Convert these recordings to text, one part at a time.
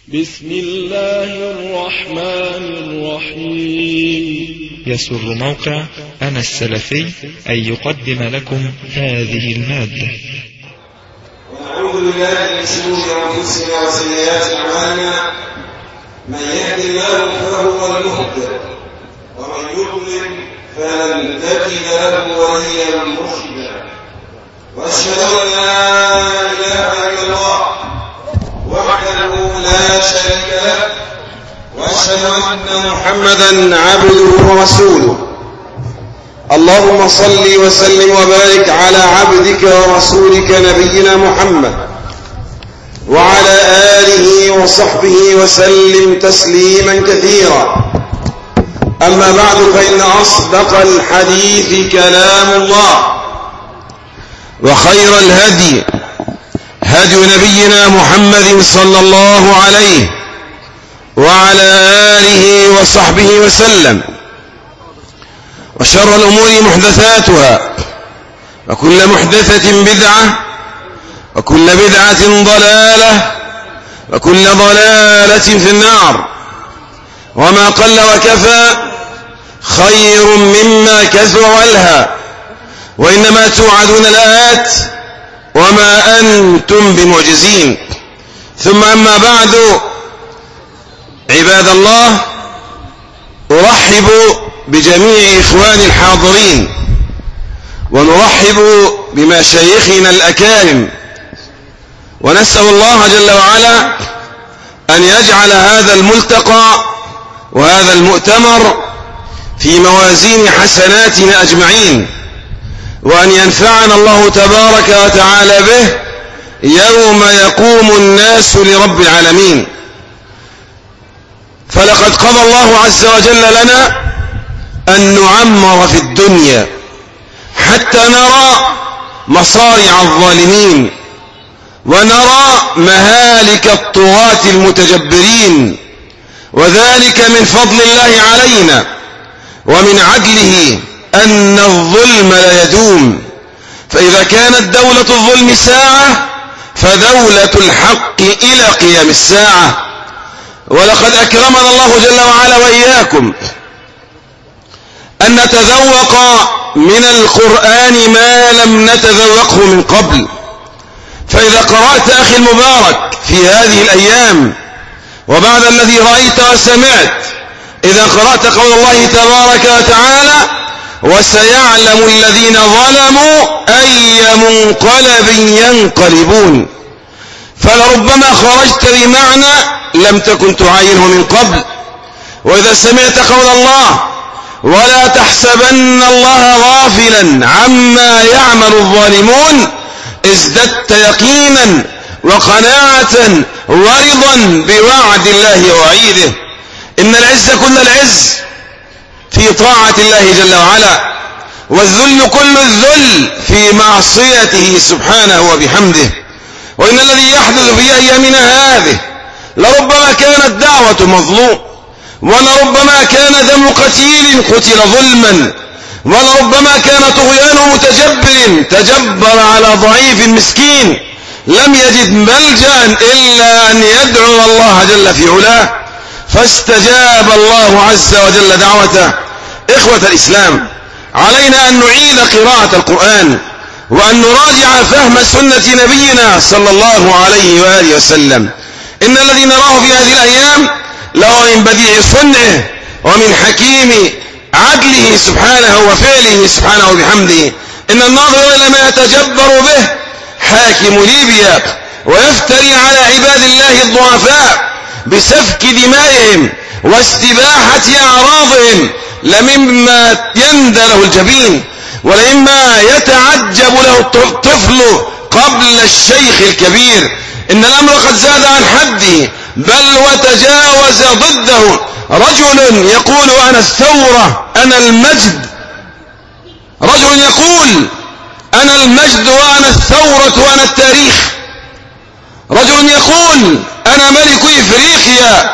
بسم الله الرحمن الرحيم. يسر موقع أنا السلفي أن يقدم لكم هذه المادة. ونعوذ بالله من شرور أنفسنا وسيئات أعمالنا، من يهد الله فهو المهتد ومن يضلل فلن تجد له وليا مرشدا، وأشهد أن لا إله إلا الله وحده لا شريك له، وأشهد أن محمدا عبده ورسوله. اللهم صل وسلم وبارك على عبدك ورسولك نبينا محمد وعلى آله وصحبه وسلم تسليما كثيرا. أما بعد، فإن أصدق الحديث كلام الله، وخير الهدي هدي نبينا محمد صلى الله عليه وعلى آله وصحبه وسلم، وشر الأمور محدثاتها، وكل محدثة بدعة، وكل بدعة ضلالة، وكل ضلالة في النار. وما قل وكفى خير مما كثر والهى، وإنما توعدون لآت وما أنتم بمعجزين. ثم أما بعد، عباد الله، أرحب بجميع إخواني الحاضرين، ونرحب بمشايخنا الأكارم، ونسأل الله جل وعلا أن يجعل هذا الملتقى وهذا المؤتمر في موازين حسناتنا أجمعين، وأن ينفعنا الله تبارك وتعالى به يوم يقوم الناس لرب العالمين. فلقد قضى الله عز وجل لنا أن نعمر في الدنيا حتى نرى مصارع الظالمين، ونرى مهالك الطغاة المتجبرين، وذلك من فضل الله علينا ومن عدله أن الظلم لا يدوم. فإذا كانت دولة الظلم ساعة، فدولة الحق إلى قيام الساعة. ولقد أكرمنا الله جل وعلا وإياكم أن نتذوق من القرآن ما لم نتذوقه من قبل. فإذا قرأت أخي المبارك في هذه الأيام، وبعد الذي رأيت وسمعت، إذا قرأت قول الله تبارك وتعالى: وسيعلم الذين ظلموا أي منقلب ينقلبون، فلربما خرجت بمعنى لم تكن تعاينه من قبل. وإذا سمعت قول الله: ولا تحسبن الله غافلا عما يعمل الظالمون، ازددت يقينا وقناعة ورضا بوعد الله ووعيده. إن العز كل العز في طاعة الله جل وعلا، والذل كل الذل في معصيته سبحانه وبحمده. وإن الذي يحدث في أيامنا هذه لربما كانت دعوة مظلوم، ولربما كان دم قتيل قتل ظلما، ولربما كان طغيان متجبر تجبر على ضعيف مسكين لم يجد ملجأ إلا أن يدعو الله جل في علاه، فاستجاب الله عز وجل دعوته. إخوة الإسلام، علينا أن نعيد قراءة القرآن، وأن نراجع فهم سنة نبينا صلى الله عليه وآله وسلم. إن الذي نراه في هذه الأيام له من بديع صنعه ومن حكيم عدله سبحانه وفعله سبحانه وبحمده. إن الناظر إلى ما يتجبر به حاكم ليبيا ويفتري على عباد الله الضعفاء بسفك دمائهم واستباحة أعراضهم لمما يندى له الجبين، ولمما يتعجب له الطفل قبل الشيخ الكبير. إن الأمر قد زاد عن حده، بل وتجاوز ضده. رجل يقول: أنا الثورة، أنا المجد. رجل يقول: أنا المجد وأنا الثورة وأنا التاريخ. رجل يقول: أنا ملك إفريقيا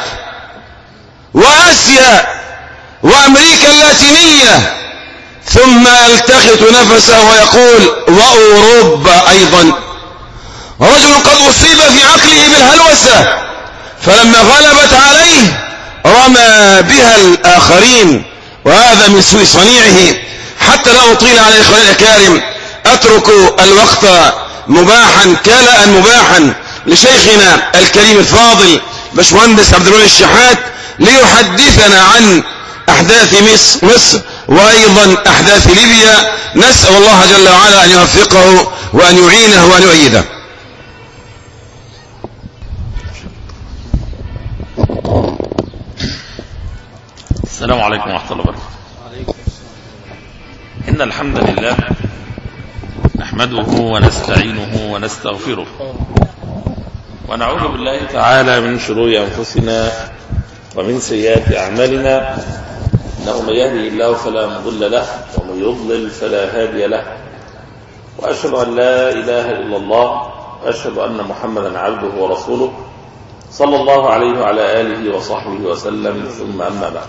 وآسيا وأمريكا اللاتينية، ثم يلتخط نفسه ويقول: وأوروبا أيضا. رجل قد أصيب في عقله بالهلوسة، فلما غلبت عليه رمى بها الآخرين، وهذا من سوء صنيعه. حتى لا أطيل على إخواني الأكارم، أترك الوقت مباحا كلا مباحا لشيخنا الكريم الفاضل باشمهندس عبد الولي الشحات ليحدثنا عن أحداث مصر وأيضا أحداث ليبيا. نسأل الله جل وعلا أن يوفقه وأن يعينه وأن يؤيده. السلام عليكم ورحمة الله وبركاته. إن الحمد لله نحمده ونستعينه ونستغفره ونعوذ بالله تعالى من شرور أنفسنا ومن سيئات أعمالنا، إنه من يهدي الله فلا مضل له ومن يضلل فلا هادي له، وأشهد أن لا إله إلا الله وأشهد أن محمدا عبده ورسوله صلى الله عليه وعلى آله وصحبه وسلم، ثم أما بعد.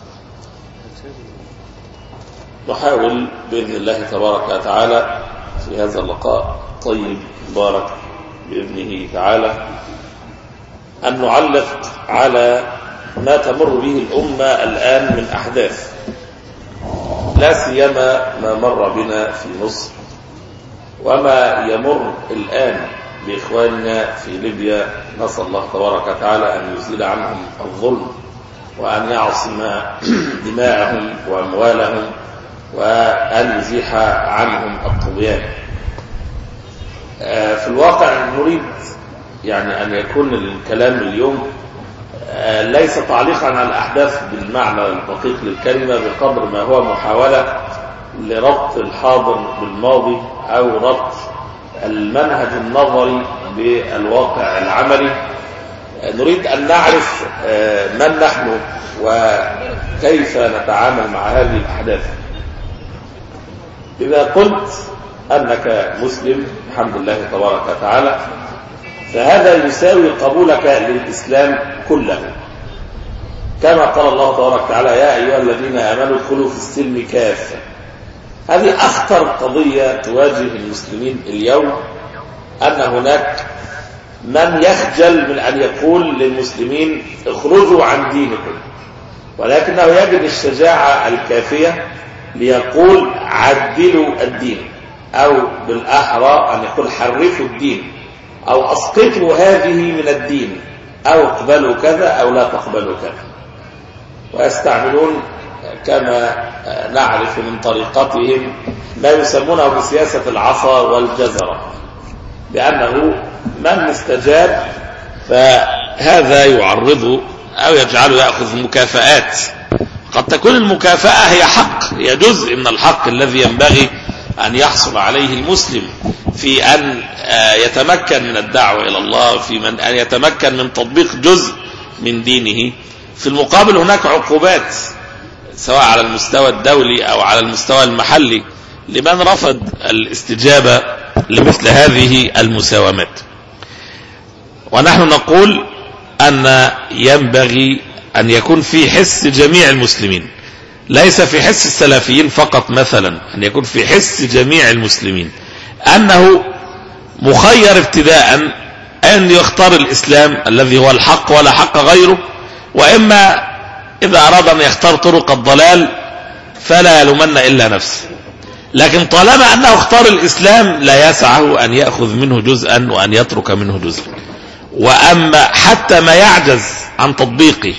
نحاول بإذن الله تبارك وتعالى في هذا اللقاء طيب مبارك بإذنه تعالى أن نعلق على ما تمر به الأمة الآن من أحداث، لا سيما ما مر بنا في مصر وما يمر الآن بإخواننا في ليبيا. نسأل الله تبارك وتعالى أن يزيل عنهم الظلم وأن يعصم دماءهم وأموالهم وأن يزيح عنهم الطغيان. في الواقع نريد يعني أن يكون الكلام اليوم ليس تعليقا على الأحداث بالمعنى الدقيق للكلمة بقدر ما هو محاولة لربط الحاضر بالماضي أو ربط المنهج النظري بالواقع العملي. نريد أن نعرف من نحن وكيف نتعامل مع هذه الأحداث. إذا قلت أنك مسلم الحمد لله تبارك وتعالى فهذا يساوي قبولك للإسلام كله، كما قال الله تبارك وتعالى يا أيها الذين آمنوا ادخلوا في السلم كافة. هذه أخطر قضية تواجه المسلمين اليوم، أن هناك من يخجل من أن يقول للمسلمين اخرجوا عن دينكم، ولكنه يجد الشجاعة الكافية ليقول عدلوا الدين، أو بالأحرى أن يقول حرفوا الدين، أو أسقطوا هذه من الدين، أو اقبلوا كذا أو لا تقبلوا كذا. ويستعملون كما نعرف من طريقتهم ما يسمونه بسياسة العصا والجزرة، بأنه من استجاب فهذا يعرضه أو يجعله يأخذ مكافآت. قد تكون المكافأة هي حق، هي جزء من الحق الذي ينبغي أن يحصل عليه المسلم في أن يتمكن من الدعوة إلى الله، في أن يتمكن من تطبيق جزء من دينه. في المقابل هناك عقوبات سواء على المستوى الدولي أو على المستوى المحلي لمن رفض الاستجابة لمثل هذه المساومات. ونحن نقول أن ينبغي أن يكون في حس جميع المسلمين، ليس في حس السلفيين فقط، مثلا أن يكون في حس جميع المسلمين أنه مخير ابتداء أن يختار الإسلام الذي هو الحق ولا حق غيره، وإما إذا أراد أن يختار طرق الضلال فلا يلومن إلا نفسه. لكن طالما أنه اختار الإسلام لا يسعه أن يأخذ منه جزءا وأن يترك منه جزءا. وأما حتى ما يعجز عن تطبيقه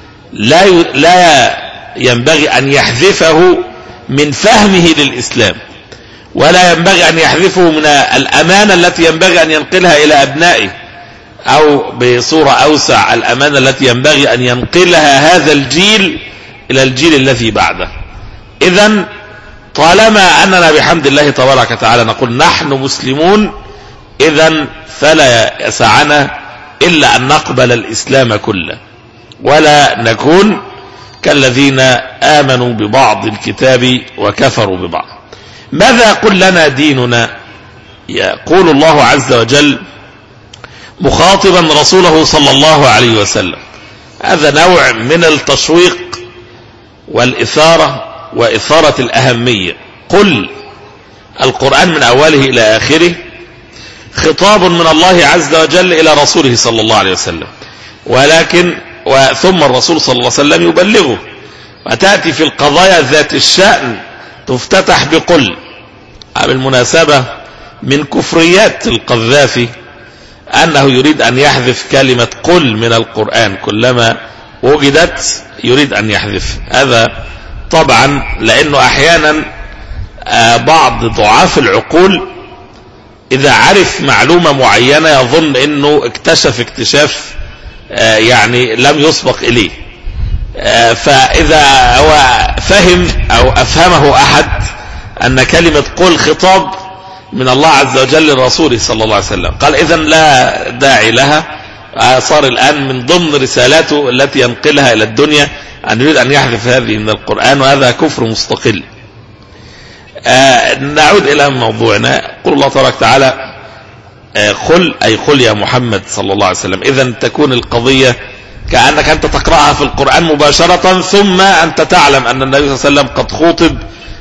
لا ينبغي أن يحذفه من فهمه للإسلام، ولا ينبغي أن يحذفه من الأمانة التي ينبغي أن ينقلها إلى أبنائه، أو بصورة أوسع الأمانة التي ينبغي أن ينقلها هذا الجيل إلى الجيل الذي بعده. إذن طالما أننا بحمد الله تبارك وتعالى نقول نحن مسلمون، إذن فلا يسعنا إلا أن نقبل الإسلام كله، ولا نكون كالذين آمنوا ببعض الكتاب وكفروا ببعض. ماذا يقول لنا ديننا؟ يقول الله عز وجل مخاطبا رسوله صلى الله عليه وسلم، هذا نوع من التشويق والإثارة وإثارة الأهمية. قل، القرآن من أوله إلى آخره خطاب من الله عز وجل إلى رسوله صلى الله عليه وسلم، ولكن ثم الرسول صلى الله عليه وسلم يبلغه. وتأتي في القضايا ذات الشأن تفتتح بقل. بالمناسبة من كفريات القذافي أنه يريد أن يحذف كلمة قل من القرآن، كلما وجدت يريد أن يحذف. هذا طبعا لأنه أحيانا بعض ضعاف العقول إذا عرف معلومة معينة يظن أنه اكتشف اكتشاف يعني لم يسبق إليه، فإذا هو فهم أو أفهمه أحد أن كلمة قل خطاب من الله عز وجل للرسول صلى الله عليه وسلم، قال إذن لا داعي لها. صار الآن من ضمن رسالاته التي ينقلها إلى الدنيا أن يريد أن يحذف هذه من القرآن، وهذا كفر مستقل. نعود إلى موضوعنا. قل الله تبارك وتعالى قل، أي قل يا محمد صلى الله عليه وسلم. إذن تكون القضية كأنك أنت تقرأها في القرآن مباشرة، ثم أنت تعلم أن النبي صلى الله عليه وسلم قد خوطب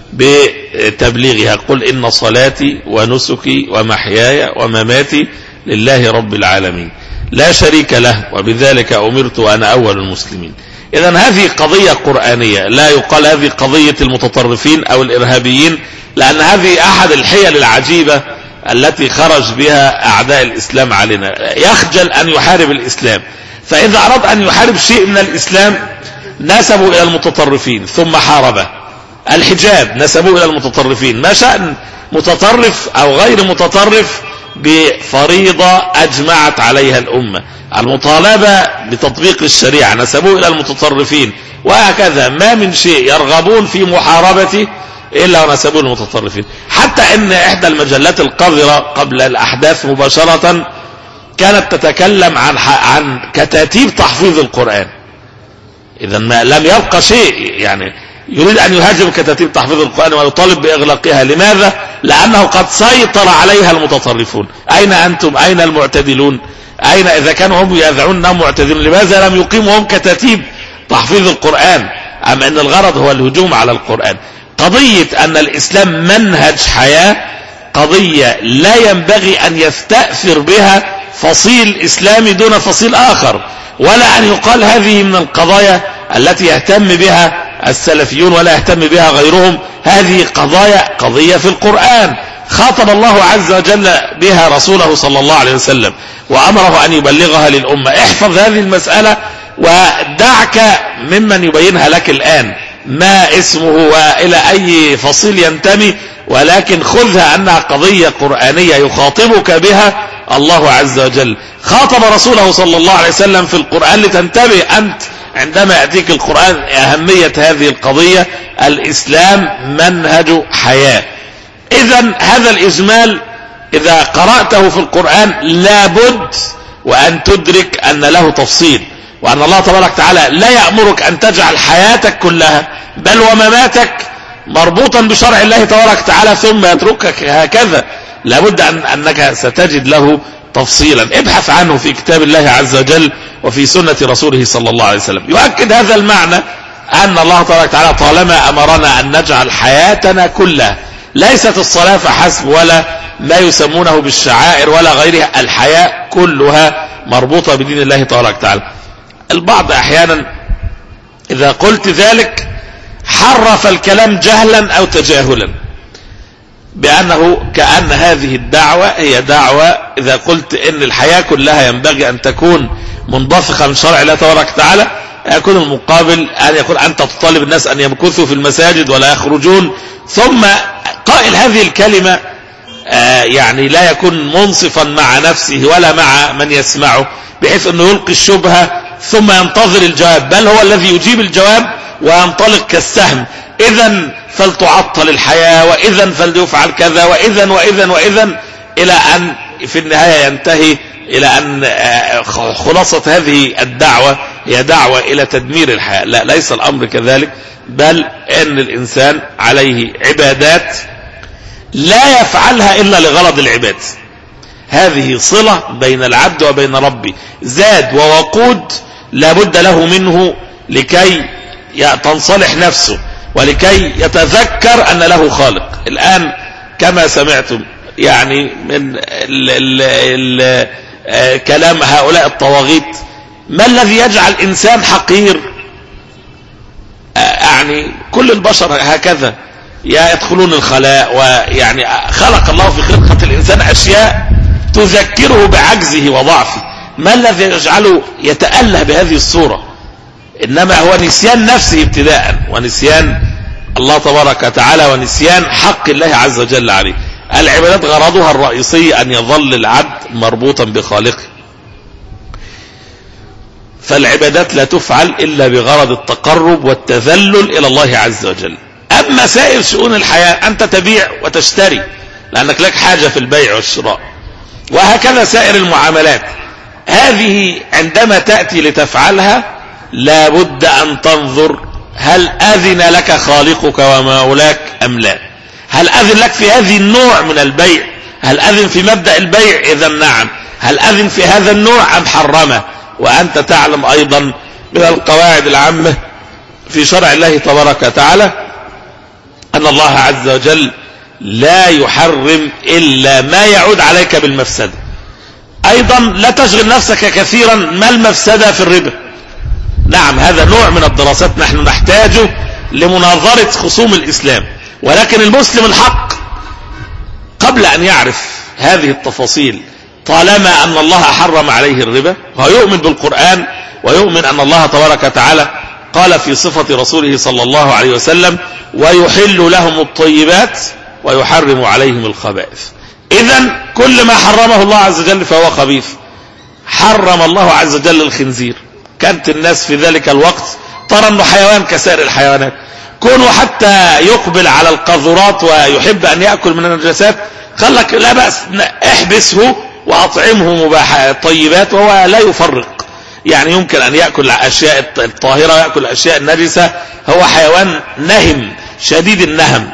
بتبليغها. قل إن صلاتي ونسكي ومحياي ومماتي لله رب العالمين لا شريك له وبذلك أمرت وأنا أول المسلمين. إذن هذه قضية قرآنية، لا يقال هذه قضية المتطرفين أو الإرهابيين، لأن هذه أحد الحيل العجيبة التي خرج بها أعداء الإسلام علينا. يخجل أن يحارب الإسلام، فإذا أراد أن يحارب شيء من الإسلام نسبوا إلى المتطرفين ثم حاربه. الحجاب نسبوه إلى المتطرفين. ما شأن متطرف أو غير متطرف بفريضة أجمعت عليها الأمة. المطالبة بتطبيق الشريعة نسبوه إلى المتطرفين، وهكذا ما من شيء يرغبون في محاربته إلا ونسبوه للمتطرفين. حتى إن إحدى المجلات القذرة قبل الأحداث مباشرة كانت تتكلم عن كتاتيب تحفيظ القرآن. إذا ما لم يبقى شيء، يعني يريد أن يهاجم كتاتيب تحفيظ القرآن ويطالب بإغلاقها. لماذا؟ لأنه قد سيطر عليها المتطرفون. أين أنتم؟ أين المعتدلون؟ أين إذا كانوا هم يدعون أنهم معتدلون لماذا لم يقيموا هم كتاتيب تحفيظ القرآن؟ أم أن الغرض هو الهجوم على القرآن؟ قضية أن الإسلام منهج حياة قضية لا ينبغي أن يستأثر بها فصيل إسلامي دون فصيل آخر، ولا أن يقال هذه من القضايا التي يهتم بها السلفيون ولا يهتم بها غيرهم. هذه قضية في القرآن خاطب الله عز وجل بها رسوله صلى الله عليه وسلم وأمره أن يبلغها للأمة. احفظ هذه المسألة ودعك ممن يبينها لك الآن ما اسمه وإلى أي فصيل ينتمي، ولكن خذها أنها قضية قرآنية يخاطبك بها الله عز وجل. خاطب رسوله صلى الله عليه وسلم في القرآن لتنتبه أنت عندما يأتيك القرآن أهمية هذه القضية. الإسلام منهج حياة. إذن هذا الإجمال إذا قرأته في القرآن لابد وأن تدرك أن له تفصيل، وأن الله تبارك وتعالى لا يأمرك أن تجعل حياتك كلها بل ومماتك مربوطا بشرع الله تبارك وتعالى ثم يتركك هكذا. لابد أنك ستجد له تفصيلا. ابحث عنه في كتاب الله عز وجل وفي سنة رسوله صلى الله عليه وسلم. يؤكد هذا المعنى أن الله تبارك وتعالى طالما أمرنا أن نجعل حياتنا كلها، ليست الصلاة فحسب ولا ما يسمونه بالشعائر ولا غيرها، الحياة كلها مربوطة بدين الله تبارك وتعالى. البعض أحيانا إذا قلت ذلك حرف الكلام جهلا أو تجاهلا، بأنه كأن هذه الدعوة هي دعوة إذا قلت إن الحياة كلها ينبغي أن تكون منبثقة من شرع الله تبارك وتعالى، يكون المقابل أن يكون أنت تطالب الناس أن يمكثوا في المساجد ولا يخرجون. ثم قائل هذه الكلمة يعني لا يكون منصفا مع نفسه ولا مع من يسمعه، بحيث أنه يلقي الشبهة ثم ينتظر الجواب، بل هو الذي يجيب الجواب وينطلق كالسهم. إذن فلتعطل الحياة، وإذن فليفعل كذا، وإذن وإذن وإذن، إلى أن في النهاية ينتهي إلى أن خلاصة هذه الدعوة هي دعوة إلى تدمير الحياة. لا، ليس الأمر كذلك، بل أن الإنسان عليه عبادات لا يفعلها إلا لغرض العباد. هذه صلة بين العبد وبين ربه، زاد ووقود لابد له منه لكي تنصلح نفسه ولكي يتذكر أن له خالق. الآن كما سمعتم يعني من كلام هؤلاء الطواغيت، ما الذي يجعل إنسان حقير؟ يعني كل البشر هكذا يدخلون الخلاء، ويعني خلق الله في خلقة الإنسان أشياء تذكره بعجزه وضعفه. ما الذي يجعله يتأله بهذه الصورة؟ إنما هو نسيان نفسه ابتداء، ونسيان الله تبارك وتعالى، ونسيان حق الله عز وجل عليه. العبادات غرضها الرئيسي أن يظل العبد مربوطا بخالقه، فالعبادات لا تفعل إلا بغرض التقرب والتذلل إلى الله عز وجل. أما سائر شؤون الحياة أنت تبيع وتشتري لأنك لك حاجة في البيع والشراء، وهكذا سائر المعاملات. هذه عندما تأتي لتفعلها لابد أن تنظر هل أذن لك خالقك ومولاك أم لا. هل أذن لك في هذه النوع من البيع؟ هل أذن في مبدأ البيع؟ إذا نعم. هل أذن في هذا النوع أم حرمه؟ وأنت تعلم أيضا من القواعد العامة في شرع الله تبارك وتعالى أن الله عز وجل لا يحرم إلا ما يعود عليك بالمفسدة. أيضا لا تشغل نفسك كثيرا ما المفسدة في الربا. نعم هذا نوع من الدراسات نحن نحتاجه لمناظرة خصوم الإسلام، ولكن المسلم الحق قبل أن يعرف هذه التفاصيل طالما أن الله حرم عليه الربا ويؤمن بالقرآن ويؤمن أن الله تبارك وتعالى قال في صفة رسوله صلى الله عليه وسلم ويحل لهم الطيبات ويحرم عليهم الخبائث. إذن كل ما حرمه الله عز وجل فهو خبيث. حرم الله عز وجل الخنزير، كانت الناس في ذلك الوقت ترى أنه حيوان كسائر الحيوانات، كونه حتى يقبل على القاذورات ويحب أن يأكل من النجاسات قال لا بأس احبسه وأطعمه مباح طيبات، وهو لا يفرق، يعني يمكن أن يأكل الأشياء الطاهرة ويأكل الأشياء النجسة، هو حيوان نهم شديد النهم.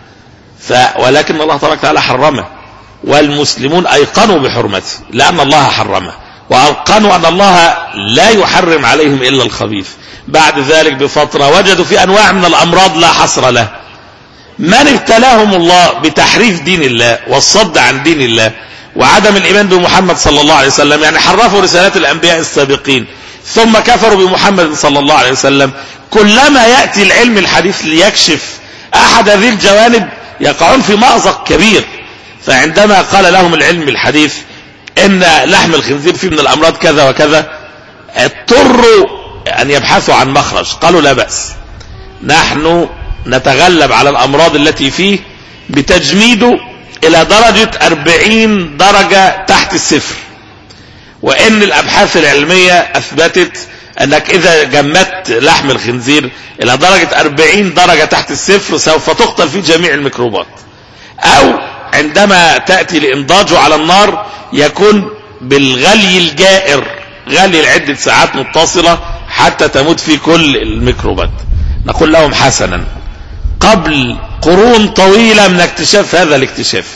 ولكن الله تبارك وتعالى حرمه، والمسلمون أيقنوا بحرمته لأن الله حرمه، وأيقنوا أن الله لا يحرم عليهم إلا الخبيث. بعد ذلك بفترة وجدوا في أنواع من الأمراض لا حصر له. من ابتلاهم الله بتحريف دين الله والصد عن دين الله وعدم الإيمان بمحمد صلى الله عليه وسلم، يعني حرفوا رسالات الأنبياء السابقين ثم كفروا بمحمد صلى الله عليه وسلم. كلما يأتي العلم الحديث ليكشف أحد هذه الجوانب يقعون في مأزق كبير. فعندما قال لهم العلم الحديث إن لحم الخنزير فيه من الأمراض كذا وكذا، اضطروا أن يبحثوا عن مخرج. قالوا لا بأس، نحن نتغلب على الأمراض التي فيه بتجميده إلى درجة 40 درجة تحت الصفر، وإن الأبحاث العلمية أثبتت أنك إذا جمدت لحم الخنزير إلى درجة 40 درجة تحت الصفر سوف تقتل فيه جميع الميكروبات، أو عندما تأتي لإنضاجه على النار يكون بالغلي الجائر، غلي لعدة ساعات متصلة حتى تموت فيه كل الميكروبات. نقول لهم حسنا، قبل قرون طويلة من اكتشاف هذا الاكتشاف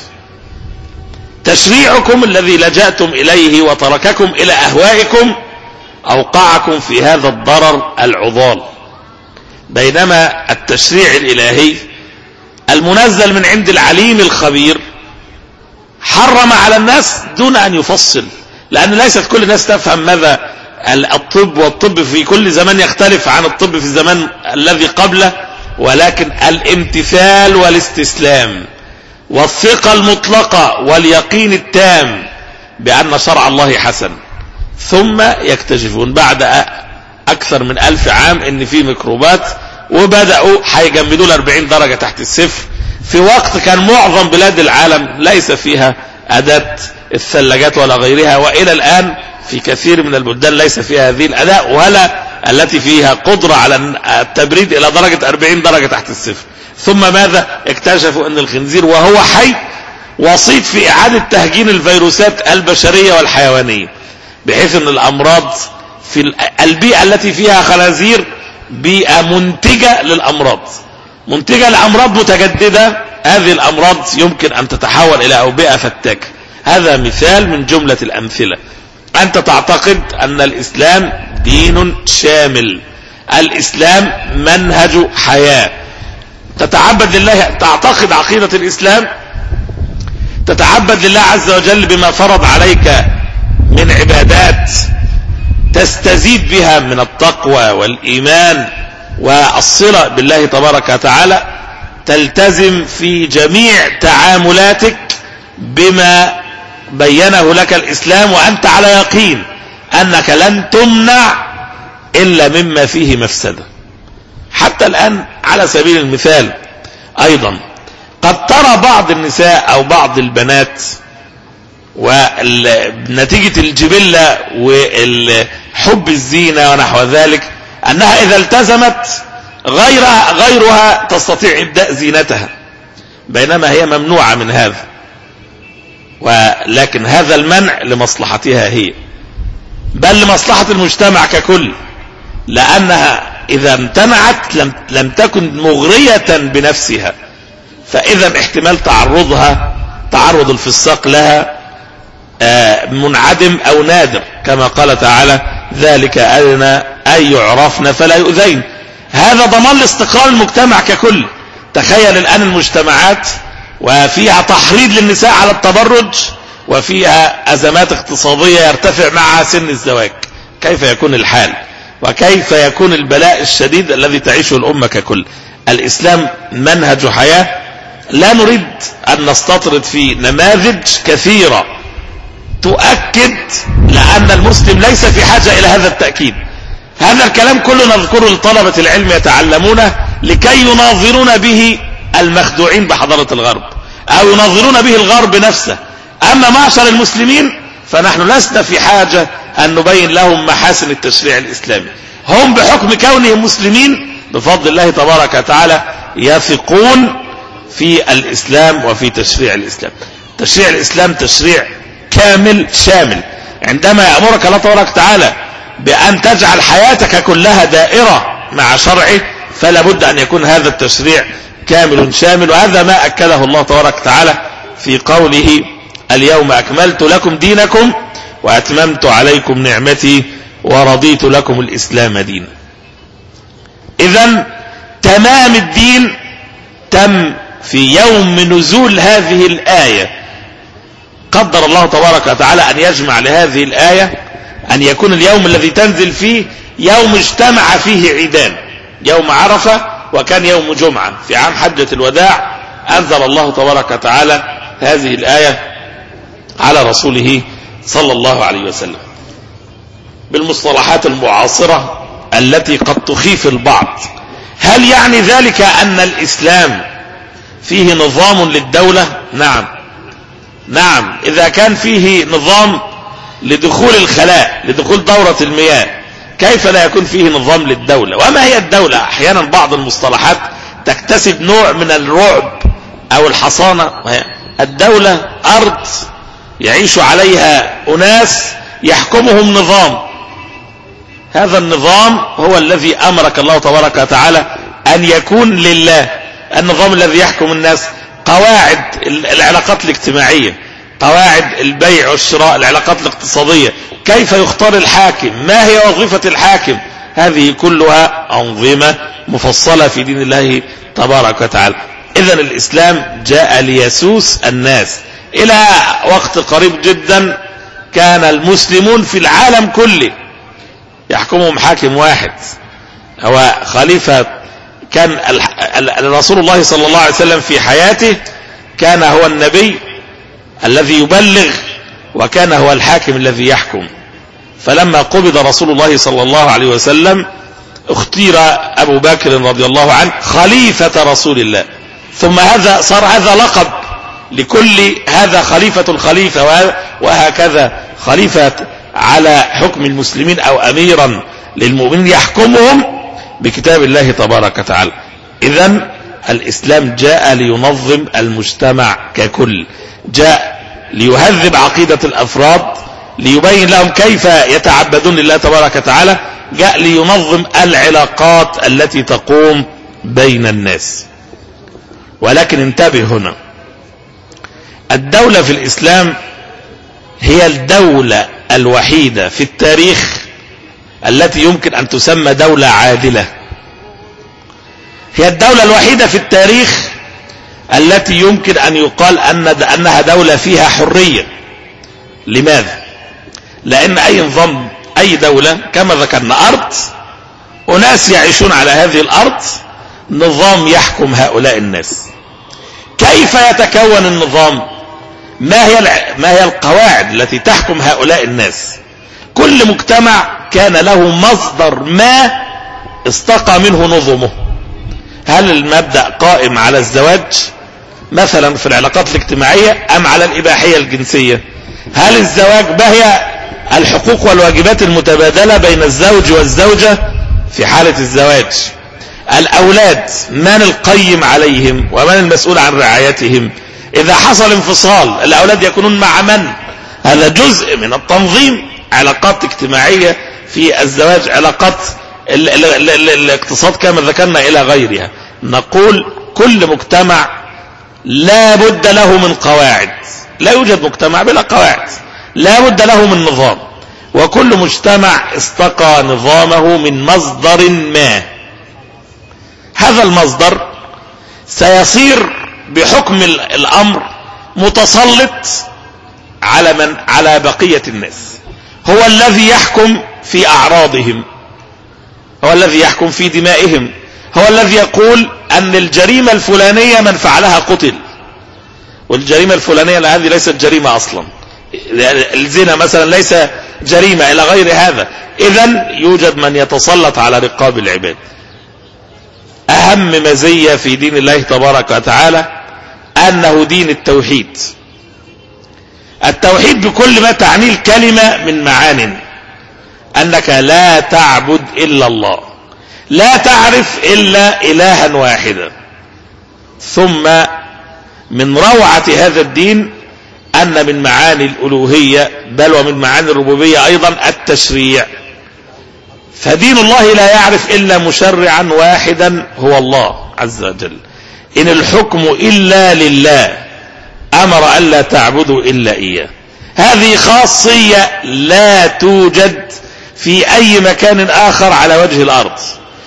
تشريعكم الذي لجأتم إليه وترككم إلى أهوائكم أوقعكم في هذا الضرر العضال، بينما التشريع الإلهي المنزل من عند العليم الخبير حرم على الناس دون أن يفصل، لأن ليست كل الناس تفهم ماذا الطب، والطب في كل زمان يختلف عن الطب في الزمان الذي قبله، ولكن الامتثال والاستسلام والثقة المطلقة واليقين التام بأن شرع الله حسن، ثم يكتشفون بعد أكثر من 1000 عام إن في ميكروبات، وبدأوا هيجمدوا ل 40 درجة تحت الصفر في وقت كان معظم بلاد العالم ليس فيها أداة الثلاجات ولا غيرها، وإلى الآن في كثير من البلدان ليس فيها هذه الأداة ولا التي فيها قدرة على التبريد إلى درجة 40 درجة تحت الصفر. ثم ماذا؟ اكتشفوا أن الخنزير وهو حي وسيط في إعادة تهجين الفيروسات البشرية والحيوانية، بحيث أن الأمراض في البيئة التي فيها خنازير بيئة منتجة للأمراض، منتجة لأمراض متجددة. هذه الأمراض يمكن أن تتحول إلى أوبئة فتاكة. هذا مثال من جملة الأمثلة. أنت تعتقد أن الإسلام دين شامل، الإسلام منهج حياة، تتعبد لله، تعتقد عقيدة الإسلام، تتعبد لله عز وجل بما فرض عليك من عبادات تستزيد بها من التقوى والإيمان والصلة بالله تبارك وتعالى، تلتزم في جميع تعاملاتك بما بينه لك الإسلام، وأنت على يقين أنك لن تمنع إلا مما فيه مفسدة. حتى الآن على سبيل المثال أيضا قد ترى بعض النساء أو بعض البنات ونتيجة الجبلة وحب الزينة ونحو ذلك أنها إذا التزمت غيرها تستطيع إبداء زينتها، بينما هي ممنوعة من هذا، ولكن هذا المنع لمصلحتها هي، بل لمصلحة المجتمع ككل، لأنها إذا امتنعت لم تكن مغرية بنفسها، فإذا احتمال تعرض الفساق لها منعدم أو نادر، كما قال تعالى ذلك أدنى أن يعرفن فلا يؤذين. هذا ضمان لاستقرار المجتمع ككل. تخيل الآن المجتمعات وفيها تحريض للنساء على التبرج، وفيها أزمات اقتصادية يرتفع معها سن الزواج، كيف يكون الحال؟ وكيف يكون البلاء الشديد الذي تعيشه الأمة ككل؟ الإسلام منهج حياة، لا نريد أن نستطرد في نماذج كثيرة تؤكد، لأن المسلم ليس في حاجة إلى هذا التأكيد. هذا الكلام كله نذكره لطلبة العلم يتعلمونه لكي يناظرون به المخدوعين بحضارة الغرب، أو يناظرون به الغرب نفسه. أما معشر المسلمين فنحن لسنا في حاجة أن نبين لهم محاسن التشريع الإسلامي. هم بحكم كونهم مسلمين بفضل الله تبارك وتعالى يثقون في الإسلام وفي تشريع الإسلام. تشريع الإسلام تشريع كامل شامل. عندما يأمرك الله تبارك وتعالى بأن تجعل حياتك كلها دائرة مع شرعه، فلا بد أن يكون هذا التشريع كامل شامل. وهذا ما أكده الله تبارك وتعالى في قوله اليوم أكملت لكم دينكم وأتممت عليكم نعمتي ورضيت لكم الإسلام دينا. إذن تمام الدين تم في يوم نزول هذه الآية. قدر الله تبارك وتعالى أن يجمع لهذه الآية أن يكون اليوم الذي تنزل فيه يوم اجتمع فيه عيدان، يوم عرفة وكان يوم جمعة. في عام حجة الوداع أنزل الله تبارك وتعالى هذه الآية على رسوله صلى الله عليه وسلم بالمصطلحات المعاصرة التي قد تخيف البعض. هل يعني ذلك أن الإسلام فيه نظام للدولة؟ نعم، إذا كان فيه نظام لدخول الخلاء، لدخول دورة المياه، كيف لا يكون فيه نظام للدولة؟ وما هي الدولة؟ أحيانا بعض المصطلحات تكتسب نوع من الرعب أو الحصانة. الدولة أرض يعيش عليها أناس يحكمهم نظام، هذا النظام هو الذي أمرك الله تبارك وتعالى أن يكون لله. النظام الذي يحكم الناس، قواعد العلاقات الاجتماعية، قواعد البيع والشراء، العلاقات الاقتصادية، كيف يختار الحاكم، ما هي وظيفة الحاكم، هذه كلها أنظمة مفصلة في دين الله تبارك وتعالى. إذن الإسلام جاء ليسوس الناس. إلى وقت قريب جدا كان المسلمون في العالم كله يحكمهم حاكم واحد، هو خليفة. كان رسول الله صلى الله عليه وسلم في حياته كان هو النبي الذي يبلغ، وكان هو الحاكم الذي يحكم. فلما قبض رسول الله صلى الله عليه وسلم اختير أبو بكر رضي الله عنه خليفة رسول الله، ثم صار هذا لقب لكل هذا خليفة الخليفة، وهكذا خليفة على حكم المسلمين أو أميرا للمؤمنين يحكمهم بكتاب الله تبارك وتعالى. إذن الإسلام جاء لينظم المجتمع ككل، جاء ليهذب عقيدة الأفراد، ليبين لهم كيف يتعبدون لله تبارك وتعالى، جاء لينظم العلاقات التي تقوم بين الناس. ولكن انتبه هنا، الدولة في الإسلام هي الدولة الوحيدة في التاريخ التي يمكن أن تسمى دولة عادلة. هي الدولة الوحيدة في التاريخ التي يمكن أن يقال أنها دولة فيها حرية. لماذا؟ لأن أي دولة كما ذكرنا أرض، أناس يعيشون على هذه الأرض، نظام يحكم هؤلاء الناس. كيف يتكون النظام؟ ما هي القواعد التي تحكم هؤلاء الناس؟ كل مجتمع كان له مصدر ما استقى منه نظمه. هل المبدأ قائم على الزواج مثلا في العلاقات الاجتماعية أم على الإباحية الجنسية؟ هل الزواج ما هي الحقوق والواجبات المتبادلة بين الزوج والزوجة في حالة الزواج؟ الأولاد من القيم عليهم ومن المسؤول عن رعايتهم؟ إذا حصل انفصال الأولاد يكونون مع من؟ هذا جزء من التنظيم. علاقات اجتماعية في الزواج، علاقات الاقتصاد كما ذكرنا إلى غيرها. نقول كل مجتمع لا بد له من قواعد، لا يوجد مجتمع بلا قواعد، لا بد له من نظام، وكل مجتمع استقى نظامه من مصدر ما. هذا المصدر سيصير بحكم الأمر متسلط على بقية الناس، هو الذي يحكم في أعراضهم، هو الذي يحكم في دمائهم، هو الذي يقول أن الجريمة الفلانية من فعلها قتل، والجريمة الفلانية هذه ليست جريمة أصلا، الزنا مثلا ليس جريمة إلى غير هذا. إذن يوجد من يتسلط على رقاب العباد. أهم مزية في دين الله تبارك وتعالى أنه دين التوحيد. التوحيد بكل ما تعنيه الكلمة من معان، أنك لا تعبد إلا الله، لا تعرف إلا إلها واحدا. ثم من روعة هذا الدين أن من معاني الألوهية بل ومن معاني الربوبية أيضا التشريع. فدين الله لا يعرف إلا مشرعا واحدا هو الله عز وجل. إن الحكم إلا لله، أمر ألا تعبدوا إلا إياه. هذه خاصية لا توجد في أي مكان آخر على وجه الأرض،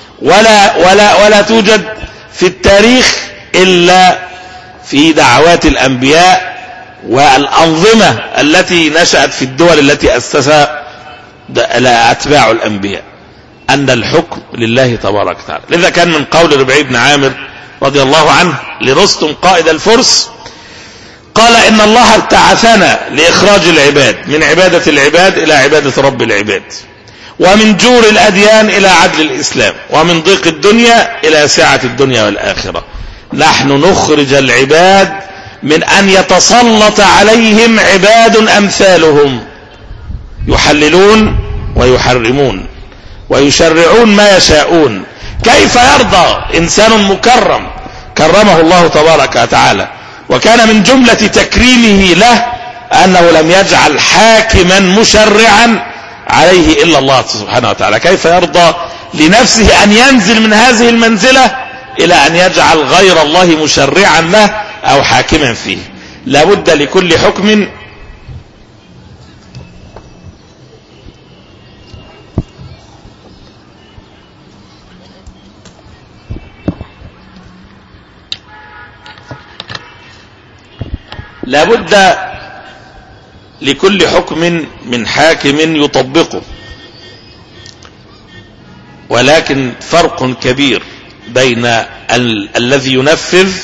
ولا توجد في التاريخ إلا في دعوات الأنبياء والأنظمة التي نشأت في الدول التي أسسها أتباع الأنبياء، أن الحكم لله تبارك وتعالى. لذا كان من قول ربيع بن عامر رضي الله عنه لرستم قائد الفرس، قال إن الله ابتعثنا لإخراج العباد من عبادة العباد إلى عبادة رب العباد، ومن جور الأديان إلى عدل الإسلام، ومن ضيق الدنيا إلى سعة الدنيا والآخرة. نحن نخرج العباد من أن يتسلط عليهم عباد أمثالهم يحللون ويحرمون ويشرعون ما يشاءون. كيف يرضى إنسان مكرم كرمه الله تبارك وتعالى، وكان من جملة تكريمه له أنه لم يجعل حاكما مشرعا عليه إلا الله سبحانه وتعالى؟ كيف يرضى لنفسه أن ينزل من هذه المنزلة إلى أن يجعل غير الله مشرعا له أو حاكما فيه؟ لابد لكل حكم من حاكم يطبقه. ولكن فرق كبير بين الذي ينفذ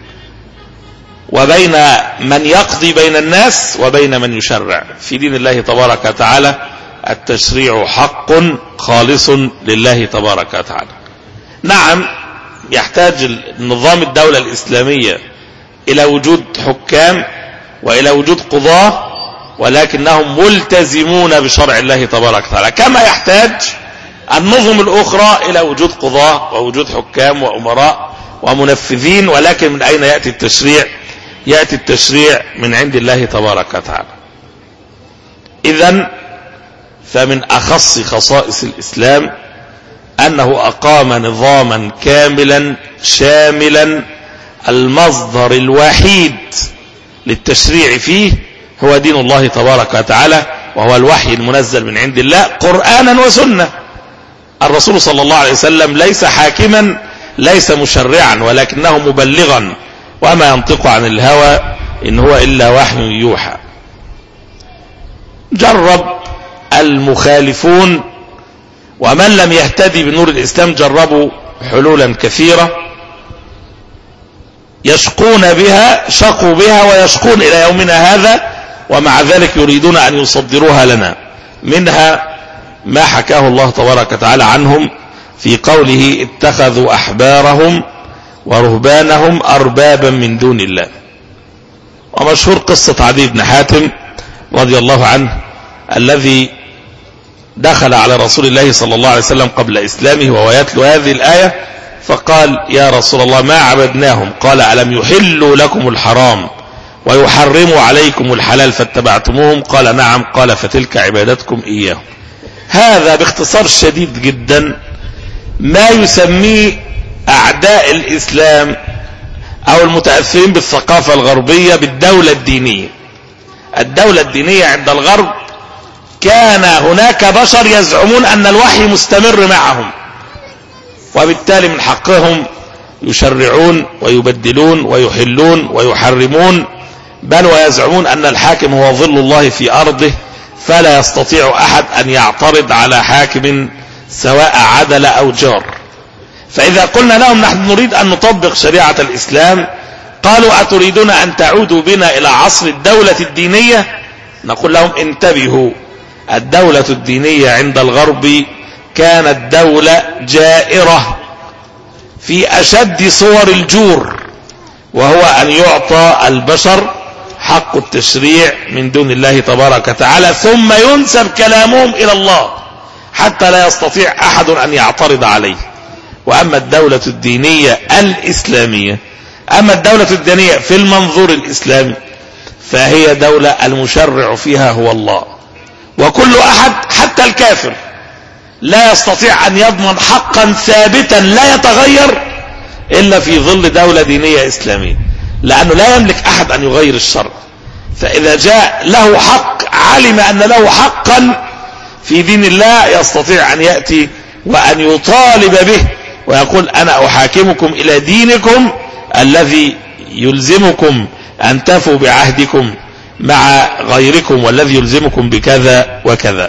وبين من يقضي بين الناس وبين من يشرع. في دين الله تبارك وتعالى التشريع حق خالص لله تبارك وتعالى. نعم، يحتاج نظام الدولة الإسلامية إلى وجود حكام وإلى وجود قضاة، ولكنهم ملتزمون بشرع الله تبارك وتعالى، كما يحتاج النظم الأخرى إلى وجود قضاة ووجود حكام وأمراء ومنفذين. ولكن من أين يأتي التشريع؟ يأتي التشريع من عند الله تبارك وتعالى. إذن فمن أخص خصائص الإسلام أنه أقام نظاما كاملا شاملا، المصدر الوحيد للتشريع فيه هو دين الله تبارك وتعالى، وهو الوحي المنزل من عند الله قرآنا وسنة. الرسول صلى الله عليه وسلم ليس حاكما، ليس مشرعا، ولكنه مبلغا، وما ينطق عن الهوى إن هو إلا وحي يوحى. جرب المخالفون ومن لم يهتدي بنور الإسلام جربوا حلولا كثيرة يشقون بها، شقوا بها ويشقون إلى يومنا هذا، ومع ذلك يريدون أن يصدروها لنا. منها ما حكاه الله تبارك وتعالى عنهم في قوله اتخذوا أحبارهم ورهبانهم أربابا من دون الله. ومشهور قصة عدي بن حاتم رضي الله عنه الذي دخل على رسول الله صلى الله عليه وسلم قبل إسلامه وهو يتلو هذه الآية فقال يا رسول الله ما عبدناهم؟ قال ألم يحلوا لكم الحرام ويحرموا عليكم الحلال فاتبعتموهم؟ قال نعم. قال فتلك عبادتكم إياهم. هذا باختصار شديد جدا ما يسميه أعداء الإسلام أو المتأثرين بالثقافة الغربية بالدولة الدينية. الدولة الدينية عند الغرب كان هناك بشر يزعمون أن الوحي مستمر معهم، وبالتالي من حقهم يشرعون ويبدلون ويحلون ويحرمون، بل ويزعمون أن الحاكم هو ظل الله في أرضه، فلا يستطيع أحد أن يعترض على حاكم سواء عدل أو جار. فإذا قلنا لهم نحن نريد أن نطبق شريعة الإسلام قالوا أتريدون أن تعودوا بنا إلى عصر الدولة الدينية؟ نقول لهم انتبهوا، الدولة الدينية عند الغرب كانت دولة جائرة في أشد صور الجور، وهو أن يعطى البشر حق التشريع من دون الله تبارك وتعالى ثم ينسب كلامهم إلى الله حتى لا يستطيع أحد أن يعترض عليه. وأما الدولة الدينية الإسلامية، أما الدولة الدينية في المنظور الإسلامي فهي دولة المشرع فيها هو الله، وكل أحد حتى الكافر لا يستطيع أن يضمن حقا ثابتا لا يتغير إلا في ظل دولة دينية إسلامية، لأنه لا يملك أحد أن يغير الشرع. فإذا جاء له حق علم أن له حقا في دين الله يستطيع أن يأتي وأن يطالب به ويقول أنا أحاكمكم إلى دينكم الذي يلزمكم أن تفوا بعهدكم مع غيركم والذي يلزمكم بكذا وكذا.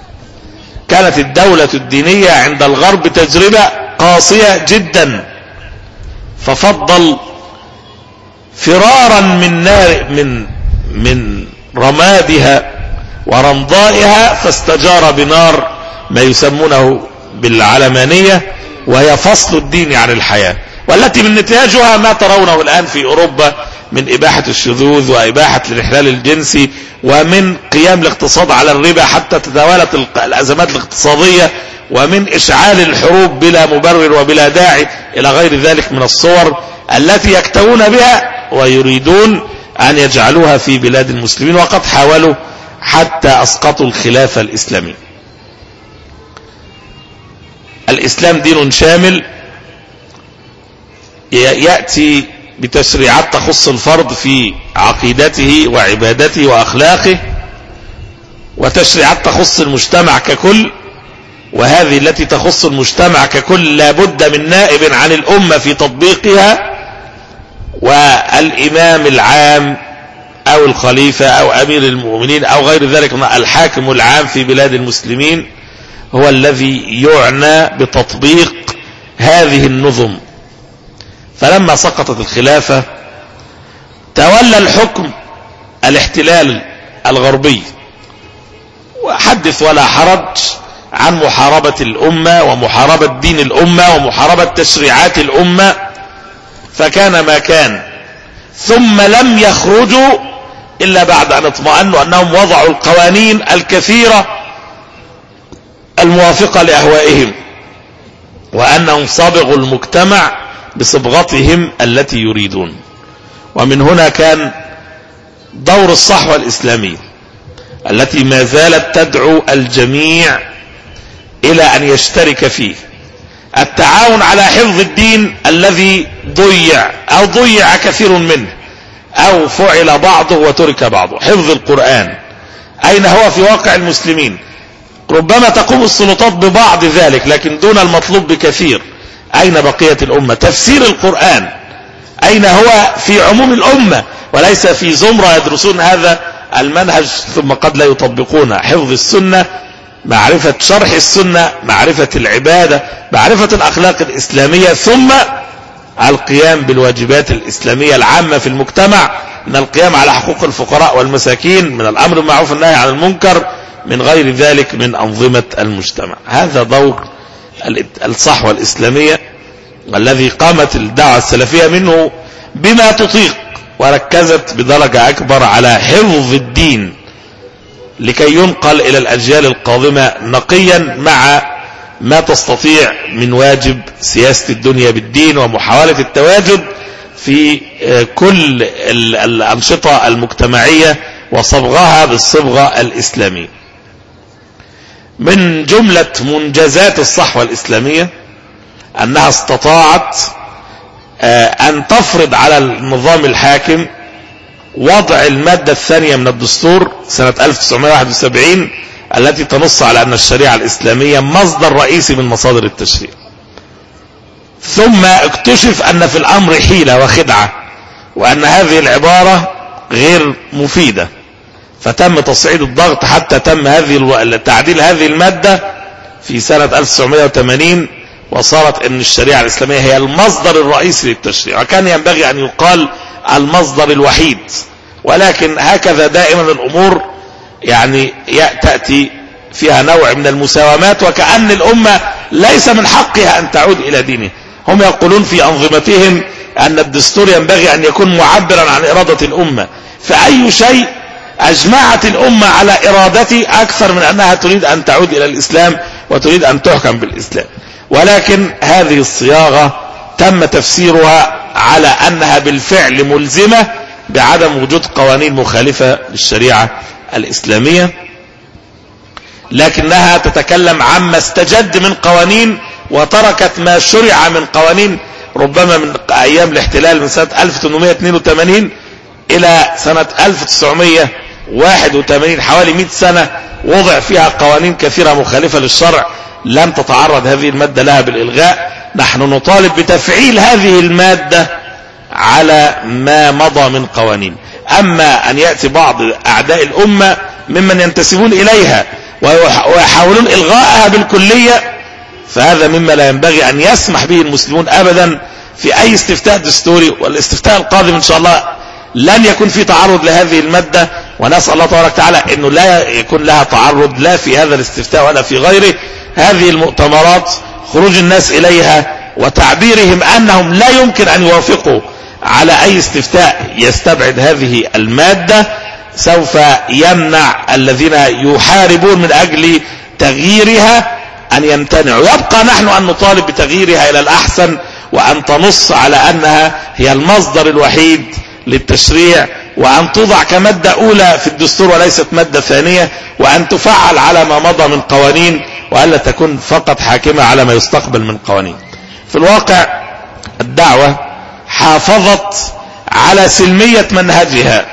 كانت الدولة الدينية عند الغرب تجربة قاسية جدا، ففضل فرارا من نار من رمادها ورمضائها فاستجار بنار ما يسمونه بالعلمانية، وهي فصل الدين عن الحياة، والتي من نتاجها ما ترونه الآن في أوروبا من إباحة الشذوذ وإباحة الإحلال الجنسي ومن قيام الاقتصاد على الربا حتى تداولت الأزمات الاقتصادية، ومن إشعال الحروب بلا مبرر وبلا داعي إلى غير ذلك من الصور التي يكتوون بها ويريدون أن يجعلوها في بلاد المسلمين، وقد حاولوا حتى أسقطوا الخلافة الإسلامية. الإسلام دين شامل يأتي بتشريعات تخص الفرد في عقيدته وعبادته وأخلاقه، وتشريعات تخص المجتمع ككل، وهذه التي تخص المجتمع ككل لا بد من نائب عن الأمة في تطبيقها، والإمام العام أو الخليفة أو أمير المؤمنين أو غير ذلك الحاكم العام في بلاد المسلمين هو الذي يعنى بتطبيق هذه النظم. فلما سقطت الخلافة تولى الحكم الاحتلال الغربي، وحدث ولا حرج عن محاربة الأمة ومحاربة دين الأمة ومحاربة تشريعات الأمة، فكان ما كان، ثم لم يخرجوا إلا بعد أن اطمأنوا أنهم وضعوا القوانين الكثيرة الموافقة لأهوائهم، وأنهم صبغوا المجتمع بصبغتهم التي يريدون. ومن هنا كان دور الصحوة الإسلامية التي ما زالت تدعو الجميع إلى أن يشترك فيه التعاون على حفظ الدين الذي ضيع أو ضيع كثير منه أو فعل بعضه وترك بعضه. حفظ القرآن أين هو في واقع المسلمين؟ ربما تقوم السلطات ببعض ذلك لكن دون المطلوب بكثير. أين بقية الأمة؟ تفسير القرآن أين هو في عموم الأمة وليس في زمرة يدرسون هذا المنهج ثم قد لا يطبقونه. حفظ السنة معرفة شرح السنة، معرفة العبادة، معرفة الأخلاق الإسلامية، ثم القيام بالواجبات الإسلامية العامة في المجتمع، من القيام على حقوق الفقراء والمساكين، من الأمر بالمعروف والنهي عن المنكر، من غير ذلك من أنظمة المجتمع. هذا دور الصحوة الإسلامية الذي قامت الدعوة السلفية منه بما تطيق، وركزت بدرجة أكبر على حفظ الدين لكي ينقل إلى الأجيال القادمة نقيا، مع ما تستطيع من واجب سياسة الدنيا بالدين ومحاولة التواجد في كل الأنشطة المجتمعية وصبغها بالصبغة الإسلامية. من جملة منجزات الصحوة الإسلامية أنها استطاعت أن تفرض على النظام الحاكم وضع المادة الثانية من الدستور سنة 1971 التي تنص على أن الشريعة الإسلامية مصدر رئيسي من مصادر التشريع. ثم اكتشف أن في الأمر حيلة وخدعة، وأن هذه العبارة غير مفيدة، فتم تصعيد الضغط حتى تم تعديل هذه المادة في سنة 1980، وصارت أن الشريعة الإسلامية هي المصدر الرئيسي للتشريع، وكان ينبغي أن يقال المصدر الوحيد، ولكن هكذا دائما الأمور يعني تأتي فيها نوع من المساومات، وكأن الأمة ليس من حقها أن تعود إلى دينه. هم يقولون في أنظمتهم أن الدستور ينبغي أن يكون معبرا عن إرادة الأمة، فأي شيء أجمعت الأمة على إرادته أكثر من أنها تريد أن تعود إلى الإسلام وتريد أن تحكم بالإسلام. ولكن هذه الصياغة تم تفسيرها على أنها بالفعل ملزمة بعدم وجود قوانين مخالفة للشريعة الإسلامية، لكنها تتكلم عما استجد من قوانين وتركت ما شرع من قوانين ربما من أيام الاحتلال من سنة 1882 إلى سنة 1981، حوالي 100 سنة وضع فيها قوانين كثيرة مخالفة للشرع لم تتعرض هذه المادة لها بالإلغاء. نحن نطالب بتفعيل هذه المادة على ما مضى من قوانين. أما أن يأتي بعض أعداء الأمة ممن ينتسبون إليها ويحاولون إلغاءها بالكلية، فهذا مما لا ينبغي أن يسمح به المسلمون أبدا في أي استفتاء دستوري. والاستفتاء القادم إن شاء الله لن يكون في تعرض لهذه المادة، ونسأل الله تبارك وتعالى أنه لا يكون لها تعرض لا في هذا الاستفتاء ولا في غيره. هذه المؤتمرات خروج الناس إليها وتعبيرهم أنهم لا يمكن أن يوافقوا على أي استفتاء يستبعد هذه المادة سوف يمنع الذين يحاربون من أجل تغييرها أن يمتنعوا. يبقى نحن أن نطالب بتغييرها إلى الأحسن، وأن تنص على أنها هي المصدر الوحيد للتشريع، وأن توضع كمادة أولى في الدستور وليست مادة ثانية، وأن تفعل على ما مضى من قوانين، وألا تكون فقط حاكمة على ما يستقبل من قوانين. في الواقع الدعوة حافظت على سلمية منهجها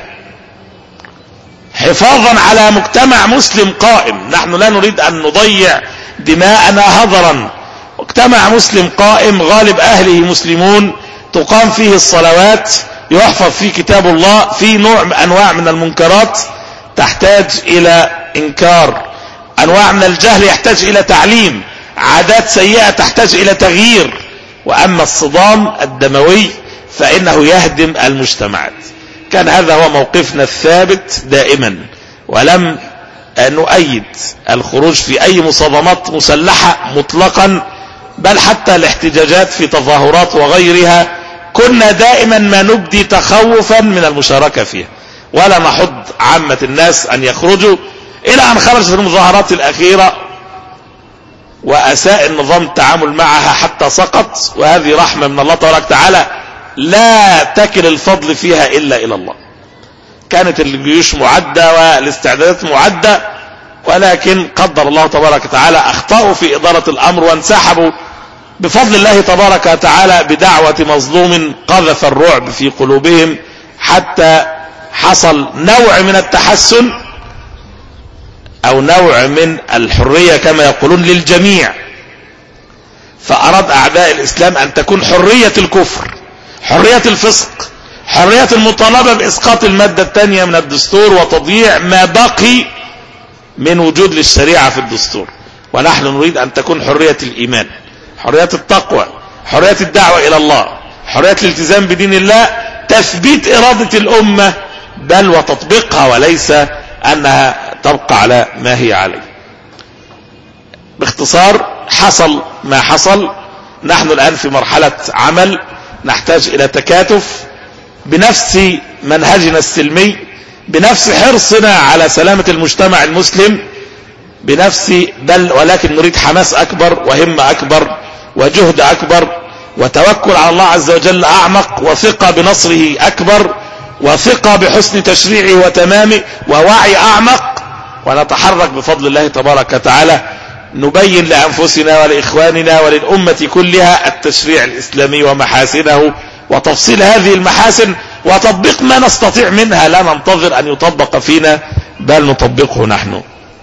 حفاظا على مجتمع مسلم قائم. نحن لا نريد أن نضيع دماءنا هدرا. مجتمع مسلم قائم غالب أهله مسلمون، تقام فيه الصلوات، يحفظ فيه كتاب الله، في أنواع من المنكرات تحتاج إلى إنكار، أنواع من الجهل يحتاج إلى تعليم، عادات سيئة تحتاج إلى تغيير. وأما الصدام الدموي فإنه يهدم المجتمعات. كان هذا هو موقفنا الثابت دائما، ولم نؤيد الخروج في أي مصادمات مسلحة مطلقا، بل حتى الاحتجاجات في تظاهرات وغيرها كنا دائما ما نبدي تخوفا من المشاركة فيها، ولا نحض عامة الناس أن يخرجوا، إلى أن خرجت المظاهرات الأخيرة وأساء النظام التعامل معها حتى سقط. وهذه رحمة من الله تبارك وتعالى لا تكل الفضل فيها إلا إلى الله. كانت الجيوش معدة والاستعدادات معدة، ولكن قدر الله تبارك وتعالى أخطأوا في إدارة الأمر وانسحبوا بفضل الله تبارك وتعالى بدعوة مظلوم قذف الرعب في قلوبهم، حتى حصل نوع من التحسن أو نوع من الحرية كما يقولون للجميع. فأراد أعداء الإسلام أن تكون حرية الكفر، حرية الفسق، حرية المطالبة بإسقاط المادة الثانية من الدستور وتضييع ما بقي من وجود للشريعة في الدستور. ونحن نريد أن تكون حرية الإيمان، حرية التقوى، حرية الدعوة إلى الله، حرية الالتزام بدين الله، تثبيت إرادة الأمة بل وتطبيقها، وليس أنها تبقى على ما هي عليه. باختصار، حصل ما حصل، نحن الآن في مرحلة عمل نحتاج إلى تكاتف بنفس منهجنا السلمي، بنفس حرصنا على سلامة المجتمع المسلم، بنفس بل ولكن نريد حماس أكبر وهمة أكبر وجهد أكبر وتوكل على الله عز وجل أعمق وثقة بنصره أكبر وثقة بحسن تشريعه وتمامه ووعي أعمق، ونتحرك بفضل الله تبارك وتعالى نبين لأنفسنا ولإخواننا وللأمة كلها التشريع الإسلامي ومحاسنه وتفصيل هذه المحاسن وتطبيق ما نستطيع منها، لا ننتظر أن يطبق فينا بل نطبقه نحن.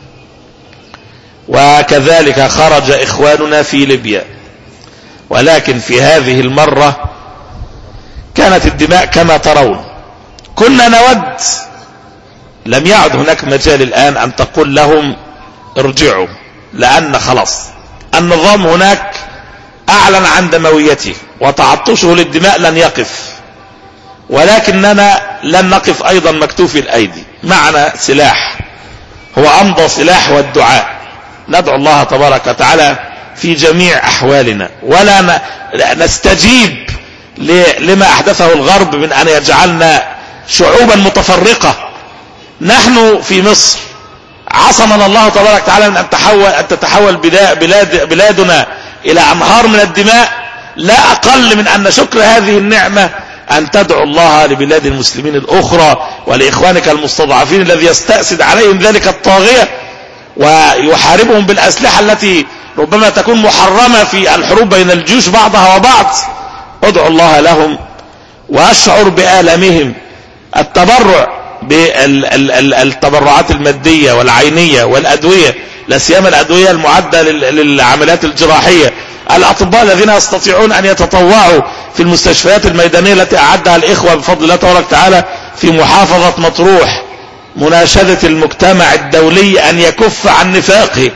وكذلك خرج إخواننا في ليبيا، ولكن في هذه المرة كانت الدماء كما ترون. كنا نود، لم يعد هناك مجال الآن أن تقول لهم ارجعوا، لأن خلاص النظام هناك أعلن عن دمويته وتعطشه للدماء لن يقف، ولكننا لن نقف أيضا مكتوفي الأيدي، معنا سلاح هو أمضى سلاح والدعاء، ندعو الله تبارك وتعالى في جميع أحوالنا، ولا نستجيب لما أحدثه الغرب من أن يجعلنا شعوبا متفرقة. نحن في مصر عصمنا الله تبارك وتعالى من أن تتحول بلادنا إلى أنهار من الدماء، لا أقل من أن شكر هذه النعمة أن تدعو الله لبلاد المسلمين الأخرى ولإخوانك المستضعفين الذي يستأسد عليهم ذلك الطاغية ويحاربهم بالأسلحة التي ربما تكون محرمة في الحروب بين الجيوش بعضها وبعض. ادعو الله لهم وأشعر بآلامهم. التبرع بالتبرعات المادية والعينية والأدوية، لا سيما الأدوية المعدة للعمليات الجراحية، الأطباء الذين يستطيعون أن يتطوعوا في المستشفيات الميدانية التي أعدها الإخوة بفضل الله تبارك وتعالى في محافظة مطروح، مناشدة المجتمع الدولي أن يكف عن نفاقه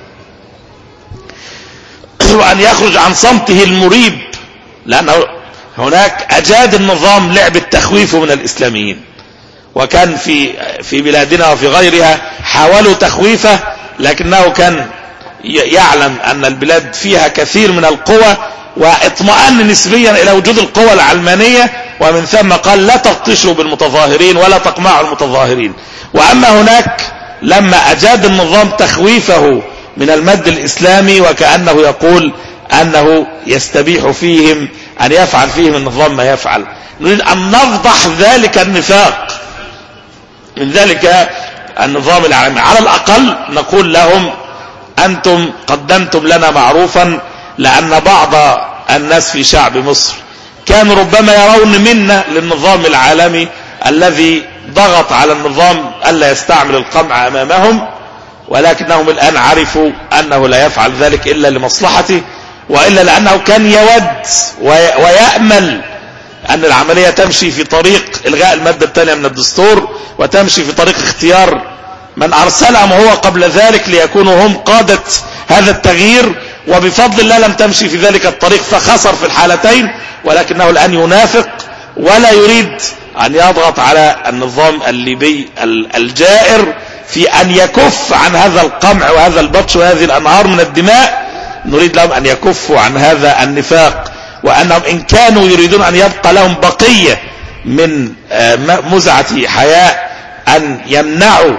وأن يخرج عن صمته المريب، لأن هناك أجاد النظام لعب التخويف من الإسلاميين، وكان في بلادنا وفي غيرها حاولوا تخويفه، لكنه كان يعلم أن البلاد فيها كثير من القوى واطمأن نسبيا إلى وجود القوى العلمانية، ومن ثم قال لا تبطشوا بالمتظاهرين ولا تقمعوا المتظاهرين. وأما هناك لما أجاد النظام تخويفه من المد الإسلامي وكأنه يقول أنه يستبيح فيهم أن يفعل فيهم النظام ما يفعل، نريد أن نفضح ذلك النفاق من ذلك النظام العالمي. على الأقل نقول لهم أنتم قدمتم لنا معروفا، لأن بعض الناس في شعب مصر كانوا ربما يرون منا للنظام العالمي الذي ضغط على النظام ألا يستعمل القمع أمامهم، ولكنهم الآن عرفوا أنه لا يفعل ذلك إلا لمصلحته، وإلا لأنه كان يود ويأمل أن العملية تمشي في طريق إلغاء المادة الثانية من الدستور، وتمشي في طريق اختيار من أرسلهم هو قبل ذلك ليكونوا هم قادة هذا التغيير، وبفضل الله لم تمشي في ذلك الطريق فخسر في الحالتين، ولكنه الآن ينافق ولا يريد أن يضغط على النظام الليبي الجائر في أن يكف عن هذا القمع وهذا البطش وهذه الأنهار من الدماء. نريد لهم أن يكفوا عن هذا النفاق، وأنهم إن كانوا يريدون أن يبقى لهم بقية من مزعة حياة أن يمنعوا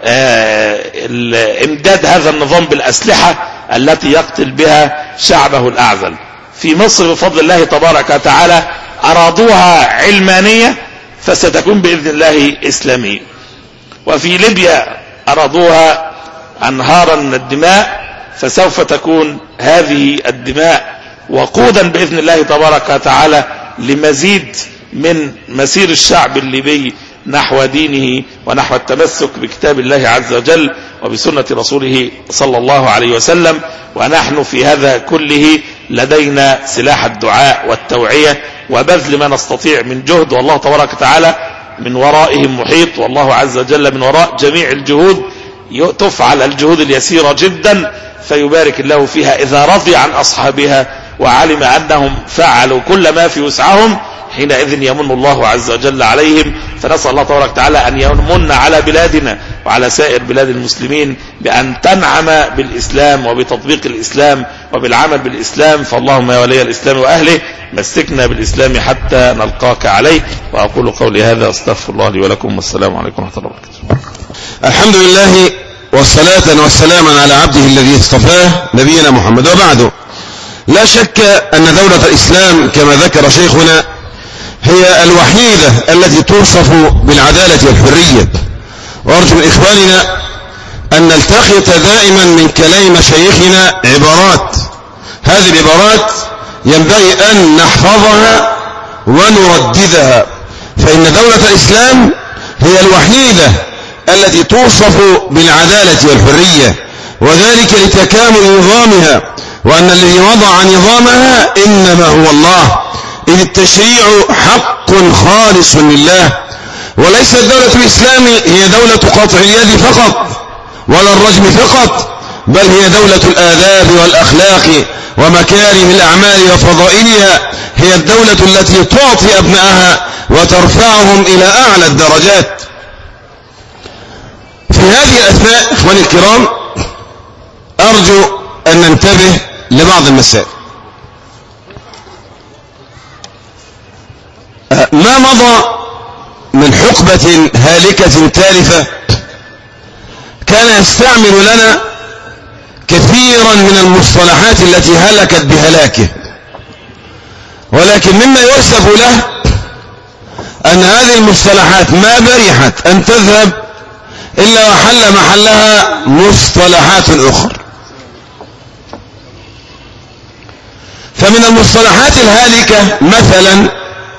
امداد هذا النظام بالأسلحة التي يقتل بها شعبه الأعزل. في مصر بفضل الله تبارك وتعالى أرادوها علمانية فستكون بإذن الله إسلامية، وفي ليبيا أرادوها أنهارا من الدماء فسوف تكون هذه الدماء وقودا بإذن الله تبارك وتعالى لمزيد من مسير الشعب الليبي نحو دينه ونحو التمسك بكتاب الله عز وجل وبسنة رسوله صلى الله عليه وسلم. ونحن في هذا كله لدينا سلاح الدعاء والتوعية وبذل ما نستطيع من جهد، والله تبارك وتعالى من ورائهم محيط، والله عز وجل من وراء جميع الجهود تفعل الجهود اليسيرة جدا فيبارك الله فيها إذا رضي عن أصحابها وعلم أنهم فعلوا كل ما في وسعهم، حينئذ يمن الله عز وجل عليهم. فنسأل الله تبارك وتعالى أن يمن على بلادنا وعلى سائر بلاد المسلمين بأن تنعم بالإسلام وبتطبيق الإسلام وبالعمل بالإسلام. فاللهم يا ولي الإسلام وأهله مسكنا بالإسلام حتى نلقاك عليه. وأقول قولي هذا أستغفر الله لي ولكم، والسلام عليكم ورحمة الله وبركاته. الحمد لله والصلاة والسلام على عبده الذي اصطفاه نبينا محمد. وبعده، لا شك أن دولة الإسلام كما ذكر شيخنا هي الوحيدة التي توصف بالعدالة والحرية. وأرجو من إخواننا أن نلتقط دائما من كلام شيخنا عبارات، هذه العبارات ينبغي أن نحفظها ونرددها، فإن دولة الإسلام هي الوحيدة التي توصف بالعدالة والحرية، وذلك لتكامل نظامها، وأن الذي وضع نظامها إنما هو الله، إذ التشريع حق خالص لله. وليست دولة الإسلام هي دولة قطع اليد فقط ولا الرجم فقط، بل هي دولة الآداب والأخلاق ومكارم الأعمال وفضائلها. هي الدولة التي تعطي أبنائها وترفعهم إلى أعلى الدرجات. في هذه الأثناء إخواني الكرام، أرجو أن ننتبه لبعض المسائل. ما مضى من حقبة هالكة تالفة كان يستعمل لنا كثيرا من المصطلحات التي هلكت بهلاكه، ولكن مما يؤسف له أن هذه المصطلحات ما برحت أن تذهب إلا وحل محلها مصطلحات أخرى. فمن المصطلحات الهالكة مثلا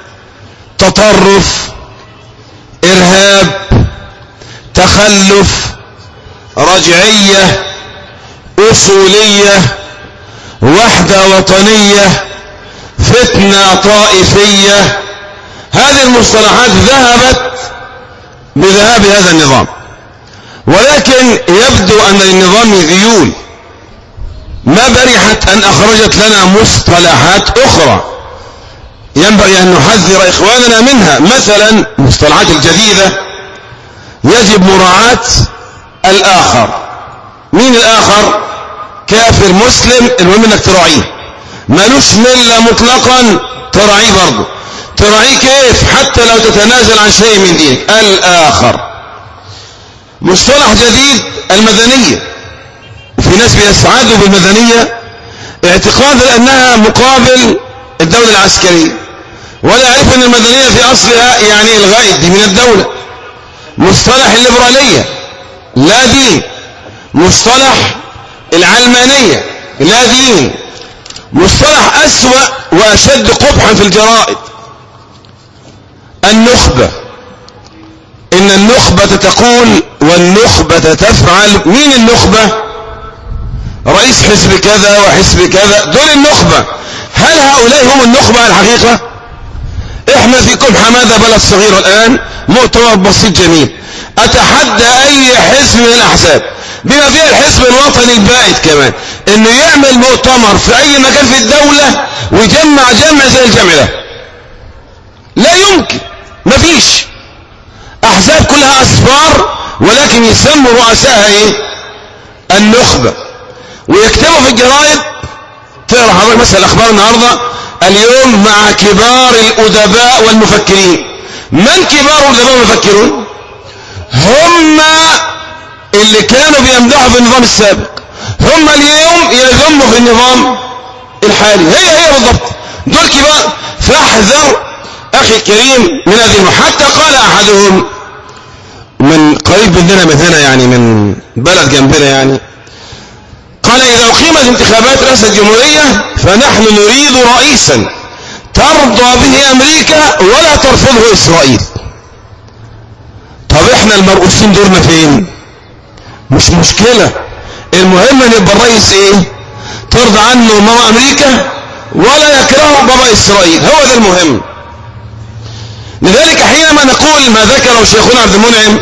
تطرف، إرهاب، تخلف، رجعية، أصولية، وحدة وطنية، فتنة طائفية. هذه المصطلحات ذهبت بذهاب هذا النظام، ولكن يبدو أن النظام ذيول ما برحت أن أخرجت لنا مصطلحات أخرى ينبغي أن نحذر إخواننا منها. مثلا المصطلحات الجديدة يجب مراعاة الآخر. مين الآخر؟ كافر، مسلم، المهم أنك تراعيه، مالوش ملة مطلقا تراعيه برضه. تراعيه كيف؟ حتى لو تتنازل عن شيء من دينك. الآخر. مصطلح جديد المدنية، وفي ناس بيسعدوا بالمدنية اعتقادا أنها مقابل الدولة العسكرية، ولا يعرف أن المدنية في أصلها يعني إلغاء الدين من الدولة. مصطلح الليبرالية لا دين، مصطلح العلمانية لا دين، مصطلح أسوأ وأشد قبحا في الجرائد النخبة. إن النخبة تقول والنخبة تفعل. مين النخبة؟ رئيس حزب كذا وحزب كذا، دول النخبة. هل هؤلاء هم النخبة الحقيقة؟ احنا في كل حمادة بلد صغيرة الآن مؤتمر بسيط جميل، أتحدى أي حزب من الأحزاب بما فيها الحزب الوطني البائد كمان إنه يعمل مؤتمر في أي مكان في الدولة ويجمع جمع زي الجمع ده. لا يمكن، مفيش. أحزاب كلها أصفار، ولكن يسموا رؤسائها إيه؟ النخبة. ويكتبوا في الجرائد، تقرأ حضرتك مثلا الأخبار النهاردة اليوم مع كبار الأدباء والمفكرين. من كبار الأدباء والمفكرون؟ هم اللي كانوا بيمدحوا في النظام السابق، هم اليوم يذموا في النظام الحالي. هي بالضبط، دول كبار. فاحذر أخي الكريم من هذه. حتى قال أحدهم من قريب مننا من هنا، يعني من بلد جنبنا، يعني قال إذا أقيمت انتخابات رئاسة الجمهورية فنحن نريد رئيسا ترضى به أمريكا ولا ترفضه إسرائيل. طب احنا المرؤوسين دورنا فين؟ مش مشكلة، المهم ان يبقى الرئيس ايه؟ ترضى عنه ماما أمريكا ولا يكرهه بابا إسرائيل، هو ده المهم. لذلك حينما نقول ما ذكره شيخنا عبد المنعم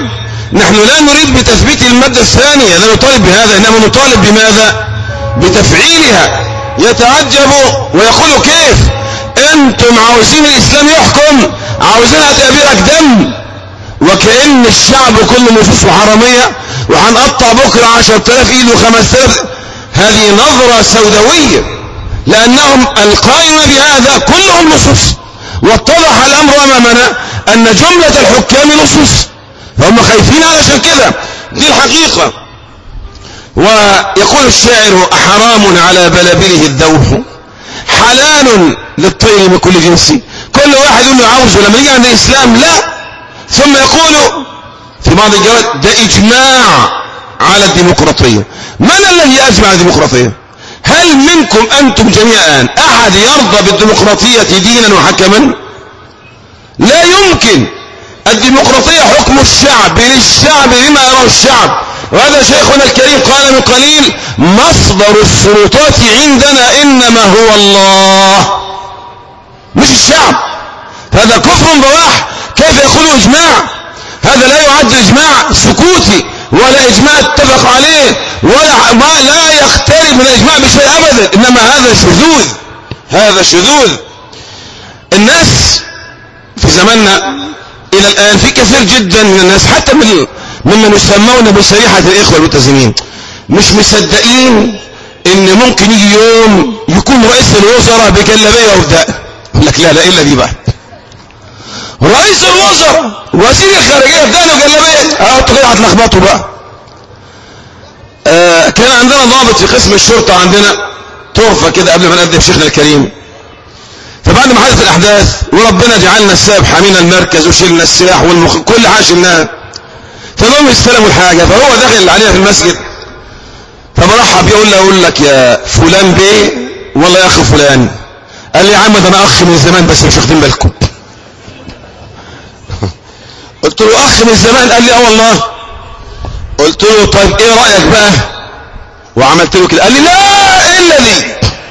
نحن لا نريد بتثبيت المادة الثانية، لا نطالب بهذا، إنما نطالب بماذا؟ بتفعيلها. يتعجبوا ويقولوا كيف أنتم عاوزين الإسلام يحكم، عاوزينها تأبيرك دم، وكأن الشعب كله نصوص وحرامية وهنقطع بكرة 10,000 إيد و5,000. هذه نظرة سوداوية، لأنهم القائمة بهذا كلهم نصوص، واتضح الأمر أمامنا أن جملة الحكام نصوص، فهم خايفين علشان كده. دي الحقيقة. ويقول الشاعر: أحرام على بلابله الذوح، حلال للطير من كل جنس. كل واحد يقول له عاوزه، لما يجي عند الإسلام لا. ثم يقول في بعض الجواد: ده إجماع على الديمقراطية. من الذي أجمع الديمقراطية؟ هل منكم أنتم جميعا أحد يرضى بالديمقراطية دينا وحكما؟ لا يمكن. الديمقراطية حكم الشعب للشعب بما يراه الشعب، وهذا شيخنا الكريم قال من قليل: مصدر السلطات عندنا إنما هو الله مش الشعب. هذا كفر بواح. كيف يقول إجماع؟ هذا لا يعد إجماع سكوتي ولا إجماع اتفق عليه ولا لا يقترب من الإجماع بشيء أبدا، إنما هذا شذوذ. هذا شذوذ. الناس في زماننا إلى الآن في كثير جدا من الناس، حتى ممن يسمون بشريحة الإخوة الملتزمين، مش مصدقين إن ممكن يجي يوم يكون رئيس الوزراء بجلابية ورداء. يقول لك لا إلا دي بقى رئيس الوزراء وزير الخارجية بدانه وجلابية، كده هتلخبطوا بقى. كان عندنا ضابط في قسم الشرطة عندنا طرفة كده قبل ما نقدم شيخنا الكريم، فبعد ما حدث الأحداث وربنا جعلنا السبب حمينا المركز وشيلنا السلاح كل حاجة شلناها، فالمهم يستلموا الحاجة، فهو داخل علينا في المسجد، فبرحب يقول لك: يا فلان بيه، والله يا أخي فلان. قال لي: يا عم ده أنا أخ من زمان بس مش واخدين بالكم. قلت له: أخ من زمان؟ قال لي: والله. قلت له: طيب إيه رأيك بقى؟ وعملت له كده. قال لي: لا إلا دي.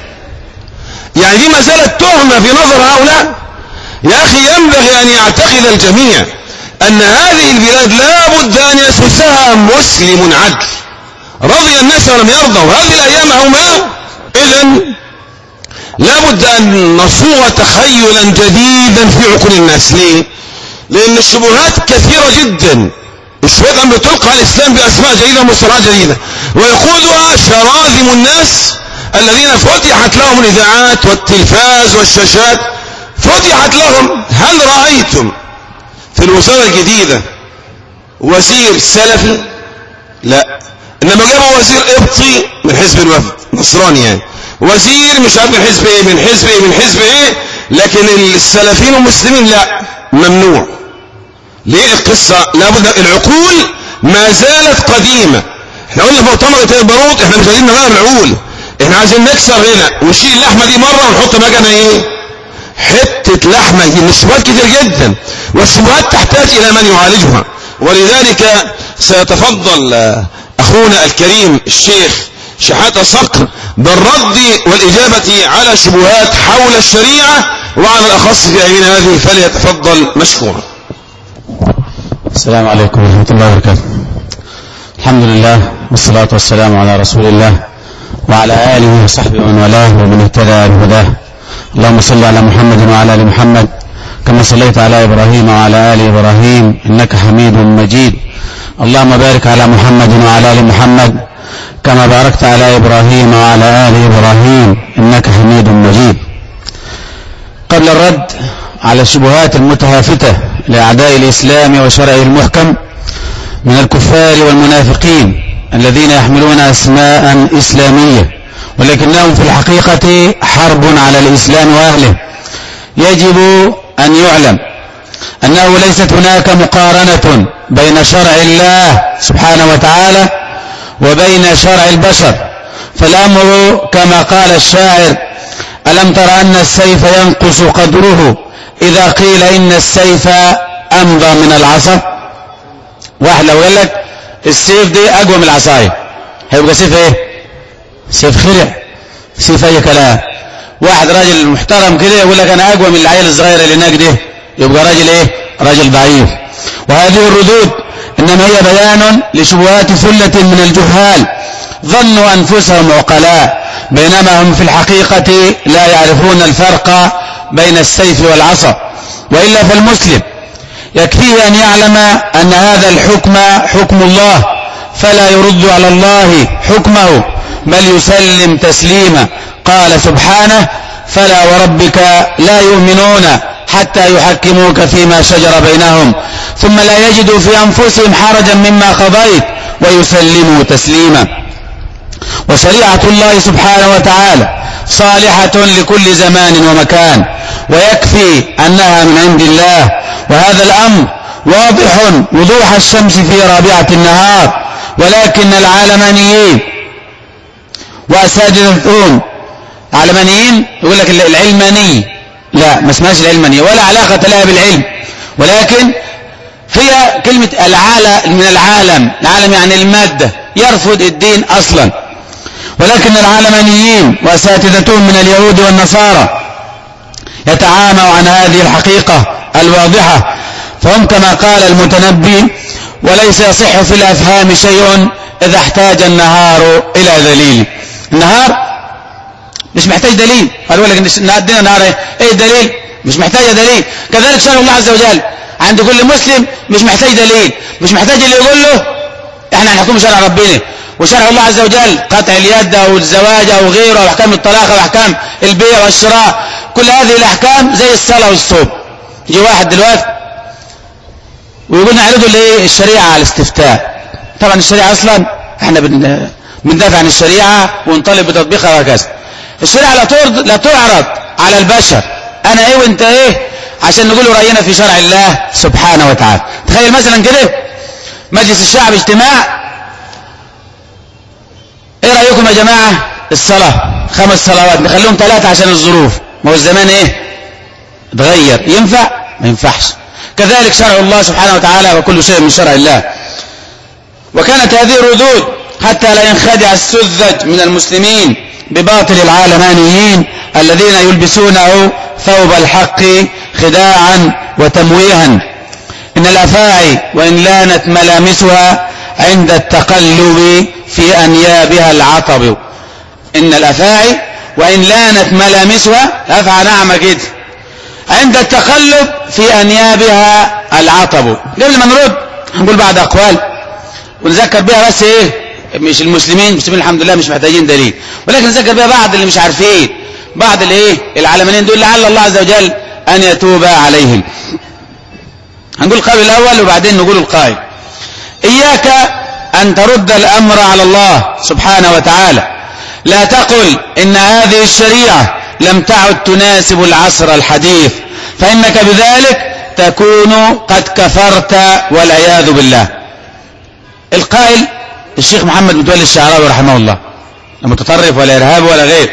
يعني دي ما زالت تهمة في نظر هؤلاء. يا أخي ينبغي أن يعتقد الجميع أن هذه البلاد لا بد أن يسوسها مسلم عدل، رضي الناس ولم يرضوا. هذه الأيام هما. إذن لا بد أن نصوغ تخيلا جديدا في عقول الناس. ليه؟ لأن الشبهات كثيرة جدا. الشبهات عم بتلقى الإسلام بأسماء جديدة ومصطلحات جديدة، ويقودها شراذم الناس الذين فتحت لهم الإذاعات والتلفاز والشاشات، فتحت لهم. هل رأيتم في الوزارة الجديدة وزير سلفي؟ لا، إنما جابوا وزير قبطي من حزب الوفد نصراني، يعني وزير مش عارف من حزب ايه من حزب ايه من حزب ايه، لكن السلفيين والمسلمين لا، ممنوع. ليه القصة؟ لابد العقول ما زالت قديمة. احنا قلنا في مؤتمر البارود احنا مش عايزين نغير العقول، احنا عايزين نكسر هنا ونشيل اللحمة دي مرة ونحط مكانها ايه؟ حتة لحمة. دي الشبهات كتير جدا، والشبهات تحتاج الى من يعالجها. ولذلك سيتفضل اخونا الكريم الشيخ شحاتة صقر بالرد والإجابة على شبهات حول الشريعة، وعلى الأخص في أيامنا هذه، فليتفضل مشكورا. السلام عليكم ورحمة الله وبركاته. الحمد لله والصلاة والسلام على رسول الله وعلى آله وصحبه ومن والاه ومن اهتدى بهداه. اللهم صل على محمد وعلى آل محمد كما صليت على إبراهيم وعلى آل إبراهيم إنك حميد مجيد. اللهم بارك على محمد وعلى آل محمد كما باركت على إبراهيم وعلى آل إبراهيم إنك حميد مجيد. قبل الرد على الشبهات المتهافتة لأعداء الإسلام وشرعه المحكم من الكفار والمنافقين الذين يحملون أسماء إسلامية ولكنهم في الحقيقة حرب على الإسلام وأهله، يجب أن يعلم أنه ليست هناك مقارنة بين شرع الله سبحانه وتعالى وبين شرع البشر، فالأمر كما قال الشاعر: ألم تر أن السيف ينقص قدره إذا قيل إن السيف أمضى من العصا. واحد لو قال لك السيف دي أقوى من العصاية، هيبقى سيف إيه؟ سيف خرع، سيف أي كلام. واحد راجل محترم كده يقول لك أنا أقوى من العيال الصغيرة اللي هناك دي، يبقى راجل إيه؟ راجل ضعيف. وهذه الردود إنما هي بيان لشبهات ثلة من الجهال ظنوا أنفسهم عقلاء بينما هم في الحقيقة لا يعرفون الفرق بين السيف والعصا. وإلا فالمسلم يكفيه أن يعلم أن هذا الحكم حكم الله فلا يرد على الله حكمه بل يسلم تسليما. قال سبحانه: فلا وربك لا يؤمنون حتى يحكموك فيما شجر بينهم ثم لا يجدوا في أنفسهم حرجا مما قضيت ويسلموا تسليما. وشريعة الله سبحانه وتعالى صالحة لكل زمان ومكان ويكفي أنها من عند الله، وهذا الأمر واضح وضوح الشمس في رابعة النهار. ولكن العلمانيين وأساتذتهم علمانيين يقول لك العلماني، لا ما اسمهاش العلمانية ولا علاقة لها بالعلم، ولكن هي كلمة من العالم يعني المادة، يرفض الدين أصلا. ولكن العلمانيين وأساتذتهم من اليهود والنصارى يتعاموا عن هذه الحقيقة الواضحة، فهم كما قال المتنبي: وليس يصح في الأفهام شيء إذا احتاج النهار إلى دليل. النهار مش محتاج دليل، قالوا لك عندنا نهار ايه الدليل؟ مش محتاج دليل. كذلك شرع الله عز وجل عند كل مسلم مش محتاج دليل، مش محتاج اللي يقول له احنا هنحكم شرع ربنا. وشرع الله عز وجل قطع اليد او الزواج او غيره، او احكام الطلاق او احكام البيع والشراء، كل هذه الاحكام زي الصلاه والصوم. يجي واحد دلوقتي ويقول نعرضه ليه الشريعه على الاستفتاء. طبعا الشريعه اصلا احنا بندافع عن الشريعه ونطالب بتطبيقها وهكذا. الشريعه لا تعرض على البشر انا ايه وانت ايه عشان نقول راينا في شرع الله سبحانه وتعالى. تخيل مثلا كده مجلس الشعب اجتماع: ايه رايكم يا جماعه الصلاه 5 صلوات نخليهم 3 عشان الظروف؟ ما هو الزمان ايه اتغير، ينفع؟ ما ينفعش. كذلك شرع الله سبحانه وتعالى وكل شيء من شرع الله. وكانت هذه الردود حتى لا ينخدع السذج من المسلمين بباطل العالمانيين الذين يلبسونه ثوب الحق خداعا وتمويها. إن الأفاعي وإن لانت ملامسها عند التقلب في أنيابها العطب. إن الأفاعي وإن لانت ملامسها، أفعى نعمة كده، عند التقلب في أنيابها العطب. قبل ما نرد هنقول بعض أقوال ونذكر بها بس إيه، مش المسلمين الحمد لله مش محتاجين دليل، ولكن نذكر بها بعض اللي مش عارفين، بعض الايه العلمانيين دول، لعل الله عز وجل أن يتوب عليهم. هنقول القول الأول وبعدين نقول القائل: إياك أن ترد الأمر على الله سبحانه وتعالى. لا تقل إن هذه الشريعة لم تعد تناسب العصر الحديث، فإنك بذلك تكون قد كفرت والعياذ بالله. القائل الشيخ محمد متولي الشعراوي رحمه الله، لا متطرف ولا إرهاب ولا غير.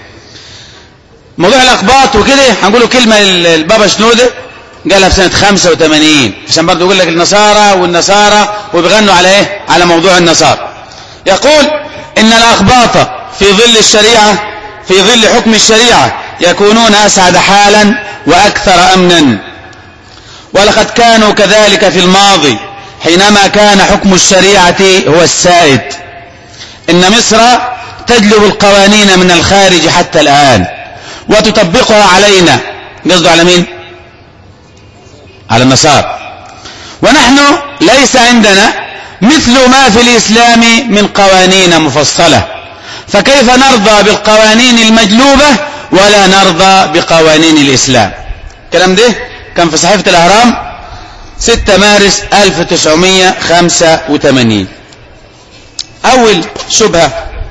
موضوع الأقباط وكده هنقوله كلمة البابا شنودة قالها في سنة 85 عشان برضه يقول لك النصارى وبيغنوا على ايه؟ على موضوع النصارى. يقول إن الأقباط في ظل الشريعة، في ظل حكم الشريعة يكونون أسعد حالا وأكثر أمنا، ولقد كانوا كذلك في الماضي حينما كان حكم الشريعة هو السائد. إن مصر تجلب القوانين من الخارج حتى الآن وتطبقها علينا. قصده على مين؟ على النصارى. ونحن ليس عندنا مثل ما في الإسلام من قوانين مفصلة، فكيف نرضى بالقوانين المجلوبة ولا نرضى بقوانين الإسلام؟ الكلام ده كان في صحيفة الأهرام 6 مارس 1985. أول شبهة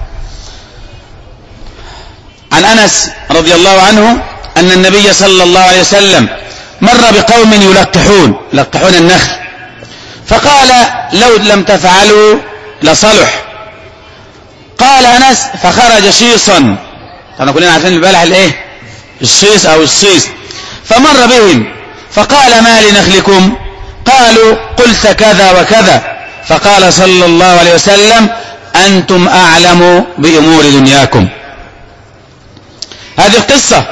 عن أنس رضي الله عنه أن النبي صلى الله عليه وسلم مر بقوم يلقحون النخل، فقال: لو لم تفعلوا لصلح. قال أنس: فخرج شيصا، احنا كلنا عارفين البلح الايه؟ الشيص او الصيص. فمر بهم فقال: ما لنخلكم؟ قالوا: قلت كذا وكذا. فقال صلى الله عليه وسلم: أنتم أعلم بأمور دنياكم. هذه القصة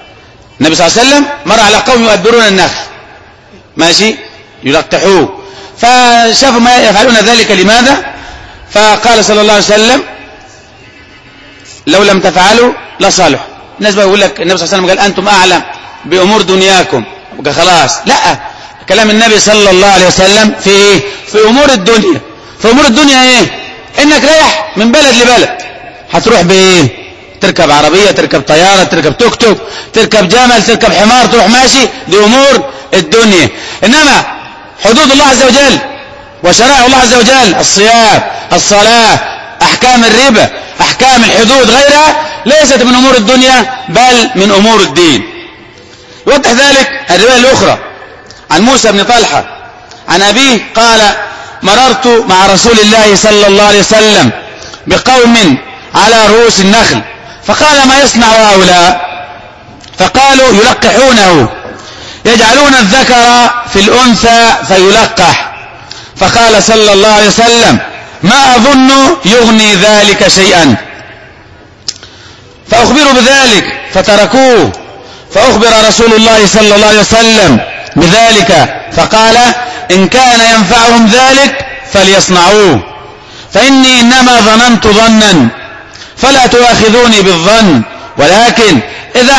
النبي صلى الله عليه وسلم مر على قوم يؤبرون النخل، ماشي، يلقحوه، فشافوا ما يفعلون ذلك لماذا، فقال صلى الله عليه وسلم لو لم تفعلوا لصالح. الناس بقى يقول لك النبي صلى الله عليه وسلم قال أنتم أعلم بأمور دنياكم، خلاص لا، كلام النبي صلى الله عليه وسلم في إيه؟ في أمور الدنيا. في أمور الدنيا إيه؟ إنك رايح من بلد لبلد، هتروح بإيه؟ تركب عربية، تركب طيارة، تركب توك توك، تركب جمل، تركب حمار، تروح ماشي، دي أمور الدنيا. إنما حدود الله عز وجل وشرائع الله عز وجل، الصيام، الصلاة، أحكام الربا، أحكام الحدود، غيرها ليست من أمور الدنيا بل من أمور الدين. يوضح ذلك الرواية الأخرى عن موسى بن طلحة عن أبيه قال مررت مع رسول الله صلى الله عليه وسلم بقوم على رؤوس النخل، فقال ما يصنع هؤلاء؟ فقالوا يلقحونه، يجعلون الذكر في الأنثى فيلقح. فقال صلى الله عليه وسلم ما أظن يغني ذلك شيئا، فأخبروا بذلك فتركوه. فأخبر رسول الله صلى الله عليه وسلم بذلك فقال إن كان ينفعهم ذلك فليصنعوه، فإني إنما ظننت ظنا فلا تؤاخذوني بالظن، ولكن إذا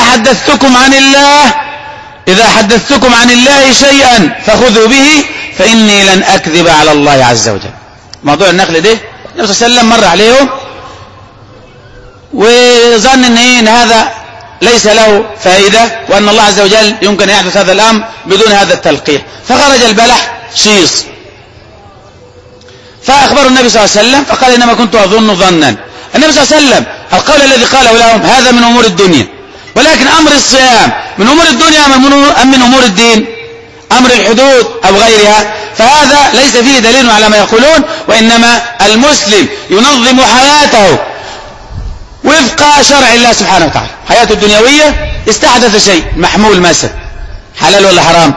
حدثتكم عن الله شيئا فخذوا به، فإني لن أكذب على الله عز وجل. موضوع النخل ده النبي صلى الله عليه وسلم مر عليهم وظن إن هذا ليس له فائدة، وأن الله عز وجل يمكن أن يحدث هذا الأمر بدون هذا التلقيح، فخرج البلح شيص. فأخبروا النبي صلى الله عليه وسلم فقال إنما كنت أظن ظنا. النبي صلى الله عليه وسلم القول الذي قاله لهم هذا من أمور الدنيا، ولكن أمر الصيام من أمور الدنيا أم من أمور الدين؟ أمر الحدود أو غيرها، فهذا ليس فيه دليل على ما يقولون، وإنما المسلم ينظم حياته وفق شرع الله سبحانه وتعالى. حياته الدنيوية استحدث شيء محمول مثلا، حلال ولا حرام؟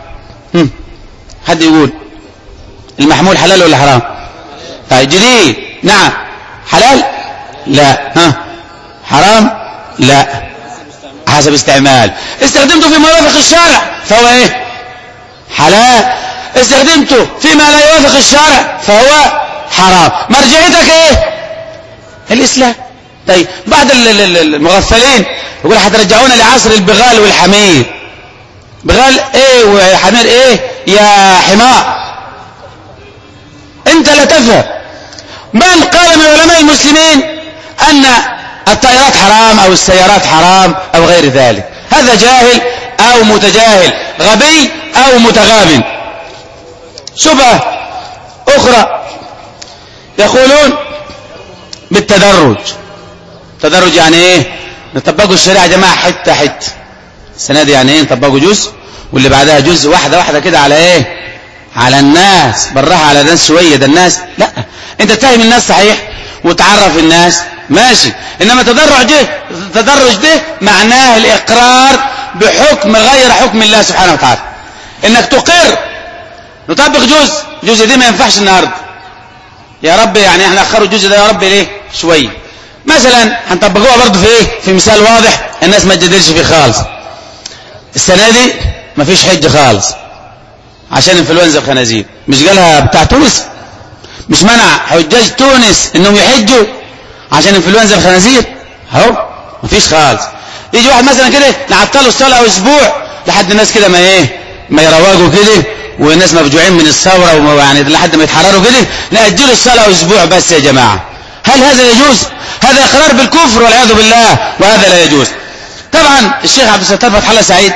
حد يقول المحمول حلال ولا حرام؟ طيب جديد، نعم حلال؟ لا. حرام؟ لا، حسب استعمال. استخدمته فيما يوافق الشرع فهو ايه؟ حلال. استخدمته فيما لا يوافق الشرع فهو حرام. مرجعيتك ايه؟ الاسلام. طيب بعد المغفلين يقول هترجعونا لعصر البغال والحمير. بغال ايه وحمير ايه يا حمار؟ انت لا تفهم. من قال من علماء المسلمين ان الطائرات حرام او السيارات حرام او غير ذلك؟ هذا جاهل او متجاهل، غبي او متغاب. شبهة اخرى يقولون بالتدرج. تدرج يعني ايه؟ نطبقوا الشريعة يا جماعة حتة حتة. السنة دي يعني ايه؟ نطبقوا جزء واللي بعدها جزء، واحدة واحدة كده على ايه؟ على الناس، بالراحة على الناس شوية. ده الناس لا، انت تفهم الناس صحيح وتعرف الناس ماشي، انما تدرج ده معناه الاقرار بحكم غير حكم الله سبحانه وتعالى. انك تقر نطبق جزء دي ما ينفعش النهارده يا رب، يعني احنا اخروا الجزء ده يا رب ليه شويه. مثلا هنطبقوها برضه في ايه؟ في مثال واضح الناس ما تجادلش فيه خالص. السنه دي ما فيش حج خالص عشان انفلونزا الخنازير. مش قالها بتاع تونس؟ مش منع حجاج تونس انهم يحجوا عشان انفلونزا الخنازير؟ اهو ما فيش خالص. يجي واحد مثلا كده نعطله الصلاه اسبوع لحد الناس كده ما يرواجوا كده، والناس مفجوعين من الثوره ويعني لحد ما يتحرروا كده، نأجلوا الصلاه اسبوع بس يا جماعه. هل هذا يجوز؟ هذا اقرار بالكفر والعياذ بالله، وهذا لا يجوز. طبعا الشيخ عبد الستار فتح الله سعيد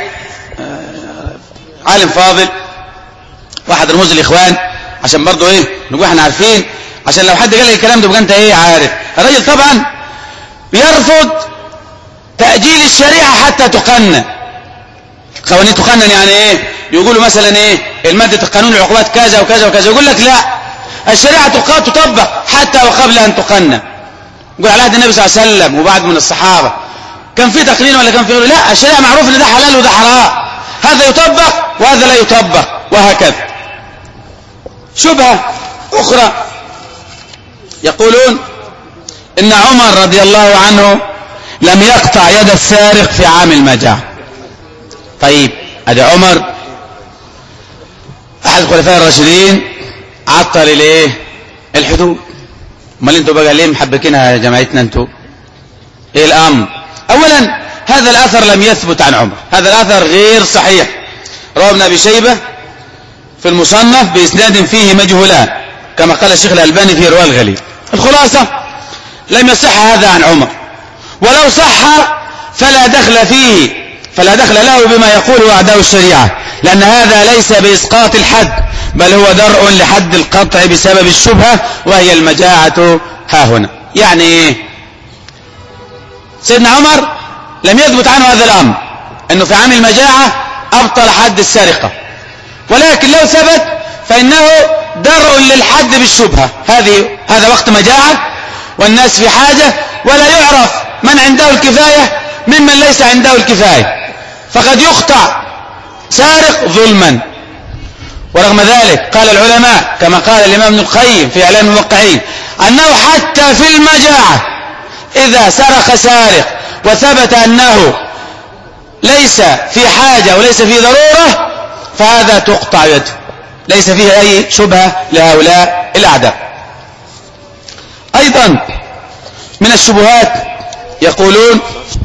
عالم فاضل واحد رموز الاخوان، عشان برضه ايه نقول احنا عارفين، عشان لو حد قال لي الكلام ده يبقى انت ايه عارف. الراجل طبعا يرفض تأجيل الشريعة حتى تقنن. قوانين تقنن يعني ايه؟ يقولوا مثلا ايه المادة القانون العقوبات كذا وكذا وكذا، يقول لك لا، الشريعة تطبق حتى وقبل ان تقنن. يقول على عهد النبي صلى الله عليه وسلم وبعد من الصحابة كان في تقنين ولا كان في غيره؟ لا، الشريعة معروف ان ده حلال وده حرام، هذا يطبق وهذا لا يطبق، وهكذا. شبهة اخرى يقولون ان عمر رضي الله عنه لم يقطع يد السارق في عام المجاعة. طيب ادي عمر أحد الخلفاء الراشدين عطل الايه الحدود. امال انتوا بقى ليه محبكينها يا جماعتنا انتوا؟ ايه الامر؟ اولا هذا الاثر لم يثبت عن عمر، هذا الاثر غير صحيح. رواه ابن ابي شيبه في المصنف باسناد فيه مجهولان كما قال الشيخ الالباني في رواء الغليل. الخلاصه لم يصح هذا عن عمر، ولو صح فلا دخل له بما يقوله اعداء الشريعه، لان هذا ليس باسقاط الحد، بل هو درء لحد القطع بسبب الشبهه وهي المجاعه ها هنا. يعني ايه؟ سيدنا عمر لم يثبت عنه هذا الامر انه في عام المجاعه ابطل حد السرقه، ولكن لو ثبت فانه درء للحد بالشبهه. هذا وقت مجاعه والناس في حاجه، ولا يعرف من عنده الكفايه ممن ليس عنده الكفايه، فقد يقطع سارق ظلما. ورغم ذلك قال العلماء كما قال الامام ابن القيم في اعلام الموقعين انه حتى في المجاعه اذا سرق سارق وثبت انه ليس في حاجه وليس في ضروره فهذا تقطع يده، ليس فيه اي شبهه لهؤلاء الاعداء. ايضا من الشبهات يقولون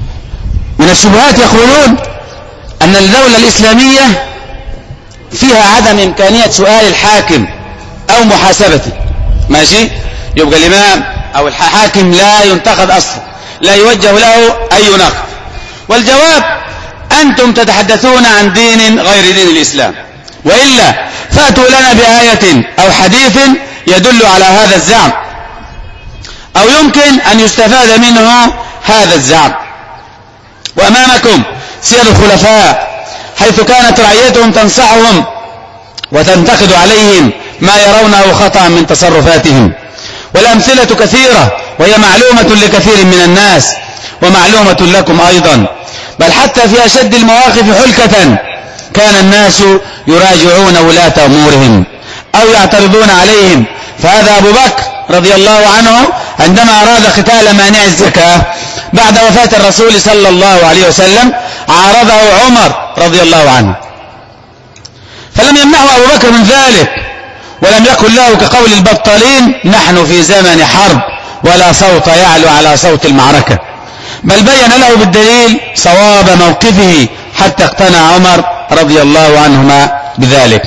ان الدوله الاسلاميه فيها عدم امكانيه سؤال الحاكم او محاسبته. ماشي؟ يبقى الامام او الحاكم لا ينتقد اصلا، لا يوجه له اي نقد. والجواب انتم تتحدثون عن دين غير دين الاسلام، والا فاتوا لنا بايه او حديث يدل على هذا الزعم او يمكن ان يستفاد منه هذا الزعم. وامامكم سير الخلفاء حيث كانت رعيتهم تنصحهم وتنتقد عليهم ما يرونه خطأ من تصرفاتهم، والأمثلة كثيرة وهي معلومة لكثير من الناس ومعلومة لكم أيضا، بل حتى في أشد المواقف حلكة كان الناس يراجعون ولاة أمورهم أو يعترضون عليهم. فهذا أبو بكر رضي الله عنه عندما أراد قتال مانع الزكاة بعد وفاة الرسول صلى الله عليه وسلم عارضه عمر رضي الله عنه، فلم يمنعه أبو بكر من ذلك، ولم يقل له كقول البطالين نحن في زمن حرب ولا صوت يعلو على صوت المعركة، بل بين له بالدليل صواب موقفه حتى اقتنع عمر رضي الله عنهما بذلك.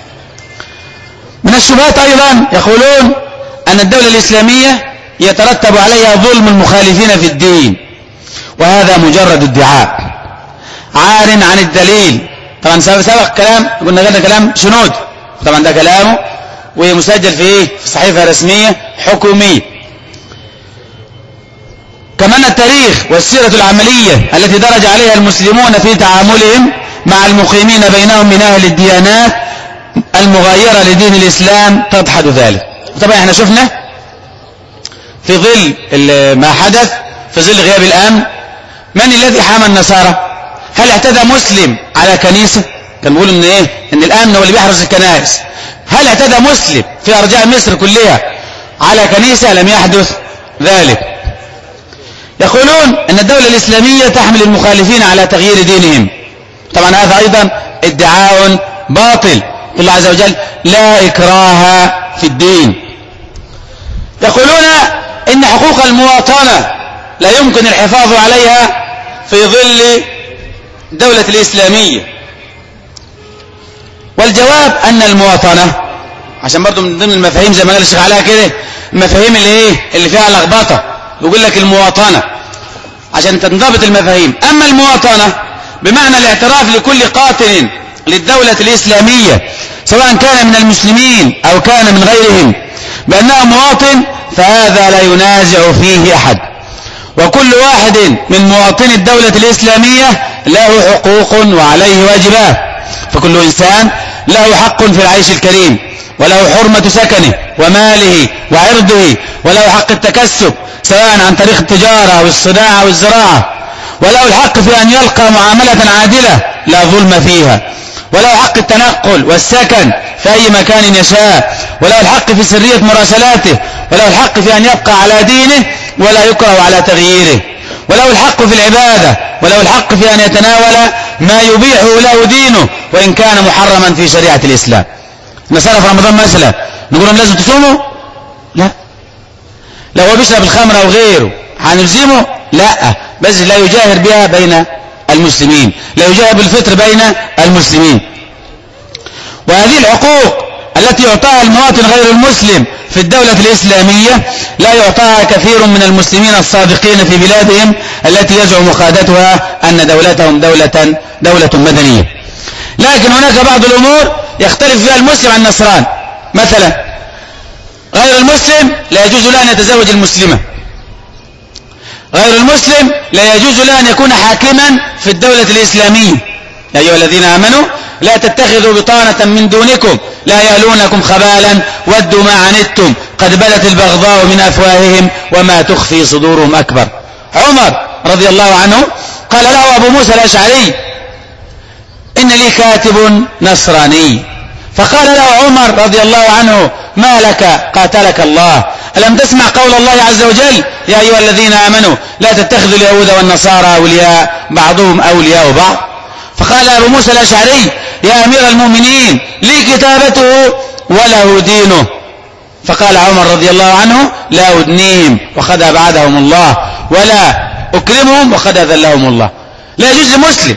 من الشبهات أيضا يقولون أن الدولة الإسلامية يترتب عليها ظلم المخالفين في الدين، وهذا مجرد ادعاء عار عن الدليل. طبعا سبق كلام قلنا كلام شنود، طبعا ده كلامه ومسجل في صحيفة رسمية حكومية. كمان التاريخ والسيرة العملية التي درج عليها المسلمون في تعاملهم مع المقيمين بينهم من أهل الديانات المغايرة لدين الإسلام تدحض ذلك. طبعا احنا شفنا في ظل ما حدث في ظل غياب الأمن من الذي حامى النصارى؟ هل اعتدى مسلم على كنيسة؟ كان بيقولوا ان ايه؟ ان الامن هو اللي بيحرس الكنائس. هل اعتدى مسلم في ارجاء مصر كلها على كنيسة؟ لم يحدث ذلك. يقولون ان الدولة الاسلامية تحمل المخالفين على تغيير دينهم، طبعا هذا ايضا ادعاء باطل. الله عز وجل لا اكراه في الدين. يقولون ان حقوق المواطنة لا يمكن الحفاظ عليها في ظل الدولة الإسلامية، والجواب أن المواطنة عشان برضو من ضمن المفاهيم زي ما قال الشيخ علاء كده المفاهيم اللي فيها لخبطة، يقول لك المواطنة عشان تنضبط المفاهيم. أما المواطنة بمعنى الاعتراف لكل قاطن للدولة الإسلامية سواء كان من المسلمين أو كان من غيرهم بأنه مواطن، فهذا لا ينازع فيه أحد، وكل واحد من مواطني الدولة الإسلامية له حقوق وعليه واجبات، فكل إنسان له حق في العيش الكريم، وله حرمة سكنه وماله وعرضه، وله حق التكسب سواء عن طريق التجارة أو الصناعة أو الزراعة، وله الحق في أن يلقى معاملة عادلة لا ظلم فيها، وله حق التنقل والسكن في أي مكان يشاء، وله الحق في سرية مراسلاته، وله الحق في أن يبقى على دينه ولا يكره على تغييره، وله الحق في العبادة، وله الحق في أن يتناول ما يبيحه له دينه وإن كان محرما في شريعة الإسلام. النصارى في رمضان مثلا نقول لهم لازم تصوموا؟ لا. لو هو بيشرب الخمر او غيره هنلزمه؟ لا، بس لا يجاهر بها بين المسلمين، لا يجاهر بالفطر بين المسلمين. وهذه الحقوق التي يعطاها المواطن غير المسلم في الدولة الإسلامية لا يعطاها كثير من المسلمين الصادقين في بلادهم التي يزعم قادتها أن دولتهم دولة مدنية. لكن هناك بعض الأمور يختلف فيها المسلم عن النصران. مثلا غير المسلم لا يجوز له أن يتزوج المسلمة، غير المسلم لا يجوز له أن يكون حاكما في الدولة الإسلامية. يا أيها الذين آمنوا لا تتخذوا بطانة من دونكم لا يألونكم خبالا ودوا ما عنتم قد بدت البغضاء من أفواههم وما تخفي صدورهم أكبر. عمر رضي الله عنه قال له أبو موسى الأشعري إن لي كاتب نصراني، فقال له عمر رضي الله عنه ما لك قاتلك الله، ألم تسمع قول الله عز وجل يا أيها الذين آمنوا لا تتخذوا اليهود والنصارى أولياء بعضهم أولياء بعض؟ فقال أبو موسى الأشعري يا أمير المؤمنين لي كتابته وله دينه. فقال عمر رضي الله عنه لا أدنيهم وقد أبعدهم الله ولا أكرمهم وقد أذلهم الله. لا يجوز لمسلم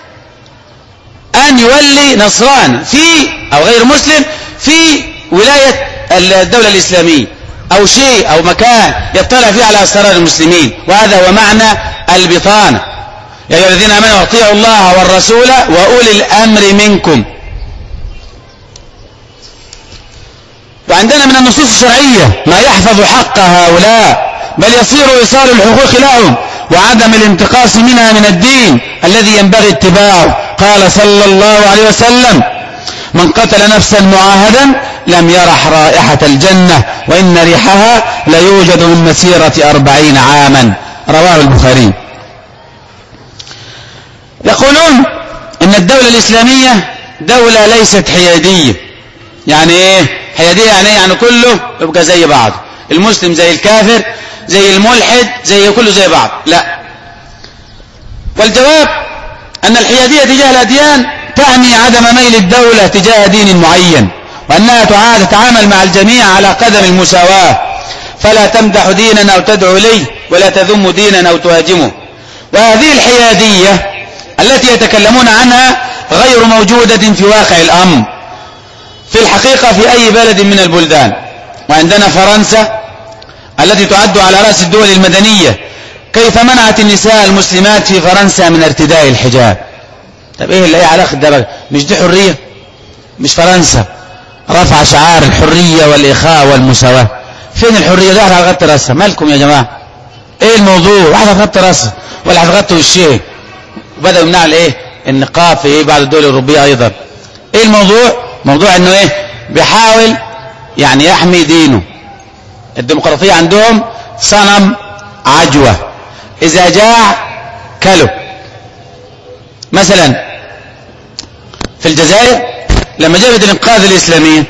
أن يولي نصران في أو غير مسلم في ولاية الدولة الإسلامية أو شيء أو مكان يطلع فيه على أسرار المسلمين، وهذا هو معنى البطانة. يا أيها الذين آمنوا أطيعوا الله والرسول وأولي الأمر منكم. وعندنا من النصوص الشرعية ما يحفظ حق هؤلاء بل يصير إيصال الحقوق لهم وعدم الانتقاص منها من الدين الذي ينبغي اتباعه. قال صلى الله عليه وسلم من قتل نفسا معاهدا لم يرح رائحة الجنة وإن ريحها ليوجد من مسيرة 40 عاما. رواه البخاري. يقولون إن الدولة الإسلامية دولة ليست حيادية. يعني إيه حيادية؟ يعني كله يبقى زي بعض، المسلم زي الكافر زي الملحد زي كله زي بعض. لا، والجواب أن الحيادية تجاه الأديان تعني عدم ميل الدولة تجاه دين معين، وأنها تتعامل مع الجميع على قدم المساواة، فلا تمدح دينا أو تدعو إليه ولا تذم دينا أو تهاجمه. وهذه الحيادية التي يتكلمون عنها غير موجودة في واقع الأمر في الحقيقة في أي بلد من البلدان. وعندنا فرنسا التي تعد على رأس الدول المدنية، كيف منعت النساء المسلمات في فرنسا من ارتداء الحجاب؟ طب ايه اللي ايه علاقة ده؟ مش دي حرية؟ مش فرنسا رفع شعار الحرية والإخاء والمساواة؟ فين الحرية؟ ده هتغطي راسها. مالكم يا جماعة؟ ايه الموضوع؟ واحد هتغطي راسها ولا هتغطي وشيه؟ وبدأوا يمنعوا الايه النقاب في ايه بعض الدول الأوروبية ايضا. ايه الموضوع؟ موضوع انه ايه بيحاول يعني يحمي دينه. الديمقراطية عندهم صنم عجوة، إذا جاع كله. مثلا في الجزائر لما جابت الإنقاذ الإسلامية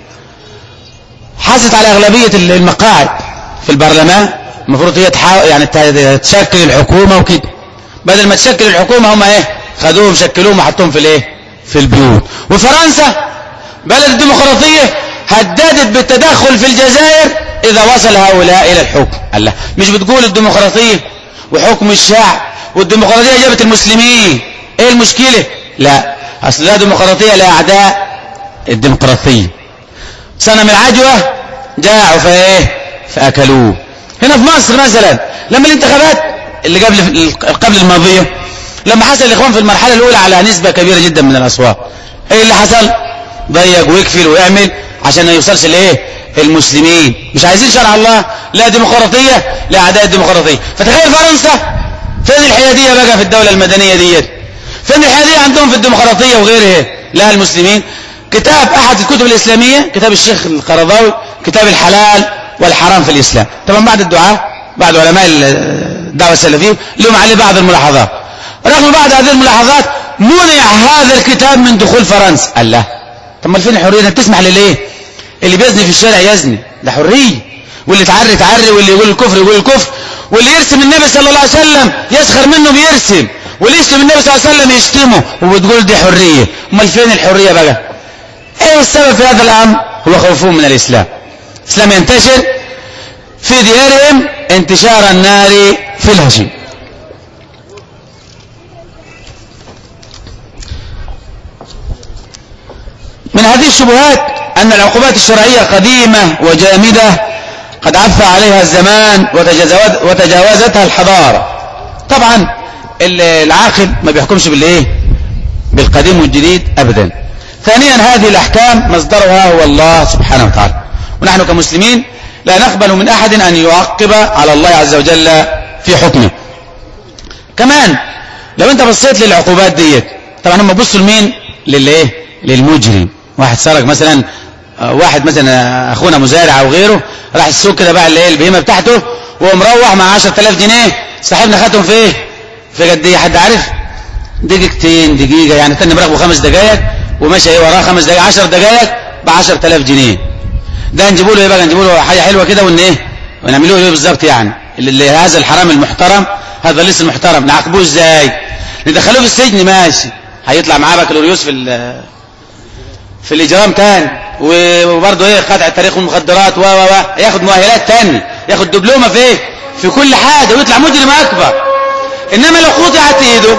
حست على أغلبية المقاعد في البرلمان، المفروض هي يعني تشكل الحكومة وكده. بدل ما تشكل الحكومة هم ايه خدوهم شكلوهم وحطوهم في الايه في البيوت. وفرنسا بلد الديمقراطية هددت بالتدخل في الجزائر إذا وصل هؤلاء إلى الحكم. الله، مش بتقول الديمقراطية وحكم الشعب والديمقراطية جابت المسلمين، إيه المشكلة؟ لا، أصل لا ديمقراطية لأعداء الديمقراطية. صنم العجوة جاعوا فإيه فأكلوه. هنا في مصر مثلا لما الانتخابات اللي قبل الماضية، لما حصل الإخوان في المرحلة الأولى على نسبة كبيرة جدا من الأصوات، إيه اللي حصل؟ ضيق ويكفل ويعمل عشان ما يوصلش لإيه المسلمين. مش عايزين شرع الله، لا ديمقراطية لأعداء الديمقراطية. فتخيل فرنسا فين الحيادية بقى في الدولة المدنية ديت؟ فين الحيادية عندهم في الديمقراطية وغيرها؟ لا المسلمين. كتاب أحد الكتب الإسلامية كتاب الشيخ القرضاوي كتاب الحلال والحرام في الإسلام، طبعا بعد الدعاء بعد علماء الدعوة السلفية لهم عليه بعض الملاحظات. رغم بعض هذه الملاحظات منع هذا الكتاب من دخول فرنسا. الله، طب ما فين الحرية؟ انت تسمح لليه؟ اللي بيزني في الشارع يزني، ده حرية، واللي تعري تعري، واللي يقول الكفر يقول الكفر، واللي يرسم النبي صلى الله عليه وسلم يسخر منه بيرسم، واللي يشتم النبي صلى الله عليه وسلم يشتمه وبتقول دي حرية. امال فين الحرية بقى؟ ايه السبب في هذا الامر؟ هو خوفهم من الاسلام. الاسلام ينتشر في ديارهم انتشار النار في الهشيم. من هذه الشبهات أن العقوبات الشرعية قديمة وجامدة قد عفى عليها الزمان وتجاوزتها الحضارة. طبعا العاقل ما بيحكمش بالقديم والجديد أبدا. ثانيا هذه الأحكام مصدرها هو الله سبحانه وتعالى، ونحن كمسلمين لا نقبل من أحد أن يعقب على الله عز وجل في حكمه. كمان لو انت بصيت للعقوبات ديت، طبعا هم بصوا لمين؟ للمجرم. واحد سرق مثلا، واحد مثلا اخونا مزارع او غيره راح السوق كده باع البهيمه بتاعته ومروح مع 10,000 جنيه، صاحبنا خدهم في ايه؟ في قد ايه؟ حد عارف؟ دقيقه يعني كان مراقبه 5 دقائق وماشي ايه وراه 5 دقائق 10 دقائق ب 10,000 جنيه. ده نجيبوا له ايه بقى؟ نجيبوا له حاجه حلوه كده ونعملوه ايه بالظبط؟ يعني اللي هذا الحرام المحترم، هذا لسه المحترم، نعاقبوه ازاي؟ ندخلوه في السجن ماشي، هيطلع معاه بكالوريوس في الاجرام تاني، وبرضه ايه قطع طريق المخدرات ياخد مؤهلات تاني، ياخد دبلومه في ايه؟ في كل حاجه، ويطلع مجرم اكبر. انما لو قطعت ايده،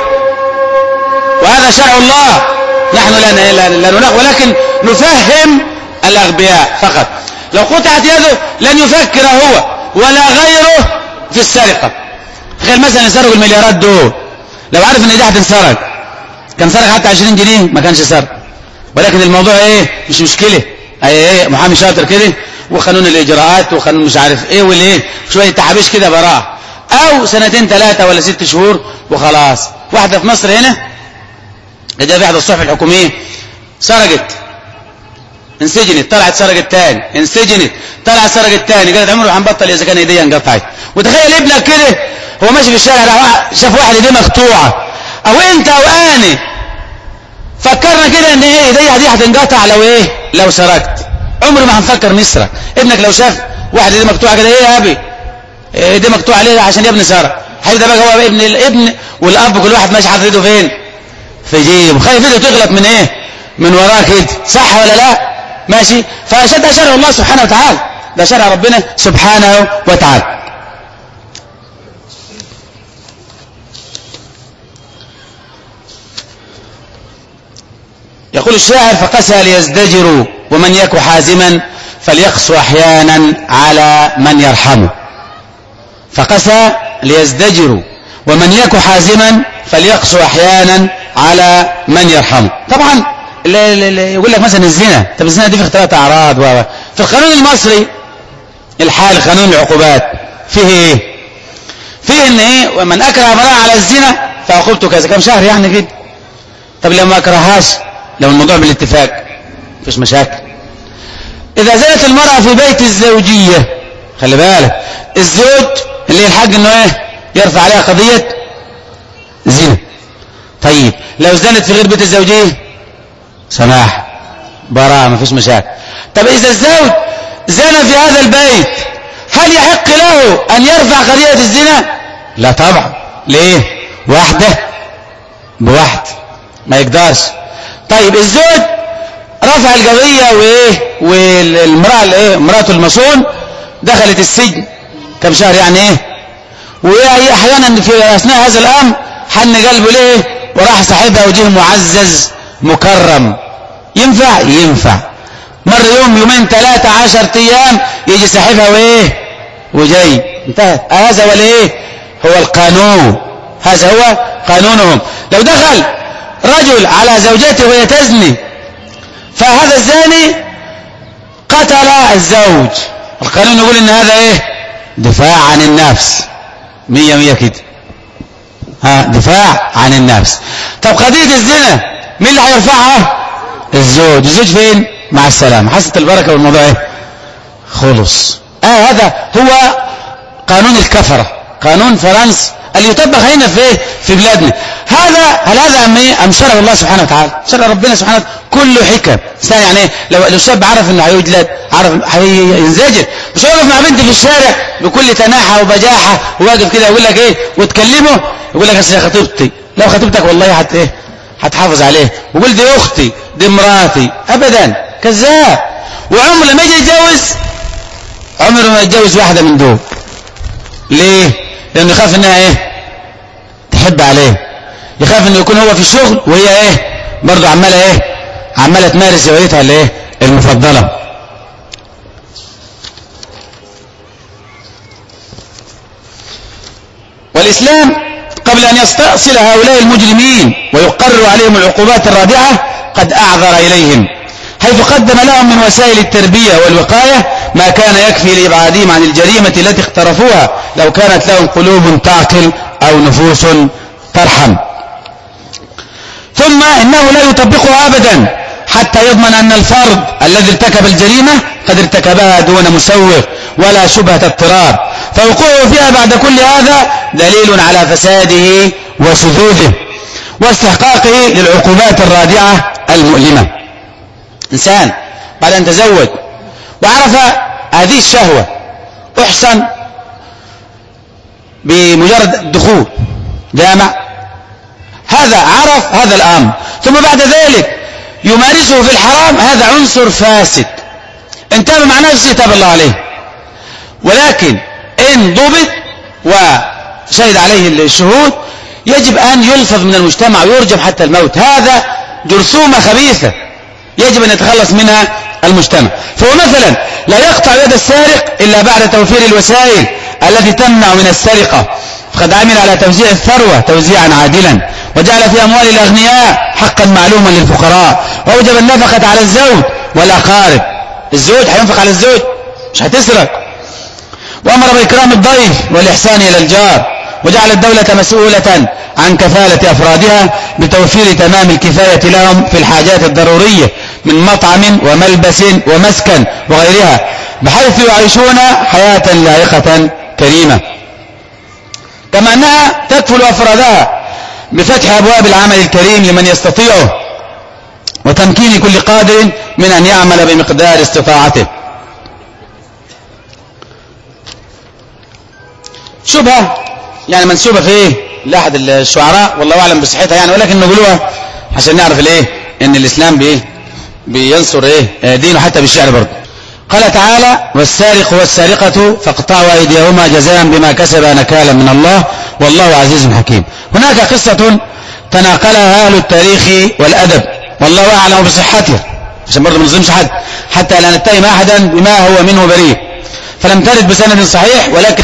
وهذا شرع الله، نحن لا نناقض ولكن نفهم الاغبياء فقط. لو قطعت يده لن يفكر هو ولا غيره في السرقه. تخيل مثلا يسرق المليارات دول، لو عارف ان دي هتنسرق كان سرق حتى 20 جنيه ما كانش سرق. ولكن الموضوع ايه؟ مش مشكله، ايه محامي شاطر كده وقانون الاجراءات وقانون مش عارف ايه والايه شويه تحابيش كده براءه، او 2 3 ولا 6 شهور وخلاص. واحده في مصر هنا جايه في احدى الصحف الحكوميه سرقت، انسجنت، طلعت سرقت تاني، انسجنت، طلعت سرقت تاني، قالت عمره هنبطل اذا كان ايديها انقطعت. وتخيل ابنك كده هو ماشي في الشارع شاف واحد ايديه مقطوعه، او انت او انا فكرنا كده ان ايه ايديها دي هتنقطع لو سرقت. عمر ما هنفكر نسرق. ابنك لو شاف واحد ايديه مقطوعه كده، ايه يا ابي ايديه مقطوعه ليه؟ عشان يا ابني سرق. هيبدا بقى هو الابن والاب كل واحد ماشي حاطط ايده فين؟ في جيبه، خايف ايده تغلط من ايه؟ من وراه كده، صح ولا لا؟ ماشي. فده شرع الله سبحانه وتعالى، ده شرع ربنا سبحانه وتعالى. يقول الشاعر: فقسى ليزدجروا ومن يك حازما فليقسو احيانا على من يرحمه. فقسى ليزدجروا ومن يك حازما فليقسو احيانا على من يرحمه. طبعا يقول لك مثلا الزنا، طب الزنا دي في 3 اعراض في القانون المصري الحالي قانون العقوبات فيه ايه؟ فيه ان ايه؟ ومن اكره امرأة على الزنا فعقوبته كذا، كم شهر يعني كده. طب لو ما اكرهاش، لو الموضوع بالاتفاق مفيش مشاكل. اذا زنت المرأة في بيت الزوجية، خلي بالك الزوج اللي الحق انه ايه؟ يرفع عليها قضية زنا. طيب لو زنت في غير بيت الزوجية، سماح براءة مفيش مشاكل. طب اذا الزوج زنى في هذا البيت، هل يحق له ان يرفع قضية الزنا؟ لا طبعا. ليه؟ واحدة بواحد ما يقدرش. طيب الزوج رفع القضية والمرأة مراته المصون دخلت السجن كم شهر يعني ايه؟ وهي احيانا في اثناء هذا الامر حن قلبه ليه وراح صاحبها وجه معزز مكرم. ينفع؟ ينفع. مر يوم 2 3 10 ايام يجي صاحبها وجاي، انتهت. هذا هو هو القانون، هذا هو قانونهم. لو دخل رجل على زوجته وهي تزني فهذا الزاني قتل الزوج، القانون يقول ان هذا دفاع عن النفس، 100 كده، دفاع عن النفس. طب قضية الزنا مين اللي هيرفعها؟ الزوج. الزوج فين؟ مع السلامة، حست البركة والموضوع خلص. هذا هو قانون الكفرة، قانون فرنسا اللي يطبق هنا في بلادنا. هل هذا ام شرع الله سبحانه وتعالى؟ شرع ربنا سبحانه وتعالى كله حكم. يعني لو الشاب عرف انه هيجلد، عرف هينزجر، مش هيقف مع بنت في الشارع بكل تناحة وبجاحة وواقف كده يقول لك وتكلمه يقول لك اصل يا خطيبتي. لو خطيبتك والله هتحافظ عليه وقول دي اختي دي مراتي. ابدا، كذاب. وعمره لما يجي يتجوز عمره ما يتجوز واحدة من دول. ليه؟ لأنه يخاف انها ايه؟ تحب عليه، يخاف انه يكون هو في الشغل وهي ايه؟ برضه عمالة ايه؟ عمالة تمارس هوايتها اللي ايه؟ المفضلة. والإسلام قبل أن يستأصل هؤلاء المجرمين ويقرر عليهم العقوبات الرادعة قد أعذر إليهم، حيث قدم لهم من وسائل التربية والوقاية ما كان يكفي لإبعادهم عن الجريمة التي اقترفوها لو كانت لهم قلوب تعقل أو نفوس ترحم. ثم إنه لا يطبقها أبدا حتى يضمن أن الفرد الذي ارتكب الجريمة قد ارتكبها دون مسوغ ولا شبهة اضطرار، فوقوعه فيها بعد كل هذا دليل على فساده وشذوذه واستحقاقه للعقوبات الرادعة المؤلمة. إنسان بعد أن تزوج وعرف هذه الشهوة أحسن بمجرد الدخول جامع، هذا عرف هذا الأمر، ثم بعد ذلك يمارسه في الحرام، هذا عنصر فاسد. إن تاب مع نفسه تاب الله عليه، ولكن إن ضبط وشهد عليه الشهود يجب أن يلفظ من المجتمع ويرجم حتى الموت. هذا جرثومة خبيثة يجب أن يتخلص منها المجتمع. فهو مثلا لا يقطع يد السارق إلا بعد توفير الوسائل التي تمنع من السرقة، فقد عمل على توزيع الثروة توزيعا عادلا، وجعل في أموال الأغنياء حقا معلوما للفقراء، وأوجب النفقة على الزوج والأقارب. الزوج هينفق على الزوج، مش هتسرق. وأمر بإكرام الضيف والإحسان إلى الجار، وجعل الدولة مسؤولة عن كفالة أفرادها بتوفير تمام الكفاية لهم في الحاجات الضرورية من مطعم وملبس ومسكن وغيرها، بحيث يعيشون حياة لائقة كريمة. كما أنها تكفل أفرادها بفتح أبواب العمل الكريم لمن يستطيعه، وتمكين كل قادر من أن يعمل بمقدار استطاعته. شبهة يعني منسوبة في ايه لأحد الشعراء والله أعلم بصحتها يعني، ولكن نقولوها عشان نعرف الايه ان الإسلام بينصر ايه دينه حتى بالشعر برضه. قال تعالى: والسارق والسارقة فاقطعوا أيديهما جزاء بما كسبا نكالا من الله والله عزيز حكيم. هناك قصة تناقلها أهل التاريخ والأدب والله أعلم بصحتها عشان برضه ما نظلمش حد حتى لا نتهم أحدا بما هو منه بريء، فلم ترد بسند صحيح، ولكن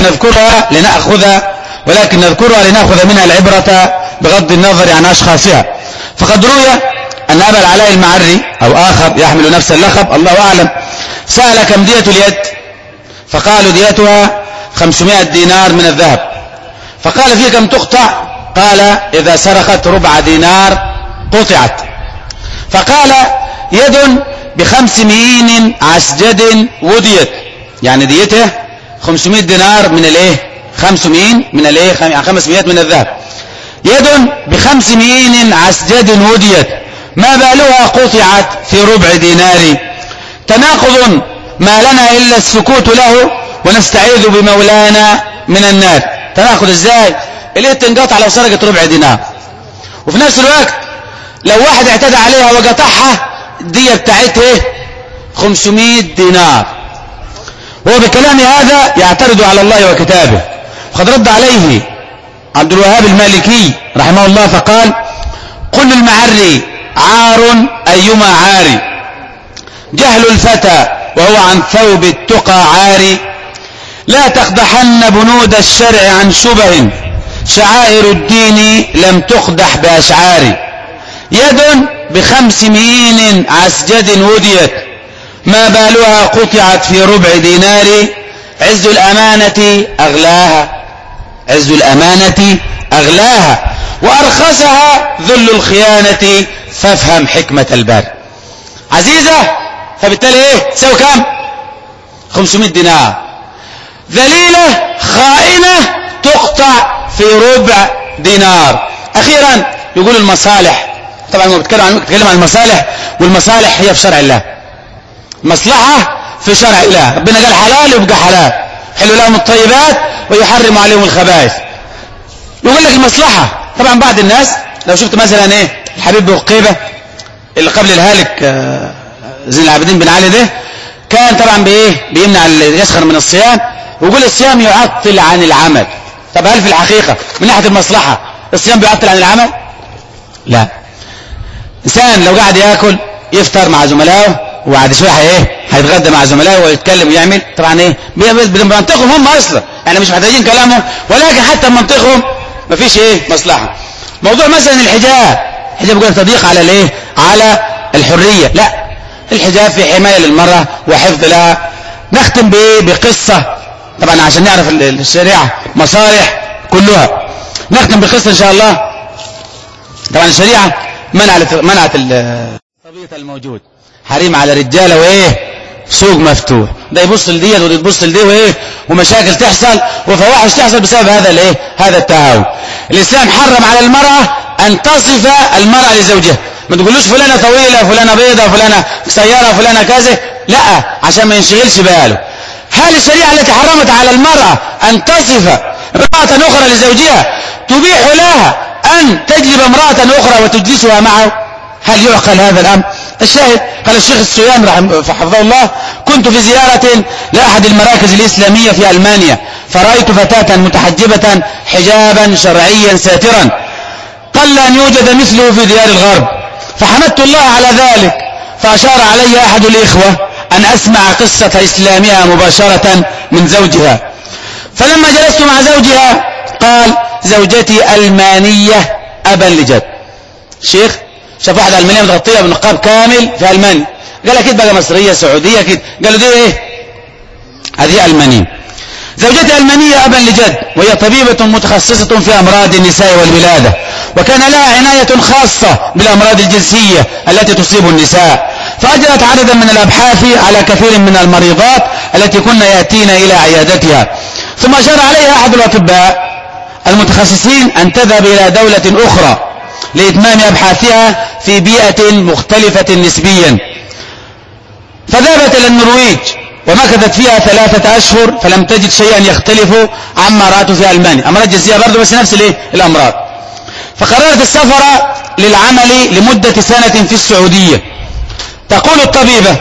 نذكرها لنأخذ منها العبرة بغض النظر عن أشخاصها. فقد روي أن أبا العلاء المعري أو آخر يحمل نفس اللقب الله أعلم سأل كم دية اليد، فقالوا ديتها 500 دينار من الذهب. فقال فيه كم تقطع؟ قال إذا سرقت ربع دينار قطعت. فقال يد ب5 مئين عسجد وديت، يعني ديته 500 دينار من الايه 500 من الايه 500 من الذهب. يد ب5 مئين عسجد وديت، ما بالها قطعت في ربع دينار. تناقض ما لنا إلا السكوت له ونستعيذ بمولانا من النار. تناقض ازاي؟ اليد تنقطع لو سرقت ربع دينار، وفي نفس الوقت لو واحد اعتدى عليها وقطعها الدية بتاعته 500 دينار. هو بكلام هذا يعترض على الله وكتابه. وقد رد عليه عبد الوهاب المالكي رحمه الله فقال: قل المعري عار أيما عاري، جهل الفتى وهو عن ثوب التقى عاري، لا تقدحن بنود الشرع عن شبه، شعائر الدين لم تقدح بأشعار. يد ب5 مئين عسجد وديت، ما بالها قطعت في ربع دينار. عز الأمانة أغلاها، عز الأمانة أغلاها، وأرخصها ذل الخيانة، فافهم حكمة الباري. عزيزة فبالتالي ايه تساوي كم؟ 500 دينار. ذليلة خائنة تقطع في ربع دينار. أخيرا يقول المصالح، طبعا هو بيتكلم عن المصالح، والمصالح هي في شرع الله. مصلحة في شرع الله، ربنا قال حلال يبقى حلال، حل لهم الطيبات ويحرم عليهم الخبائث. يقول لك المصلحة. طبعا بعض الناس لو شفت مثلا ايه الحبيب بقيبة اللي قبل الهالك زين العابدين بن علي ده كان طبعا بيمنع يسخر من الصيام، ويقول الصيام يعطل عن العمل. طب هل في الحقيقة من ناحية المصلحة الصيام بيعطل عن العمل؟ لا. إنسان لو قاعد يأكل يفطر مع زملائه وبعد شوية هيتغدى مع زملائه ويتكلم ويعمل، طبعا بمنطقهم هم أصلا يعني مش محتاجين كلامهم، ولكن حتى بمنطقهم مفيش مصلحة. موضوع مثلا الحجاب يقول تضييق على على الحرية، لا، الحجاب في حماية للمرأة وحفظ لها. نختم بقصة طبعا عشان نعرف الشريعة مصالح كلها. نختم بقصة ان شاء الله. طبعا الشريعة منعت الطبيعة الموجود، حريم على رجالة سوق مفتوح، ده يبص لدي وده تبص لدي ومشاكل تحصل وفواحش تحصل بسبب هذا التهاون. الإسلام حرم على المرأة أن تصف المرأة لزوجها، ما تقولوش فلانة طويلة فلانة بيضة فلانة قصيرة فلانة كذا، لا، عشان ما ينشغلش باله. هل الشريعة التي حرمت على المرأة أن تصف امرأة أخرى لزوجها تبيح لها أن تجلب امرأة أخرى وتجلسها معه؟ هل يعقل هذا الأمر؟ الشاهد قال الشيخ السويان حفظه الله: كنت في زيارة لأحد المراكز الإسلامية في ألمانيا، فرأيت فتاة متحجبة حجابا شرعيا ساترا قل أن يوجد مثله في ديار الغرب، فحمدت الله على ذلك، فأشار علي أحد الإخوة أن أسمع قصة إسلامها مباشرة من زوجها. فلما جلست مع زوجها قال: زوجتي ألمانية أبا لجد. شيخ شاف واحدة ألمانية متغطية بنقاب كامل في ألمانيا، قال أكيد بقى مصرية سعودية كده، قالوا دي هذه ألمانية. زوجتي ألمانية أبا لجد، وهي طبيبة متخصصة في أمراض النساء والولادة، وكان لها عناية خاصة بالأمراض الجنسية التي تصيب النساء، فأجرت عددا من الأبحاث على كثير من المريضات التي كن يأتين إلى عيادتها. ثم أشار عليها أحد الأطباء المتخصصين أن تذهب إلى دولة أخرى لإتمام أبحاثها في بيئة مختلفة نسبيا، فذهبت إلى النرويج ومكثت فيها 3 أشهر، فلم تجد شيئا يختلف عما رأته في ألمانيا، أمراض جنسية برضه بس نفس الأمراض. فقررت السفر للعمل لمدة سنة في السعودية. تقول الطبيبة: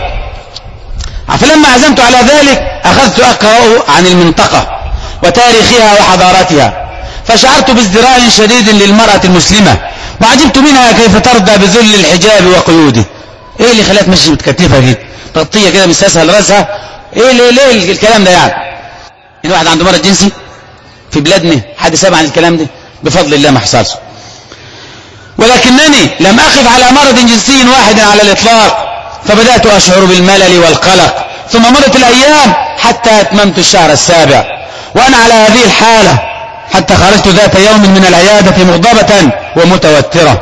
فلما عزمت على ذلك أخذت أقرأ عن المنطقة وتاريخها وحضارتها، فشعرت بازدراء شديد للمرأة المسلمة، وعجبت منها كيف ترضى بذل الحجاب وقيوده. ايه اللي خلاها تمشي متكتفة كده تغطية كده من ساسها لراسها؟ ليه الكلام ده يعني واحد عنده مرض جنسي في بلادنا حد سمع عن الكلام ده؟ بفضل الله ما حصلش. ولكنني لم أقف على مرض جنسي واحد على الإطلاق، فبدأت أشعر بالملل والقلق، ثم مرت الأيام حتى أتممت الشهر السابع وأنا على هذه الحالة، حتى خرجت ذات يوم من العيادة مغضبة ومتوترة.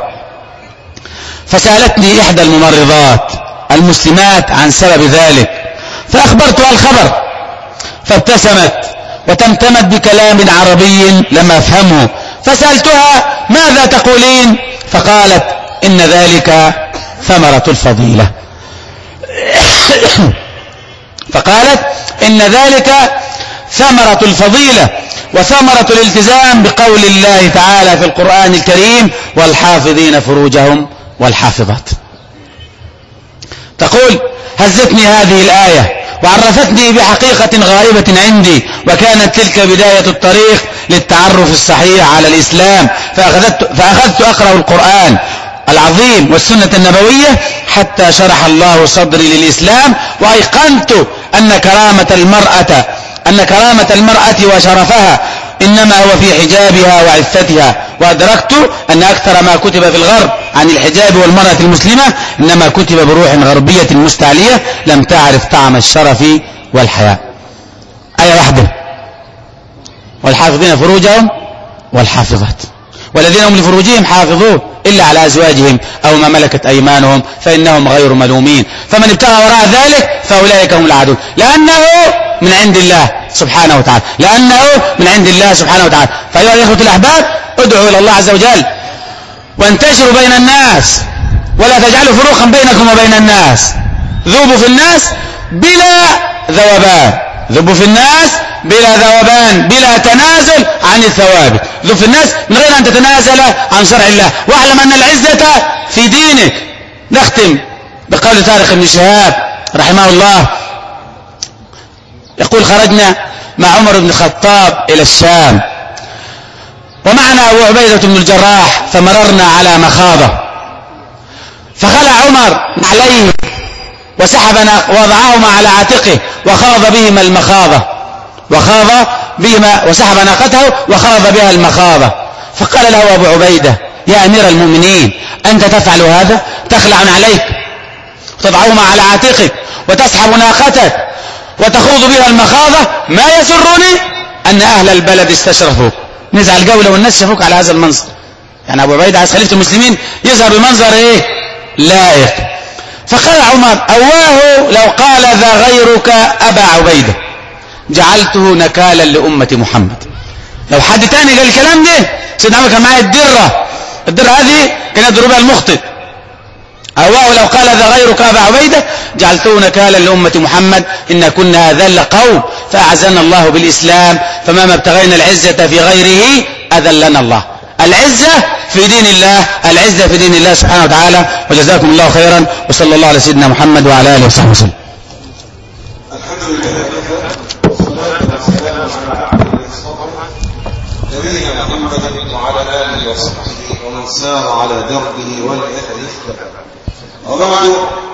فسألتني إحدى الممرضات المسلمات عن سبب ذلك، فأخبرتها الخبر، فابتسمت وتمتمت بكلام عربي لم أفهمه، فسألتها: ماذا تقولين؟ فقالت: إن ذلك ثمرة الفضيلة. فقالت: إن ذلك ثمرة الفضيلة وثمرة الالتزام بقول الله تعالى في القرآن الكريم: والحافظين فروجهم والحافظات. تقول: هزتني هذه الآية وعرفتني بحقيقة غائبة عندي، وكانت تلك بداية الطريق للتعرف الصحيح على الإسلام، فأخذت أقرأ القرآن العظيم والسنة النبوية حتى شرح الله صدري للإسلام، وأيقنت أن كرامة المرأة وشرفها إنما هو في حجابها وعفتها، وأدركت أن أكثر ما كتب في الغرب عن الحجاب والمرأة المسلمة إنما كتب بروح غربية مستعلية لم تعرف طعم الشرف والحياء. آية واحدة: والحافظين فروجهم والحافظات والذين هم لفروجهم حافظون إلا على أزواجهم أو ما ملكت أيمانهم فإنهم غير ملومين، فمن ابتغى وراء ذلك فأولئك هم العادون، لأنه من عند الله سبحانه وتعالى، لأنه من عند الله سبحانه وتعالى. فأيها الإخوة الأحباب، ادعوا إلى الله عز وجل وانتشروا بين الناس، ولا تجعلوا فروقا بينكم وبين الناس. ذوبوا في الناس بلا ذوبان، ذوبوا في الناس بلا ذوبان، بلا تنازل عن الثوابت. ذوب في الناس من غير أن تتنازل عن شرع الله، واعلم أن العزة في دينك. نختم بقول طارق بن شهاب رحمه الله يقول خرجنا مع عمر بن الخطاب إلى الشام ومعنا أبو عبيدة بن الجراح فمررنا على مخاضة فخلع عمر عليه وسحبنا ووضعهما على عاتقه وخاض بهما المخاضة وسحب ناقته وخاض بها المخاضة فقال له أبو عبيدة يا أمير المؤمنين أنت تفعل هذا؟ تخلع عليك وتضعهما على عاتقك وتسحب ناقتك وتخوض بها المخاضة ما يسرني أن أهل البلد استشرفوك نزع الجولة والناس شافوك على هذا المنظر. يعني أبو عبيدة عايز خليفة المسلمين يظهر بمنظر إيه؟ لائق. فقال عمر أواه لو قال ذا غيرك أبا عبيدة جعلته نكالا لأمة محمد. لو حد تاني قال الكلام ده سيدنا عمر كان معاه الدرة هذه كان يضرب بها المخطئ. أواه لو قال ذا غيرك أبا عبيدة جعلته نكالا لأمة محمد إن كنا أذل قوم فأعزنا الله بالإسلام فما ابتغينا العزة في غيره أذلنا الله. العزة في دين الله، العزة في دين الله سبحانه وتعالى. وجزاكم الله خيرا وصلى الله على سيدنا محمد وعلى آله وصحبه وسلم. الحمد لله والصلاة والسلام على عبده نبينا محمد وعلى آله وصحبه ومن سار على دربه والأثر اهتدى. وبعد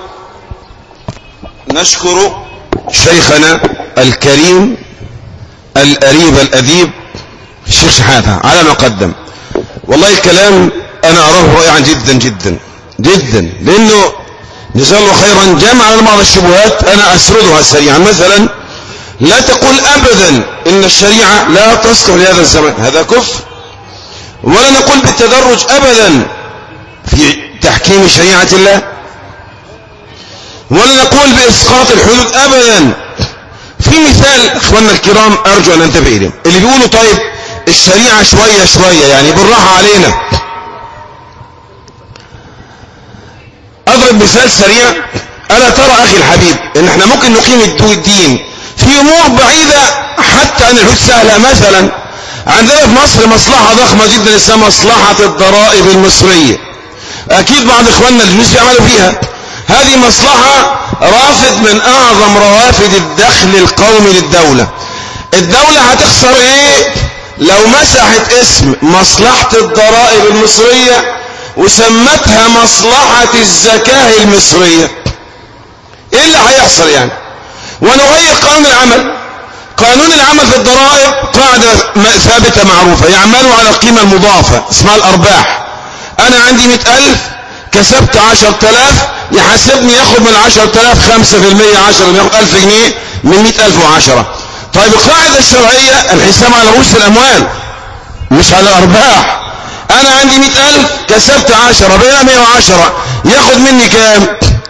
نشكر شيخنا الكريم الأريب الأديب الشيخ شحاتة على ما قدم. والله الكلام أنا أراه رائعا جدا جدا جدا لأنه جزاه الله خيرا جمع لنا بعض الشبهات أنا أسردها سريعا. مثلا لا تقول أبدا إن الشريعة لا تصلح لهذا الزمن، هذا كفر. ولا نقول بالتدرج أبدا في تحكيم شريعة الله، ولا نقول بإسقاط الحدود أبدا. في مثال اخواننا الكرام أرجو أن انتبه إليه، اللي بيقولوا طيب الشريعة شوية شوية يعني بالراحة علينا. أضرب مثال سريع. ألا ترى أخي الحبيب إن احنا ممكن نقيم الدين في أمور بعيدة حتى عن الحدود سهلة. مثلا عندنا في مصر مصلحة ضخمة جدا اسمها مصلحة الضرائب المصرية، أكيد بعض إخواننا الجنوس يعملوا فيها. هذه مصلحة رافد من أعظم روافد الدخل القومي للدولة. الدولة هتخسر إيه لو مسحت اسم مصلحة الضرائب المصرية وسمتها مصلحة الزكاة المصرية؟ إيه اللي هيحصل يعني؟ ونغير قانون العمل. قانون العمل في الضرائب قاعدة ثابتة معروفة، يعملوا على القيمة المضافة اسمها الأرباح. أنا عندي 100,000 كسبت 10,000 يحاسبني ياخد من 10,000 5%، 10 ياخد 1000 جنيه من 100,000 و10. طيب القاعدة الشرعية الحساب على رؤوس الأموال مش على الأرباح. أنا عندي 100,000 كسبت 10 بين 110 ياخد مني كام؟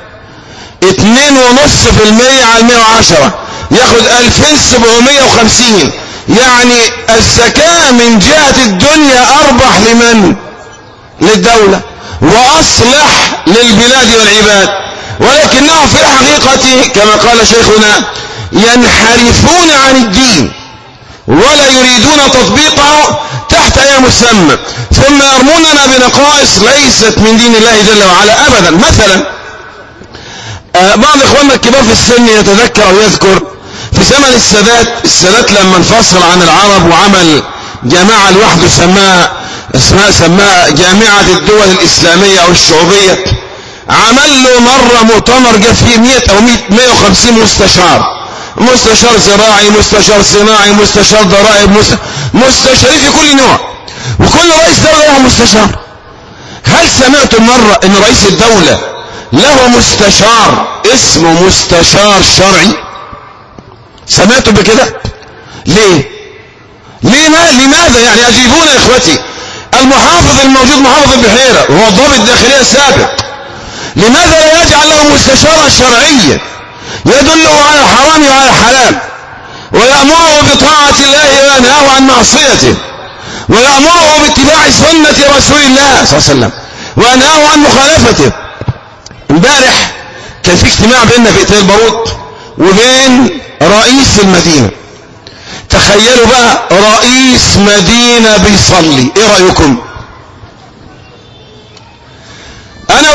2.5% على 110 ياخد 2,750. يعني الزكاة من جهة الدنيا أربح لمن؟ للدولة وأصلح للبلاد والعباد. ولكنهم في الحقيقة كما قال شيخنا ينحرفون عن الدين ولا يريدون تطبيقه تحت أي مسمى، ثم يرموننا بنقائص ليست من دين الله جل وعلا أبدا. مثلا بعض إخواننا الكبار في السن يتذكر أو يذكر في زمن السادات لما انفصل عن العرب وعمل جماعة لوحده سماها جامعة الدول الإسلامية أو الشعوبية. عمل له مرة مؤتمر جاب فيه 100 أو 150 مستشار زراعي، مستشار صناعي، مستشار ضرائب، مستشارين في كل نوع، وكل رئيس دولة له مستشار. هل سمعتم مرة ان رئيس الدولة له مستشار اسمه مستشار شرعي؟ سمعتم بكده؟ ليه؟ لماذا يعني؟ اجيبونا يا اخوتي. المحافظ الموجود محافظ البحيرة وهو الضابط الداخلية السابق، لماذا لا يجعل له مستشارا شرعيا يدله على الحرام وعلى الحلال ويأمره بطاعة الله وينهاه عن معصيته ويأمره باتباع سنة رسول الله صلى الله عليه وسلم وينهاه عن مخالفته؟ امبارح كان في اجتماع بيننا في اتيان البارود وبين رئيس المدينة. تخيلوا بقى رئيس مدينة بيصلي، ايه رأيكم؟ انا واجهته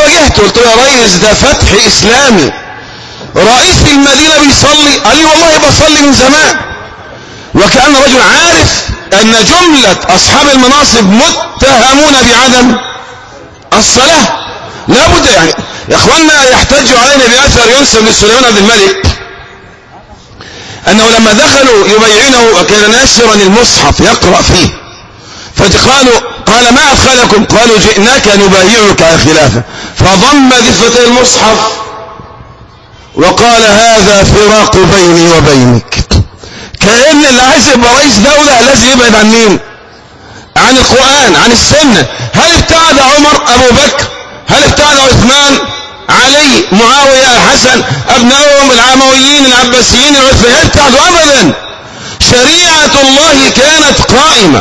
قلت له يا ريس ده فتح اسلامي، رئيس المدينة بيصلي. قال لي والله بصلي من زمان. وكأن رجل عارف ان جملة اصحاب المناصب متهمون بعدم الصلاة. لابد يعني يا اخوانا يحتج علينا بأثر ينسب لسليمان عبد الملك انه لما دخلوا يبيعونه وكان ناشرا المصحف يقرأ فيه، فقالوا قال ما أدخلكم؟ قالوا جئناك نبايعك على الخلافة. فضم دفتي المصحف وقال هذا فراق بيني وبينك. كأن اللي عايز يبقى رئيس دولة لازم يبعد عن مين؟ عن القرآن، عن السنة. هل ابتعد عمر، أبو بكر؟ هل ابتعد عثمان، علي، معاوية، الحسن، أبنائهم العمويين العباسيين العثمانيين؟ هل ابتعدوا؟ أبدا. شريعة الله كانت قائمة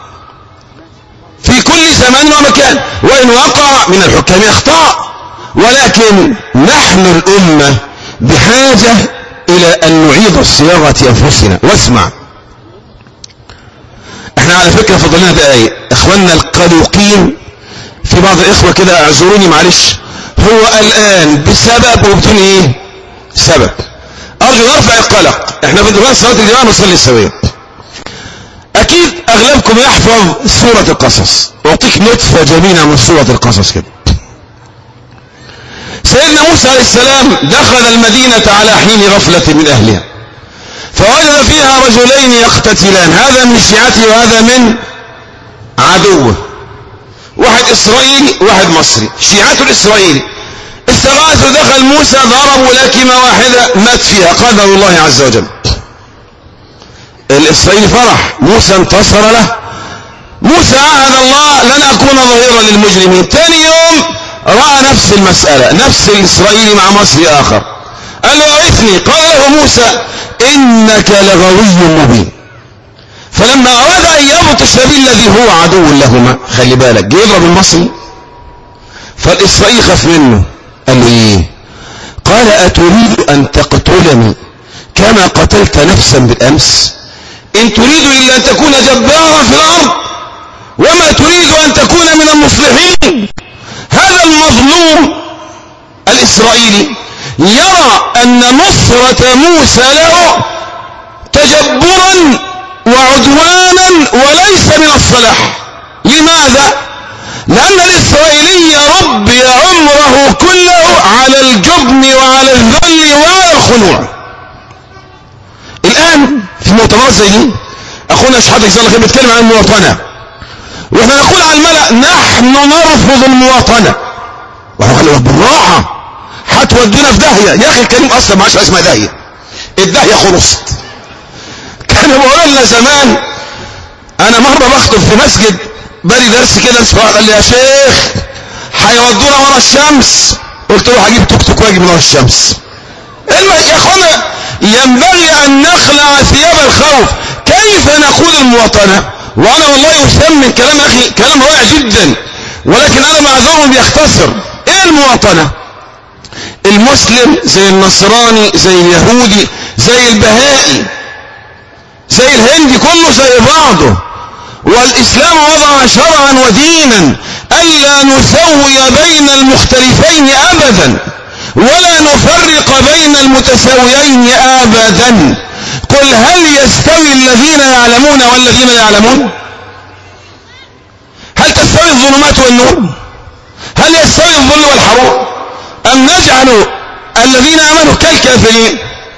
في كل زمان ومكان، وإن وقع من الحكام أخطاء، ولكن نحن الأمة بحاجة إلى أن نعيد صياغة أنفسنا. واسمع، احنا على فكرة فضلنا دقايق اخواننا القلوقين، في بعض الاخوة كده اعذروني معلش، هو الآن بسبب وبدون ايه سبب. ارجو نرفع القلق. احنا في دوران صلاة الجماعة نصلي سويا. اكيد اغلبكم يحفظ سورة القصص. اعطيك نطفة جميلة من سورة القصص كده. سيدنا موسى عليه السلام دخل المدينة على حين غفلة من اهلها، فوجد فيها رجلين يقتتلان، هذا من شيعته وهذا من عدوه، واحد اسرائيلي واحد مصري. شيعته الاسرائيلي استغاثوا، دخل موسى ضربوا لكمة واحدة مات فيها، قدر الله عز وجل. الاسرائيلي فرح، موسى انتصر له. موسى عهد الله لن اكون ظهيرا للمجرمين. تاني يوم رأى نفس المسألة، نفس الاسرائيلي مع مصري اخر، قال له اعثني. قال له موسى انك لغوي مبين. فلما اراد ان يبطش بالذي هو عدو لهما، خلي بالك، جه يضرب المصري، فالاسرائيلي خاف منه، قال له ايه؟ قال اتريد ان تقتلني كما قتلت نفسا بالامس؟ ان تريد الا ان تكون جبارا في الارض وما تريد ان تكون من المصلحين. هذا المظلوم الاسرائيلي يرى ان نصرة موسى له تجبرا وعدوانا وليس من الصلاح. لماذا؟ لأن الإسرائيلي يربي عمره كله على الجبن وعلى الذل وعلى الخنوع. الآن في مؤتمرات زي دي أخونا شحاتة جزاه الله خير بيتكلم عن المواطنة، وإحنا نقول على الملأ نحن نرفض المواطنة، وإحنا بالراحة هتودينا في داهية. يا أخي الكريم أصلا ما عادش اسمها داهية، الداهية خلصت. كانوا بيقولوا لنا زمان، أنا مرة بخطب في مسجد بالي درس كده، قال لي يا شيخ هيودونا ورا الشمس. قلت له هجيب توك توك واجي من ورا الشمس. يا اخوانا ينبغي ان نخلع ثياب الخوف. كيف نقول المواطنة؟ وانا والله يسمى كلام اخي كلام رائع جدا، ولكن انا معذور بيختصر. ايه المواطنة؟ المسلم زي النصراني زي اليهودي زي البهائي زي الهندي، كله زي بعضه. والإسلام وضع شرعا ودينا ألا نسوي بين المختلفين أبدا ولا نفرق بين المتساويين أبدا. قل هل يستوي الذين يعلمون والذين يعلمون؟ هل تستوي الظلمات والنور؟ هل يستوي الظل والحرور؟ أم نجعل الذين آمنوا كالكافرين؟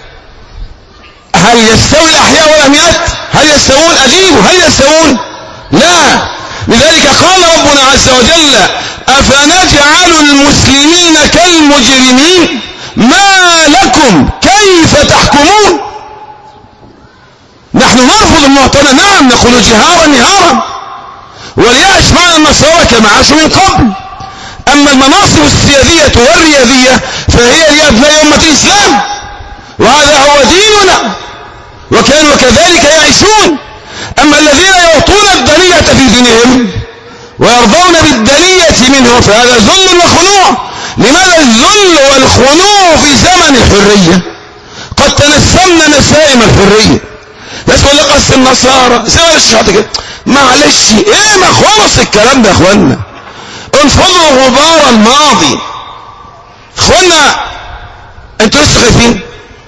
هل يستوي الأحياء والأموات؟ هل يستوون؟ أجيبوا، هل يستوون؟ لا. لذلك قال ربنا عز وجل أفنجعل المسلمين كالمجرمين ما لكم كيف تحكمون. نحن نرفض المواطنة، نعم، نقول جهارا نهارا، وليعش معنا النصارى كما عاشوا من قبل. أما المناصب السيادية والرياضية فهي لأبناء أمة الإسلام، وهذا هو ديننا، وكانوا كذلك يعيشون. أما الذين يعطون الدنية في دينهم ويرضون بالدنية منه فهذا ذل وخنوع. لماذا الذل والخنوع في زمن الحرية؟ قد تنسمنا نسائم الحرية. بس يقول لك أصل النصارى زي الشعب كده، معلش ايه ما خلص الكلام ده يا اخوانا. انفضوا غبار الماضي اخوانا انتوا لسه خايفين؟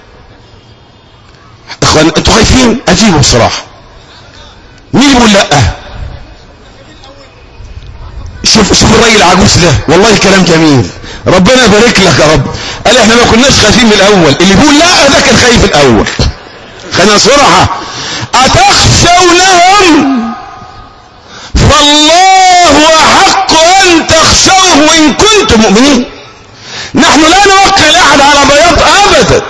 اخوان انتوا خايفين؟ اجيبوا بصراحة. مين يقول لا؟ شوف الراجل العجوز ده، والله كلام جميل، ربنا يبارك لك يا رب. قال احنا ما كناش خايفين من الاول. اللي بيقول لا ده كان خايف الاول. خلينا صراحة. اتخشونهم فالله احق ان تخشوه ان كنتم مؤمنين. نحن لا نوكل احد على بياض ابدا،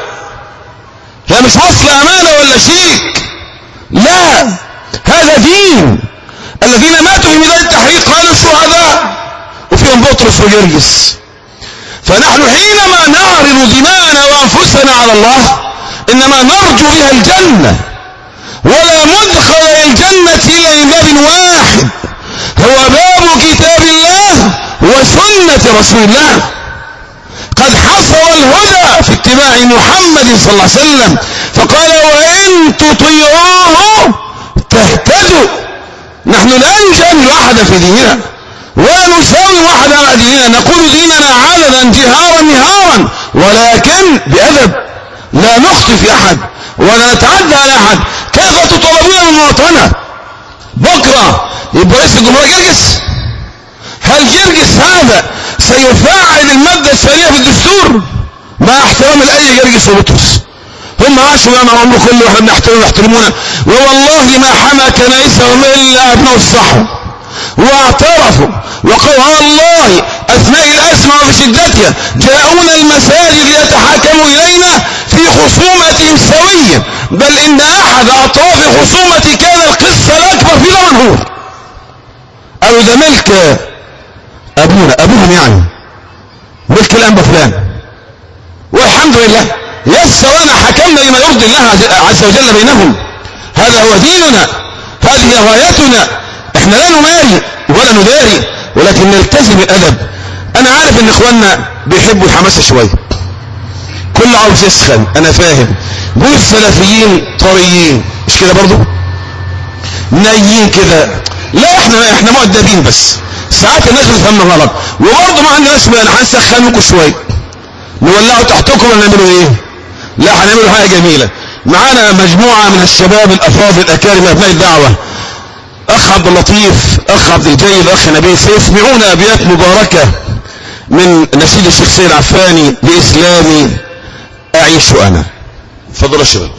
هي مش وصل امانة ولا شيك، لا، هذا دين. الذين ماتوا في ميدان التحرير قالوا الشهداء، وفيهم بطرس وجرجس. فنحن حينما نعرض دماءنا وانفسنا على الله انما نرجو بها الجنة، ولا مدخل الجنة الا من باب واحد، هو باب كتاب الله وسنة رسول الله. قد حصل الهدى في اتباع محمد صلى الله عليه وسلم، فقال وإن تطيعوه تهتدوا. نحن لا نجامل أحدا في ديننا ولا نساوي أحدا على ديننا، نقول ديننا علنا جهارا نهارا، ولكن بأدب، لا نخطئ في أحد ولا نتعدى على أحد. كيف تطلبون من مواطنة بكرة يبقى رئيس الجمهورية جرجس؟ هل جرجس هذا سيفعل المادة الثانية في الدستور؟ مع احترام لأي جرجس وبطرس، هم عاشوا معنا عمره كله واحنا بنحترم ويحترمونا، ووالله ما حمى كنائسهم الا ابناء الصحوة، واعترفوا وقالوا والله اثناء الازمة وفي شدتها جاءونا المساجد ليتحاكموا الينا في خصومة سوية، بل ان احد اطراف الخصومة كان القس الاكبر في دمنهور. قالوا ده ملك ابوهم، يعني ملك الانبا فلان، والحمد لله يسرنا حكمنا لما يرضي الله عز وجل بينهم. هذا هو ديننا، هذه غايتنا. احنا لا نماري ولا نداري، ولكن نلتزم الادب. انا عارف ان اخواننا بيحبوا الحماسة شوية، كل عاوز يسخن، انا فاهم. دول السلفيين طريين مش كده برضو، نايين كده. لا احنا مؤدبين، بس ساعات الناس بتفهمنا غلط، وبرضه ما عندناش مانع هنسخنكم شويه، نولعوا تحتكم ولا نعملوا ايه؟ لا هنعملوا حاجه جميله. معانا مجموعه من الشباب الافاضل الاكارم ابناء الدعوه، اخ عبد اللطيف، اخ عبد الجيد، اخ نبيل، سيسمعون ابيات مباركه من نشيد الشيخ سيد عفاني باسلامي اعيش انا. اتفضلوا يا شباب.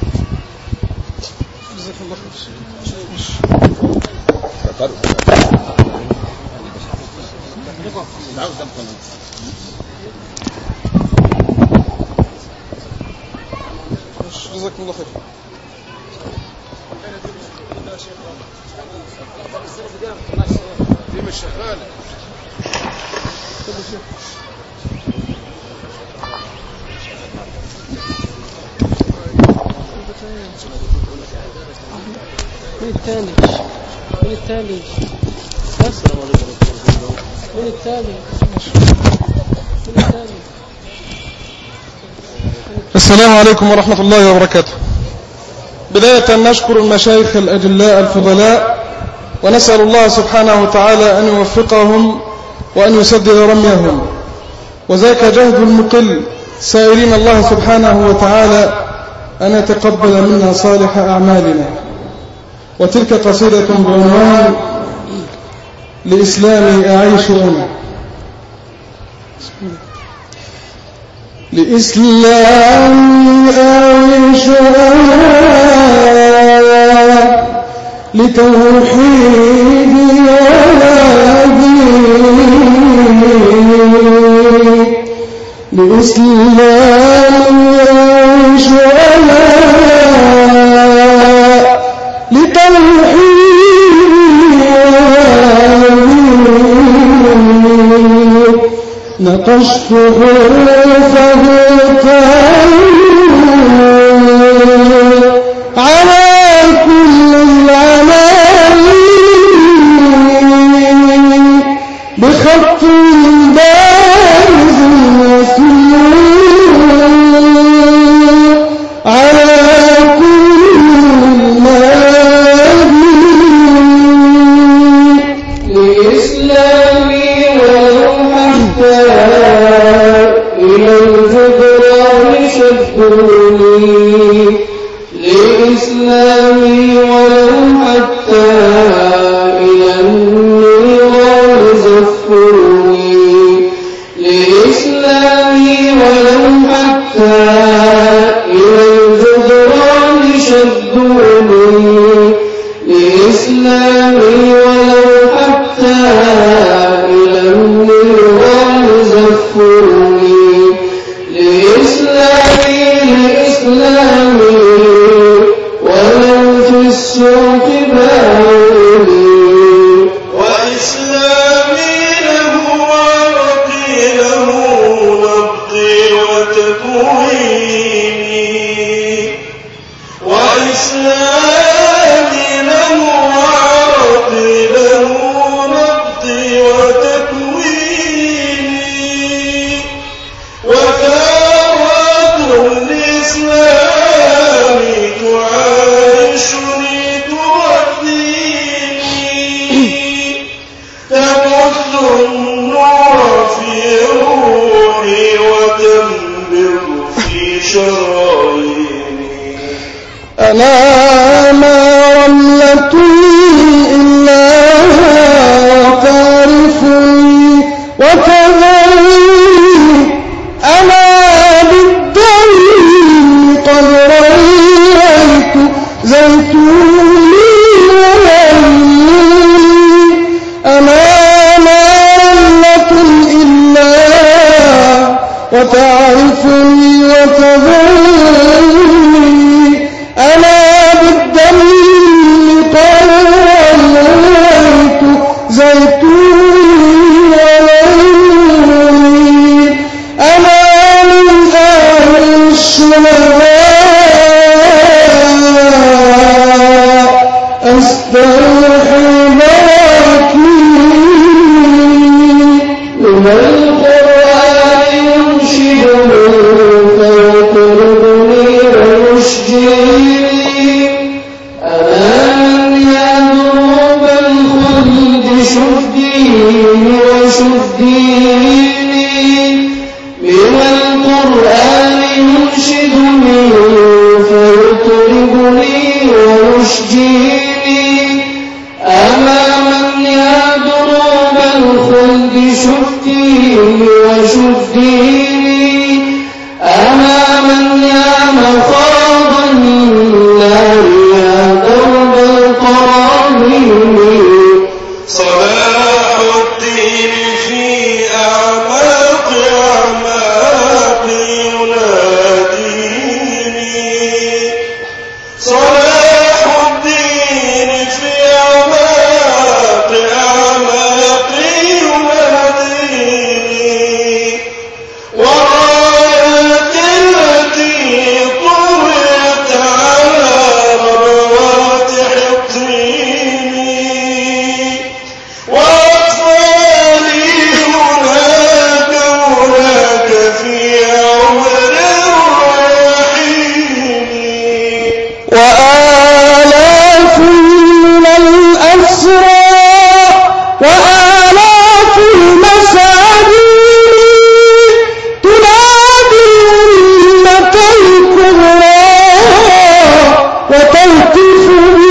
جزاكم الله خير. دي مش شغاله. من الثاني السلام عليكم ورحمة الله وبركاته. بداية نشكر المشايخ الأجلاء الفضلاء، ونسأل الله سبحانه وتعالى أن يوفقهم وأن يسدد رميهم، وذاك جهد المقل، سائلين الله سبحانه وتعالى أن يتقبل منا صالح أعمالنا. وتلك قصيدة بعنوان لإسلامي أعيش أنا. لإسلامي أعيش أنا، لتوحيدي ولا دين. لإسلامي أعيش أنا، لتوحيدي ولا دين. نقشت حروفه على كل العناوين، بخط بارز مسموع على كل الماضي. لإسلامي ولو حتى زفوني لإسلامي ولو حتى إلى النيران زفوني لإسلامي ولو حتى إلى الجدران شدوني لإسلامي ولو حتى إلى النيران زفوني لإسلامي ولو في السوق باعوني وإسلامي له عرقي له نبضي وتكويني وإسلامي له عرقي له نبضي وتكويني وثروة الإسلام تعايشني تغذيني تبث النور في روحي وتنبض في شراييني أنا ما رملة إلا تعرفني وتذرني أنا بالدم قد رأيت زيتوني وليلي أنا ما رملة إلا وتعرفني وتذرني أنا بالدم قد رأيت زيتوني وليلي أنا من أهل الشهداء أسترحي براكيني من القرآن ينشدني فيقربني ويشجيني أمان يا دروب الخلد شديني وشديني من القرآن ينشدني فيطربني ويشجيني أماما يا دروب الخلد شديني وشديني أماما يا مخاض النار يا درب القرامين صلاح الدين في أعماق أعماقي يناديني صلاح الدين في أعماق أعماقي يناديني ورايات التي طويت على ربوات حطيني وأطفالي هناك في عمر الرحيم وآلاف من الأسرى وآلاف المساجين تنادي أمة الكبرى وتهتف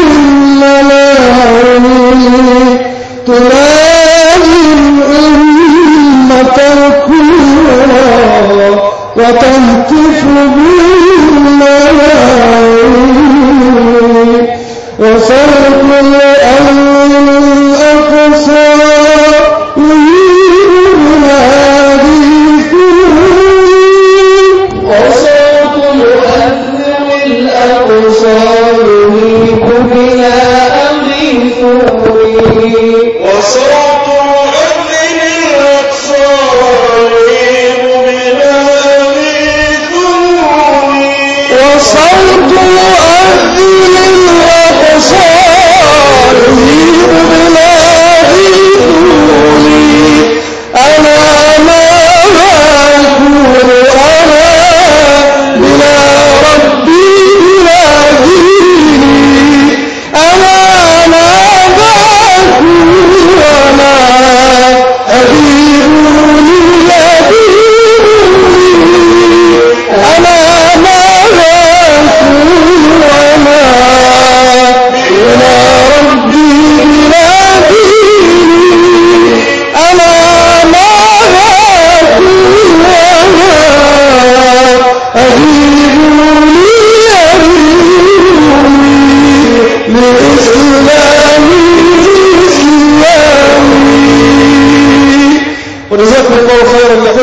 بالملاعين تنادي أمة الكبرى وتهتف بالملاعين وصوت الأمن الأقصى وصوت المؤذن الأقصى يهيب بنا أغيثوني وصوت مؤذن الأقصى يهيب بنا أغيثوني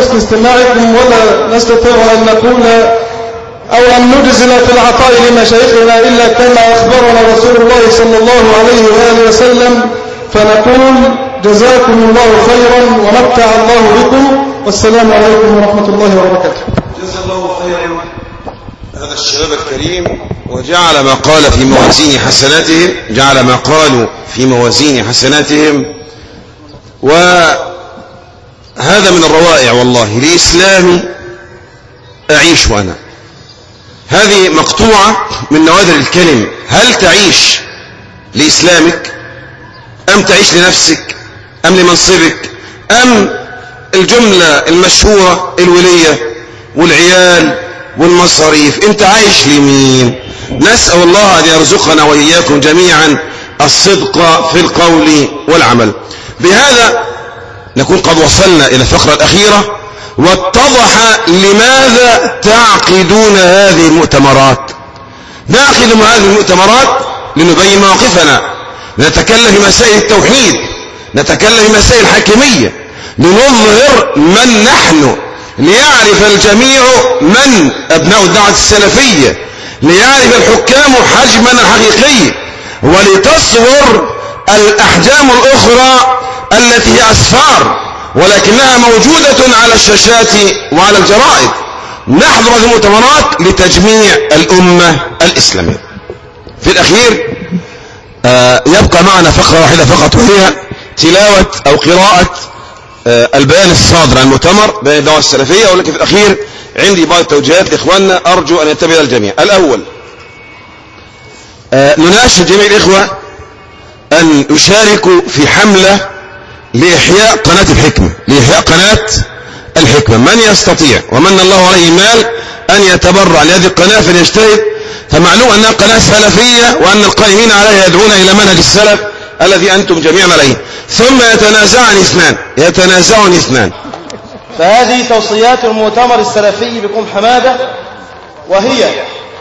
حسن استماعكم ولا نستطيع أن نقول أو أن نجزل في العطاء لمشايخنا إلا كما أخبرنا رسول الله صلى الله عليه وآله وسلم، فنقول جزاكم الله خيرا ومتع الله بكم، والسلام عليكم ورحمة الله وبركاته. جزا الله خيرا هذا الشباب الكريم، وجعل ما قال في موازين حسناتهم، جعل ما قالوا في موازين حسناتهم. وهذا من الروائع والله لإسلامي أعيش وأنا. هذه مقطوعة من نوادر الكلم. هل تعيش لإسلامك أم تعيش لنفسك أم لمنصبك أم الجملة المشهورة الولية والعيال والمصاريف؟ أنت عايش لمين؟ نسأل الله أن يرزقنا وإياكم جميعا الصدق في القول والعمل. بهذا نكون قد وصلنا إلى الفقرة الأخيرة، واتضح لماذا تعقدون هذه المؤتمرات. نعقد هذه المؤتمرات لنبين مواقفنا، نتكلم في مسائل التوحيد، نتكلم في مسائل الحاكمية، لنظهر من نحن، ليعرف الجميع من أبناء الدعوة السلفية، ليعرف الحكام حجمنا الحقيقي، ولتصور الأحجام الأخرى التي هي أسفار ولكنها موجودة على الشاشات وعلى الجرائد. نحضر هذه المؤتمرات لتجميع الأمة الإسلامية. في الأخير يبقى معنا فقرة واحدة فقط، وهي تلاوة أو قراءة البيان الصادر عن المؤتمر بين الدعوة السلفية. ولكن في الأخير عندي بعض التوجيهات لإخواننا أرجو أن ينتبه الجميع. الأول، نناشد جميع الإخوة أن يشاركوا في حملة لإحياء قناة الحكمة، لإحياء قناة الحكمة. من يستطيع ومن الله عليه مال أن يتبرع لهذه القناة فليجتهد، فمعلوم أنها قناة سلفية وأن القائمين عليها يدعون إلى منهج السلف الذي أنتم جميعا عليه. ثم يتنازعان اثنان. فهذه توصيات المؤتمر السلفي بكم حمادة، وهي: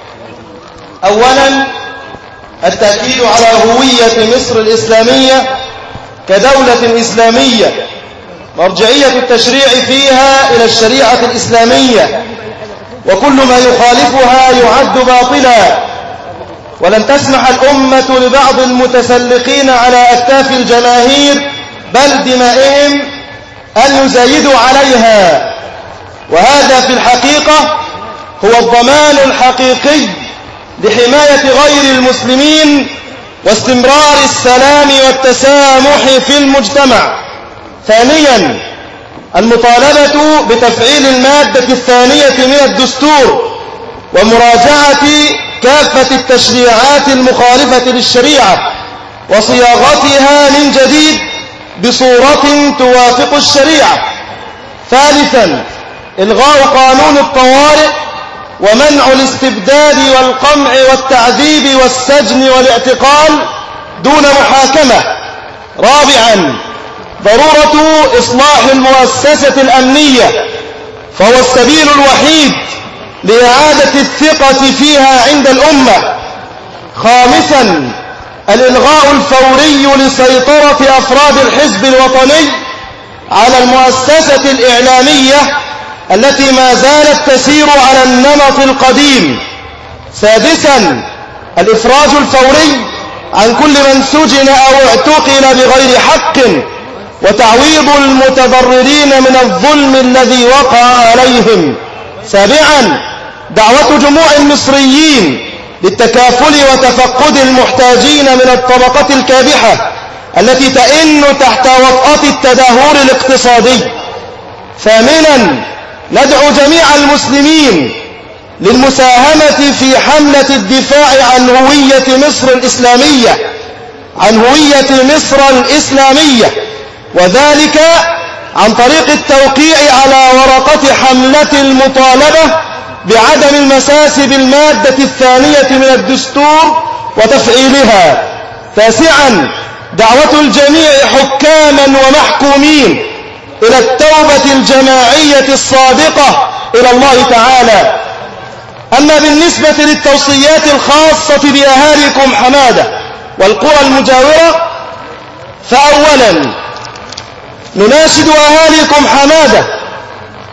أولا التأكيد على هوية مصر الإسلامية كدولة إسلامية، مرجعية التشريع فيها إلى الشريعة الإسلامية، وكل ما يخالفها يعد باطلا. ولن تسمح الأمة لبعض المتسلقين على أكتاف الجماهير بل دمائهم أن يزايدوا عليها، وهذا في الحقيقة هو الضمان الحقيقي لحماية غير المسلمين واستمرار السلام والتسامح في المجتمع. ثانيا المطالبة بتفعيل المادة الثانية من الدستور ومراجعة كافة التشريعات المخالفة للشريعة وصياغتها من جديد بصورة توافق الشريعة. ثالثا إلغاء قانون الطوارئ ومنع الاستبداد والقمع والتعذيب والسجن والاعتقال دون محاكمة. رابعا ضرورة إصلاح المؤسسة الأمنية، فهو السبيل الوحيد لإعادة الثقة فيها عند الأمة. خامسا الإلغاء الفوري لسيطرة أفراد الحزب الوطني على المؤسسة الإعلامية التي ما زالت تسير على النمط القديم. سادسا الإفراج الفوري عن كل من سجن أو اعتقل بغير حق وتعويض المتضررين من الظلم الذي وقع عليهم. سابعا دعوة جموع المصريين للتكافل وتفقد المحتاجين من الطبقة الكابحة التي تئن تحت وطأة التدهور الاقتصادي. ثامنا ندعو جميع المسلمين للمساهمة في حملة الدفاع عن هوية مصر الإسلامية، وذلك عن طريق التوقيع على ورقة حملة المطالبة بعدم المساس بالمادة الثانية من الدستور وتفعيلها. تاسعا دعوة الجميع حكاما ومحكومين إلى التوبة الجماعية الصادقة إلى الله تعالى. أما بالنسبة للتوصيات الخاصة بأهاليكم حمادة والقرى المجاورة، فأولا نناشد أهاليكم حمادة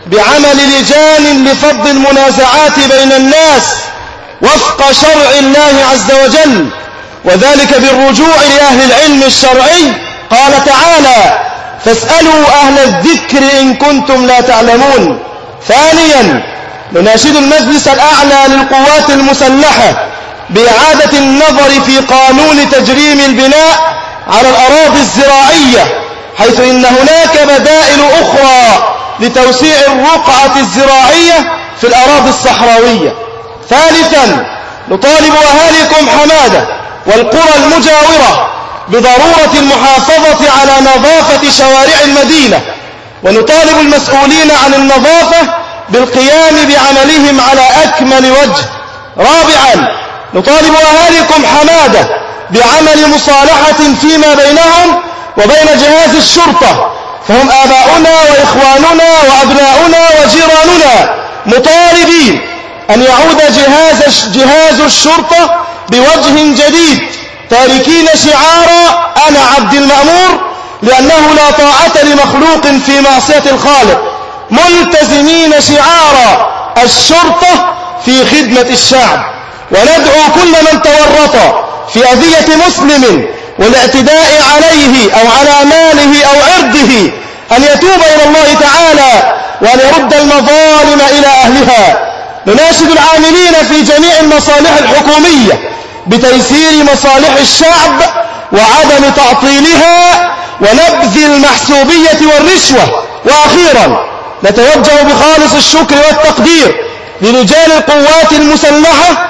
بعمل لجان لفض المنازعات بين الناس وفق شرع الله عز وجل، وذلك بالرجوع لأهل العلم الشرعي. قال تعالى: فاسألوا أهل الذكر إن كنتم لا تعلمون. ثانيا، نناشد المجلس الأعلى للقوات المسلحة بإعادة النظر في قانون تجريم البناء على الأراضي الزراعية، حيث إن هناك بدائل أخرى لتوسيع الرقعة الزراعية في الأراضي الصحراوية. ثالثا، نطالب أهاليكم حمادة والقرى المجاورة بضرورة المحافظة على نظافة شوارع المدينة، ونطالب المسؤولين عن النظافة بالقيام بعملهم على أكمل وجه. رابعا، نطالب أهاليكم حمادة بعمل مصالحة فيما بينهم وبين جهاز الشرطة، فهم آباؤنا وإخواننا وأبناؤنا وجيراننا، مطالبين أن يعود جهاز الشرطة بوجه جديد، تاركين شعار أنا عبد المأمور، لأنه لا طاعة لمخلوق في معصية الخالق، ملتزمين شعار الشرطة في خدمة الشعب. وندعو كل من تورط في أذية مسلم والاعتداء عليه أو على ماله أو عرضه أن يتوب إلى الله تعالى وأن يرد المظالم إلى أهلها. نناشد العاملين في جميع المصالح الحكومية بتيسير مصالح الشعب وعدم تعطيلها ونبذ المحسوبية والرشوة. وأخيرا، نتوجه بخالص الشكر والتقدير لرجال القوات المسلحة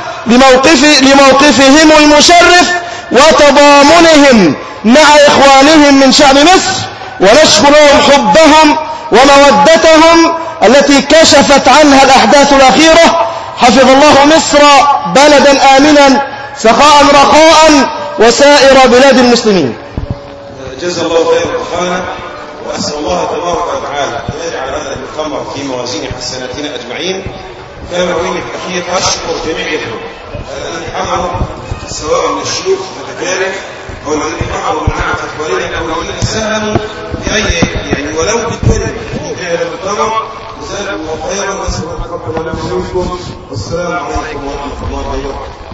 لموقفهم المشرف وتضامنهم مع إخوانهم من شعب مصر، ونشكر لهم حبهم ومودتهم التي كشفت عنها الأحداث الأخيرة. حفظ الله مصر بلدا آمنا سخاء رخاء وسائر بلاد المسلمين. جزا الله خير أخانا، وأسأل الله تبارك وتعالى أن يجعل هذا المؤتمر في موازين حسناتنا أجمعين. كما أريد في الأخير أشكر جميع الذين حضروا، سواء من الشيوخ والأكارم أو الذين حضروا من عامة إخواننا أو الذين ساهموا بأي ولو بالكلمة في هذا المؤتمر. جزاكم الله خيرا، وأسأل الله تقبل منا ومنكم، والسلام عليكم ورحمة الله وبركاته.